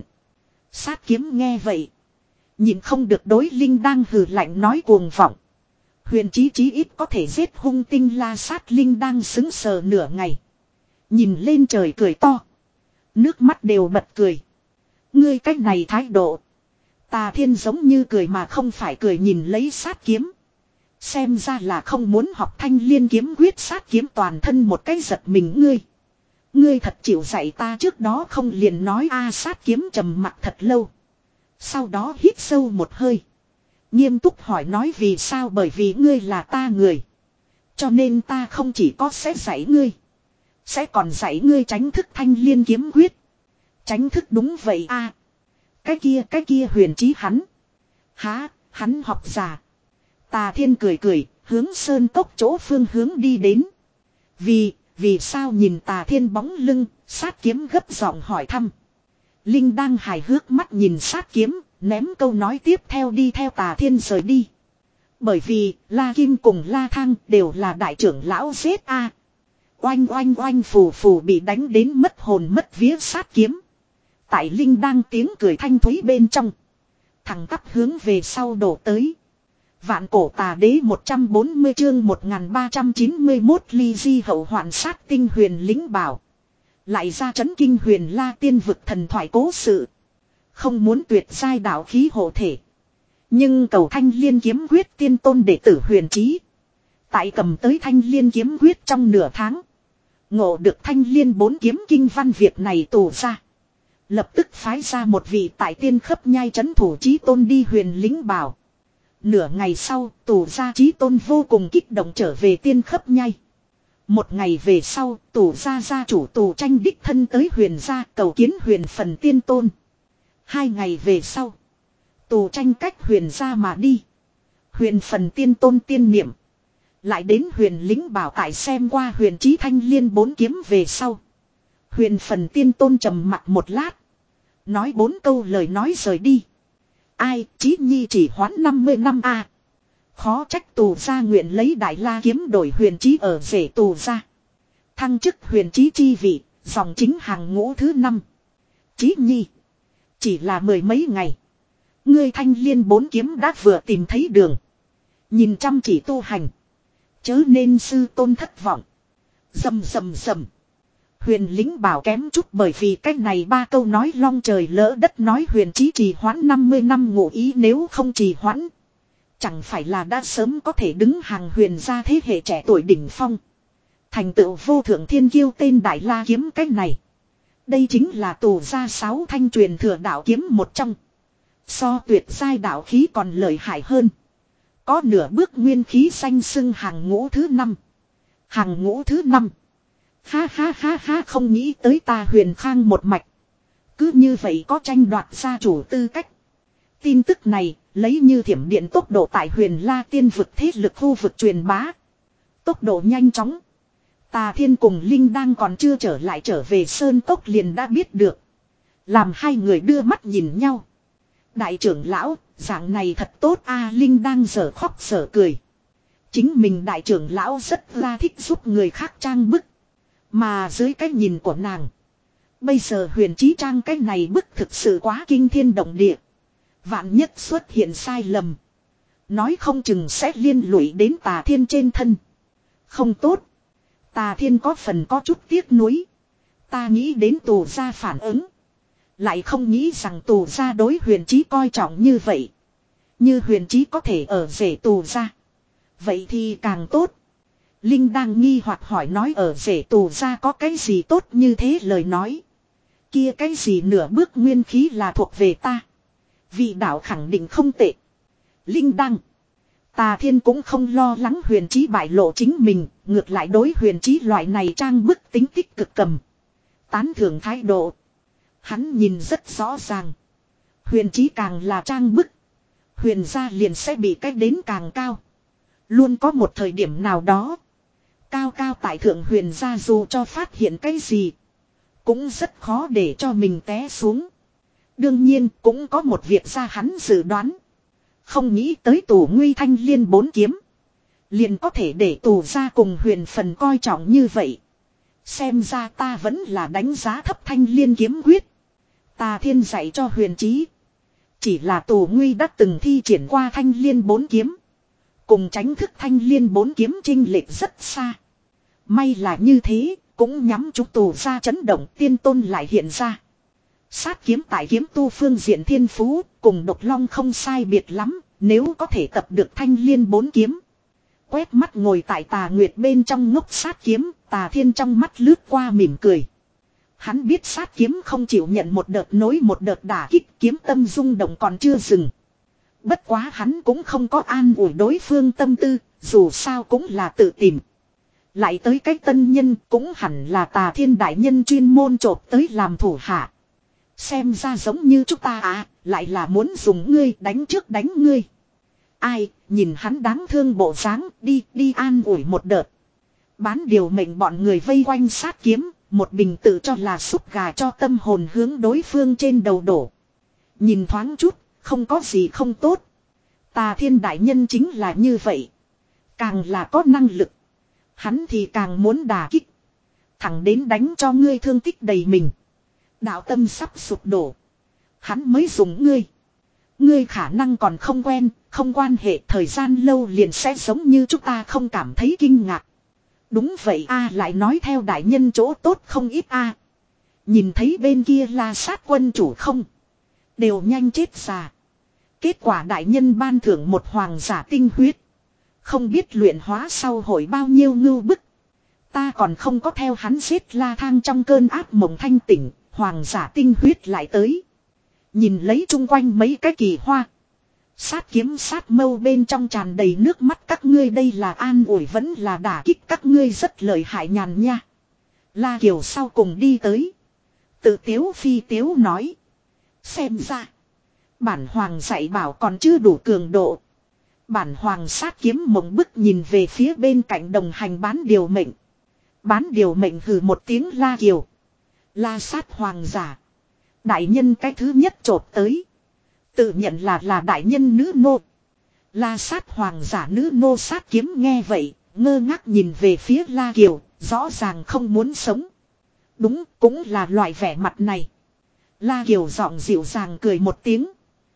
Sát kiếm nghe vậy. Nhìn không được đối Linh đang hừ lạnh nói cuồng vọng. Huyền chí chí ít có thể giết hung tinh la sát Linh đang xứng sờ nửa ngày. Nhìn lên trời cười to. Nước mắt đều bật cười. Ngươi cách này thái độ. Tà Thiên giống như cười mà không phải cười nhìn lấy sát kiếm. Xem ra là không muốn học thanh liên kiếm quyết sát kiếm toàn thân một cái giật mình ngươi. Ngươi thật chịu dạy ta trước đó không liền nói a sát kiếm trầm mặt thật lâu. Sau đó hít sâu một hơi. Nghiêm túc hỏi nói vì sao bởi vì ngươi là ta người. Cho nên ta không chỉ có sẽ dạy ngươi. Sẽ còn dạy ngươi tránh thức thanh liên kiếm quyết. Tránh thức đúng vậy a. Cái kia cái kia huyền chí hắn. Há, hắn học giả. Tà Thiên cười cười, hướng sơn cốc chỗ phương hướng đi đến. Vì, vì sao nhìn Tà Thiên bóng lưng, sát kiếm gấp giọng hỏi thăm. Linh đang hài hước mắt nhìn sát kiếm, ném câu nói tiếp theo đi theo Tà Thiên rời đi. Bởi vì, La Kim cùng La Thang đều là đại trưởng lão giết a. Oanh oanh oanh phù phù bị đánh đến mất hồn mất vía sát kiếm. Tại Linh đang tiếng cười thanh thúy bên trong. Thẳng tắp hướng về sau đổ tới. Vạn cổ tà đế một trăm bốn mươi chương một nghìn ba trăm chín mươi mốt ly di hậu hoạn sát tinh huyền lính bảo. Lại ra chấn kinh huyền la tiên vực thần thoại cố sự. Không muốn tuyệt giai đạo khí hộ thể. Nhưng cầu thanh liên kiếm quyết tiên tôn đệ tử huyền trí. Tại cầm tới thanh liên kiếm quyết trong nửa tháng. Ngộ được thanh liên bốn kiếm kinh văn việc này tù ra. Lập tức phái ra một vị tại tiên khấp nhai chấn thủ chí tôn đi huyền lính bảo. Nửa ngày sau, tù gia chí tôn vô cùng kích động trở về tiên khấp nhai. Một ngày về sau, tù gia gia chủ tù tranh đích thân tới huyền gia cầu kiến huyền phần tiên tôn. Hai ngày về sau, tù tranh cách huyền gia mà đi. Huyền phần tiên tôn tiên niệm. Lại đến huyền lính bảo tại xem qua huyền chí thanh liên bốn kiếm về sau. Huyền phần tiên tôn trầm mặt một lát. Nói bốn câu lời nói rời đi. Ai, Chí Nhi chỉ hoãn năm mươi năm a. À. Khó trách tù gia nguyện lấy đại la kiếm đổi huyền chí ở rể tù gia. Thăng chức huyền chí chi vị, dòng chính hàng ngũ thứ năm. Chí Nhi, chỉ là mười mấy ngày. Ngươi thanh liên bốn kiếm đã vừa tìm thấy đường. Nhìn chăm chỉ tu hành. Chớ nên sư tôn thất vọng. Rầm rầm rầm. Huyền lính bảo kém chút bởi vì cách này ba câu nói long trời lỡ đất nói huyền chí trì hoãn năm mươi năm ngụ ý nếu không trì hoãn. Chẳng phải là đã sớm có thể đứng hàng huyền gia thế hệ trẻ tuổi đỉnh phong. Thành tựu vô thượng thiên kiêu tên Đại La kiếm cách này. Đây chính là tù gia sáu thanh truyền thừa đạo kiếm một trong. So tuyệt giai đạo khí còn lợi hại hơn. Có nửa bước nguyên khí danh xưng hàng ngũ thứ năm. Hàng ngũ thứ năm. Ha ha ha ha, không nghĩ tới ta Huyền Khang một mạch. Cứ như vậy có tranh đoạt gia chủ tư cách. Tin tức này lấy như thiểm điện tốc độ tại Huyền La Tiên vực thế lực khu vực truyền bá. Tốc độ nhanh chóng. Tà Thiên cùng Linh đang còn chưa trở lại trở về Sơn Cốc liền đã biết được. Làm hai người đưa mắt nhìn nhau. Đại trưởng lão, dạng này thật tốt a. Linh đang dở khóc dở cười. Chính mình đại trưởng lão rất là thích giúp người khác trang bức. Mà dưới cái nhìn của nàng, bây giờ Huyền Chí Trang cái này bức thực sự quá kinh thiên động địa. Vạn nhất xuất hiện sai lầm, nói không chừng sẽ liên lụy đến Tà Thiên trên thân. Không tốt. Tà Thiên có phần có chút tiếc nuối. Ta nghĩ đến tù gia phản ứng. Lại không nghĩ rằng tù gia đối Huyền Chí coi trọng như vậy. Như Huyền Chí có thể ở rể tù gia, vậy thì càng tốt. Linh đang nghi hoặc hỏi, nói ở rể tù gia có cái gì tốt như thế lời nói. Kia cái gì nửa bước nguyên khí là thuộc về ta. Vị đạo khẳng định không tệ. Linh đang. Tà Thiên cũng không lo lắng Huyền Chí bại lộ chính mình. Ngược lại đối Huyền Chí loại này trang bức tính tích cực cầm. Tán thưởng thái độ. Hắn nhìn rất rõ ràng. Huyền Chí càng là trang bức, Huyền gia liền sẽ bị cách đến càng cao. Luôn có một thời điểm nào đó, cao cao tại thượng Huyền gia dù cho phát hiện cái gì, cũng rất khó để cho mình té xuống. Đương nhiên cũng có một việc ra hắn dự đoán. Không nghĩ tới tù nguy thanh liên bốn kiếm liền có thể để tù gia cùng Huyền phần coi trọng như vậy. Xem ra ta vẫn là đánh giá thấp thanh liên kiếm quyết. Tà Thiên dạy cho Huyền Chí, chỉ là tù nguy đã từng thi triển qua thanh liên bốn kiếm, cùng tránh thức thanh liên bốn kiếm chênh lệch rất xa. May là như thế, cũng nhắm chúng tù ra chấn động, tiên tôn lại hiện ra. Sát kiếm tại kiếm tu phương diện thiên phú, cùng độc long không sai biệt lắm, nếu có thể tập được thanh liên bốn kiếm. Quét mắt ngồi tại Tà Nguyệt bên trong ngốc sát kiếm, Tà Thiên trong mắt lướt qua mỉm cười. Hắn biết sát kiếm không chịu nhận một đợt nối một đợt đả kích, kiếm tâm rung động còn chưa dừng. Bất quá hắn cũng không có an ủi đối phương tâm tư, dù sao cũng là tự tìm. Lại tới cách tân nhân cũng hẳn là Tà Thiên đại nhân chuyên môn chộp tới làm thủ hạ. Xem ra giống như chúng ta à, lại là muốn dùng ngươi đánh trước đánh ngươi. Ai, nhìn hắn đáng thương bộ dáng, đi, đi an ủi một đợt. Bán điều mệnh bọn người vây quanh sát kiếm, một bình tự cho là xúc gà cho tâm hồn hướng đối phương trên đầu đổ. Nhìn thoáng chút, không có gì không tốt. Tà Thiên đại nhân chính là như vậy. Càng là có năng lực, hắn thì càng muốn đả kích. Thẳng đến đánh cho ngươi thương tích đầy mình, đạo tâm sắp sụp đổ, hắn mới dùng ngươi. Ngươi khả năng còn không quen, không quan hệ, thời gian lâu liền sẽ giống như chúng ta không cảm thấy kinh ngạc. Đúng vậy a, lại nói theo đại nhân chỗ tốt không ít a. Nhìn thấy bên kia La Sát quân chủ không, đều nhanh chết già. Kết quả đại nhân ban thưởng một hoàng giả tinh huyết, không biết luyện hóa sau hội bao nhiêu ngưu bức. Ta còn không có theo hắn giết La Thang trong cơn ác mộng thanh tỉnh, hoàng giả tinh huyết lại tới. Nhìn lấy chung quanh mấy cái kỳ hoa, sát kiếm sát mâu bên trong tràn đầy nước mắt. Các ngươi đây là an ủi vẫn là đả kích, các ngươi rất lợi hại nhàn nha. La Kiều sau cùng đi tới, tự tiếu phi tiếu nói. Xem ra bản hoàng dạy bảo còn chưa đủ cường độ. Bản hoàng sát kiếm mộng bức nhìn về phía bên cạnh đồng hành bán điều mệnh. Bán điều mệnh hừ một tiếng. La Kiều, La Sát hoàng giả, đại nhân cái thứ nhất chộp tới, tự nhận là là đại nhân nữ nô. La Sát hoàng giả nữ nô sát kiếm nghe vậy, ngơ ngác nhìn về phía La Kiều, rõ ràng không muốn sống. Đúng, cũng là loại vẻ mặt này. La Kiều giọng dịu dàng cười một tiếng.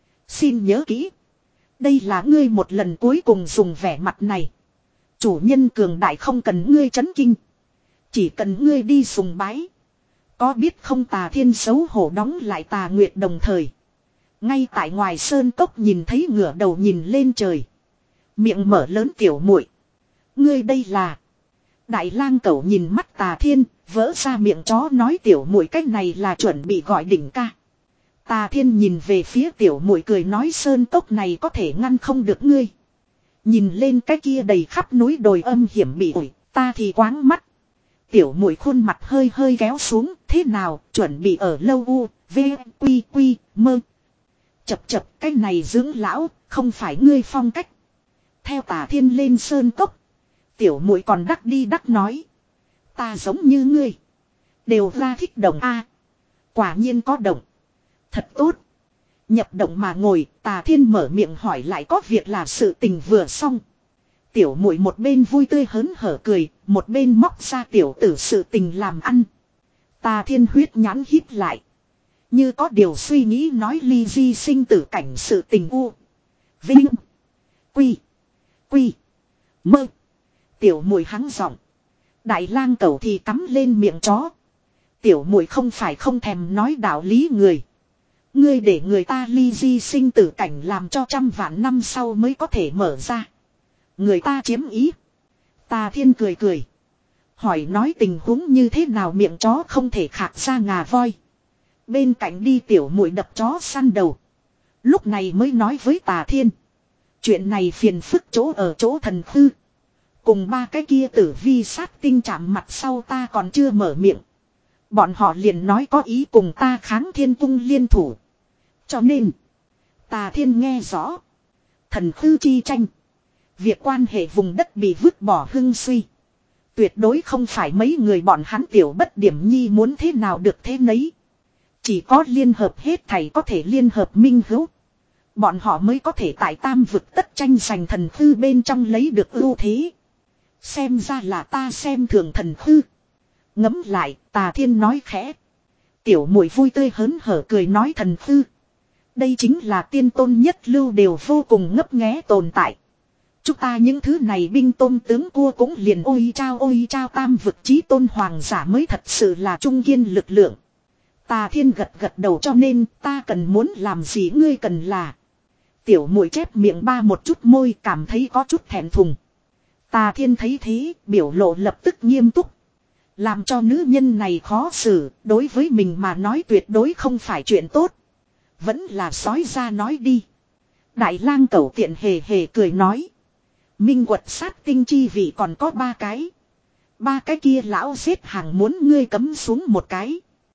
Xin nhớ kỹ, đây là ngươi một lần cuối cùng dùng vẻ mặt này. Chủ nhân cường đại không cần ngươi chấn kinh, chỉ cần ngươi đi sùng bái. Có biết không? Tà Thiên xấu hổ đóng lại Tà Nguyệt, đồng thời ngay tại ngoài sơn cốc nhìn thấy ngửa đầu nhìn lên trời, Miệng mở lớn tiểu muội. Ngươi đây là. Đại lang cẩu nhìn mắt Tà Thiên, vỡ ra miệng chó nói tiểu muội cách này là chuẩn bị gọi đỉnh ca. Tà Thiên nhìn về phía tiểu muội cười nói sơn cốc này có thể ngăn không được ngươi. Nhìn lên cái kia đầy khắp núi đồi âm hiểm bị ủi, ta thì quáng mắt. Tiểu muội khuôn mặt hơi hơi kéo xuống, thế nào, chuẩn bị ở lâu u, v, quy quy, mơ. Chập chập, cái này dưỡng lão, không phải ngươi phong cách. Theo Tà Thiên lên sơn cốc. Tiểu muội còn đắc đi đắc nói. Ta giống như ngươi. Đều ra thích động a. Quả nhiên có động. Thật tốt. Nhập động mà ngồi, Tà Thiên mở miệng hỏi lại có việc là sự tình vừa xong. Tiểu muội một bên vui tươi hớn hở cười, một bên móc ra tiểu tử sự tình làm ăn. Tà Thiên huyết nhãn híp lại. Như có điều suy nghĩ nói ly di sinh tử cảnh sự tình u. Vinh. Quy. Quy. Mơ. Tiểu muội hắng giọng. Đại lang cẩu thì cắm lên miệng chó. Tiểu muội không phải không thèm nói đạo lý người. Ngươi để người ta ly di sinh tử cảnh làm cho trăm vạn năm sau mới có thể mở ra. Người ta chiếm ý. Tà Thiên cười cười. Hỏi nói tình huống như thế nào miệng chó không thể khạc ra ngà voi. Bên cạnh đi tiểu muội đập chó săn đầu. Lúc này mới nói với Tà Thiên. Chuyện này phiền phức chỗ ở chỗ thần khư. Cùng ba cái kia tử vi sát tinh chạm mặt sau ta còn chưa mở miệng. Bọn họ liền nói có ý cùng ta kháng thiên cung liên thủ. Cho nên. Tà Thiên nghe rõ. Thần khư chi tranh. Việc quan hệ vùng đất bị vứt bỏ hưng suy. Tuyệt đối không phải mấy người bọn hắn tiểu bất điểm nhi muốn thế nào được thế nấy. Chỉ có liên hợp hết thảy có thể liên hợp minh hữu. Bọn họ mới có thể tại tam vực tất tranh giành thần khư bên trong lấy được ưu thế. Xem ra là ta xem thường thần khư. Ngấm lại, Tà Thiên nói khẽ. Tiểu muội vui tươi hớn hở cười nói thần khư. Đây chính là tiên tôn nhất lưu đều vô cùng ngấp nghé tồn tại. Chúng ta những thứ này binh tôn tướng cua cũng liền ôi trao ôi trao tam vực chí tôn hoàng giả mới thật sự là trung kiên lực lượng. Tà Thiên gật gật đầu cho nên ta cần muốn làm gì ngươi cần là. Tiểu muội chép miệng ba một chút môi cảm thấy có chút thẹn thùng. Tà Thiên thấy thế biểu lộ lập tức nghiêm túc. Làm cho nữ nhân này khó xử đối với mình mà nói tuyệt đối không phải chuyện tốt. Vẫn là sói ra nói đi. Đại lang cẩu tiện hề hề cười nói. Minh quật sát tinh chi vị còn có ba cái. Ba cái kia lão xếp hàng muốn ngươi cấm xuống một cái.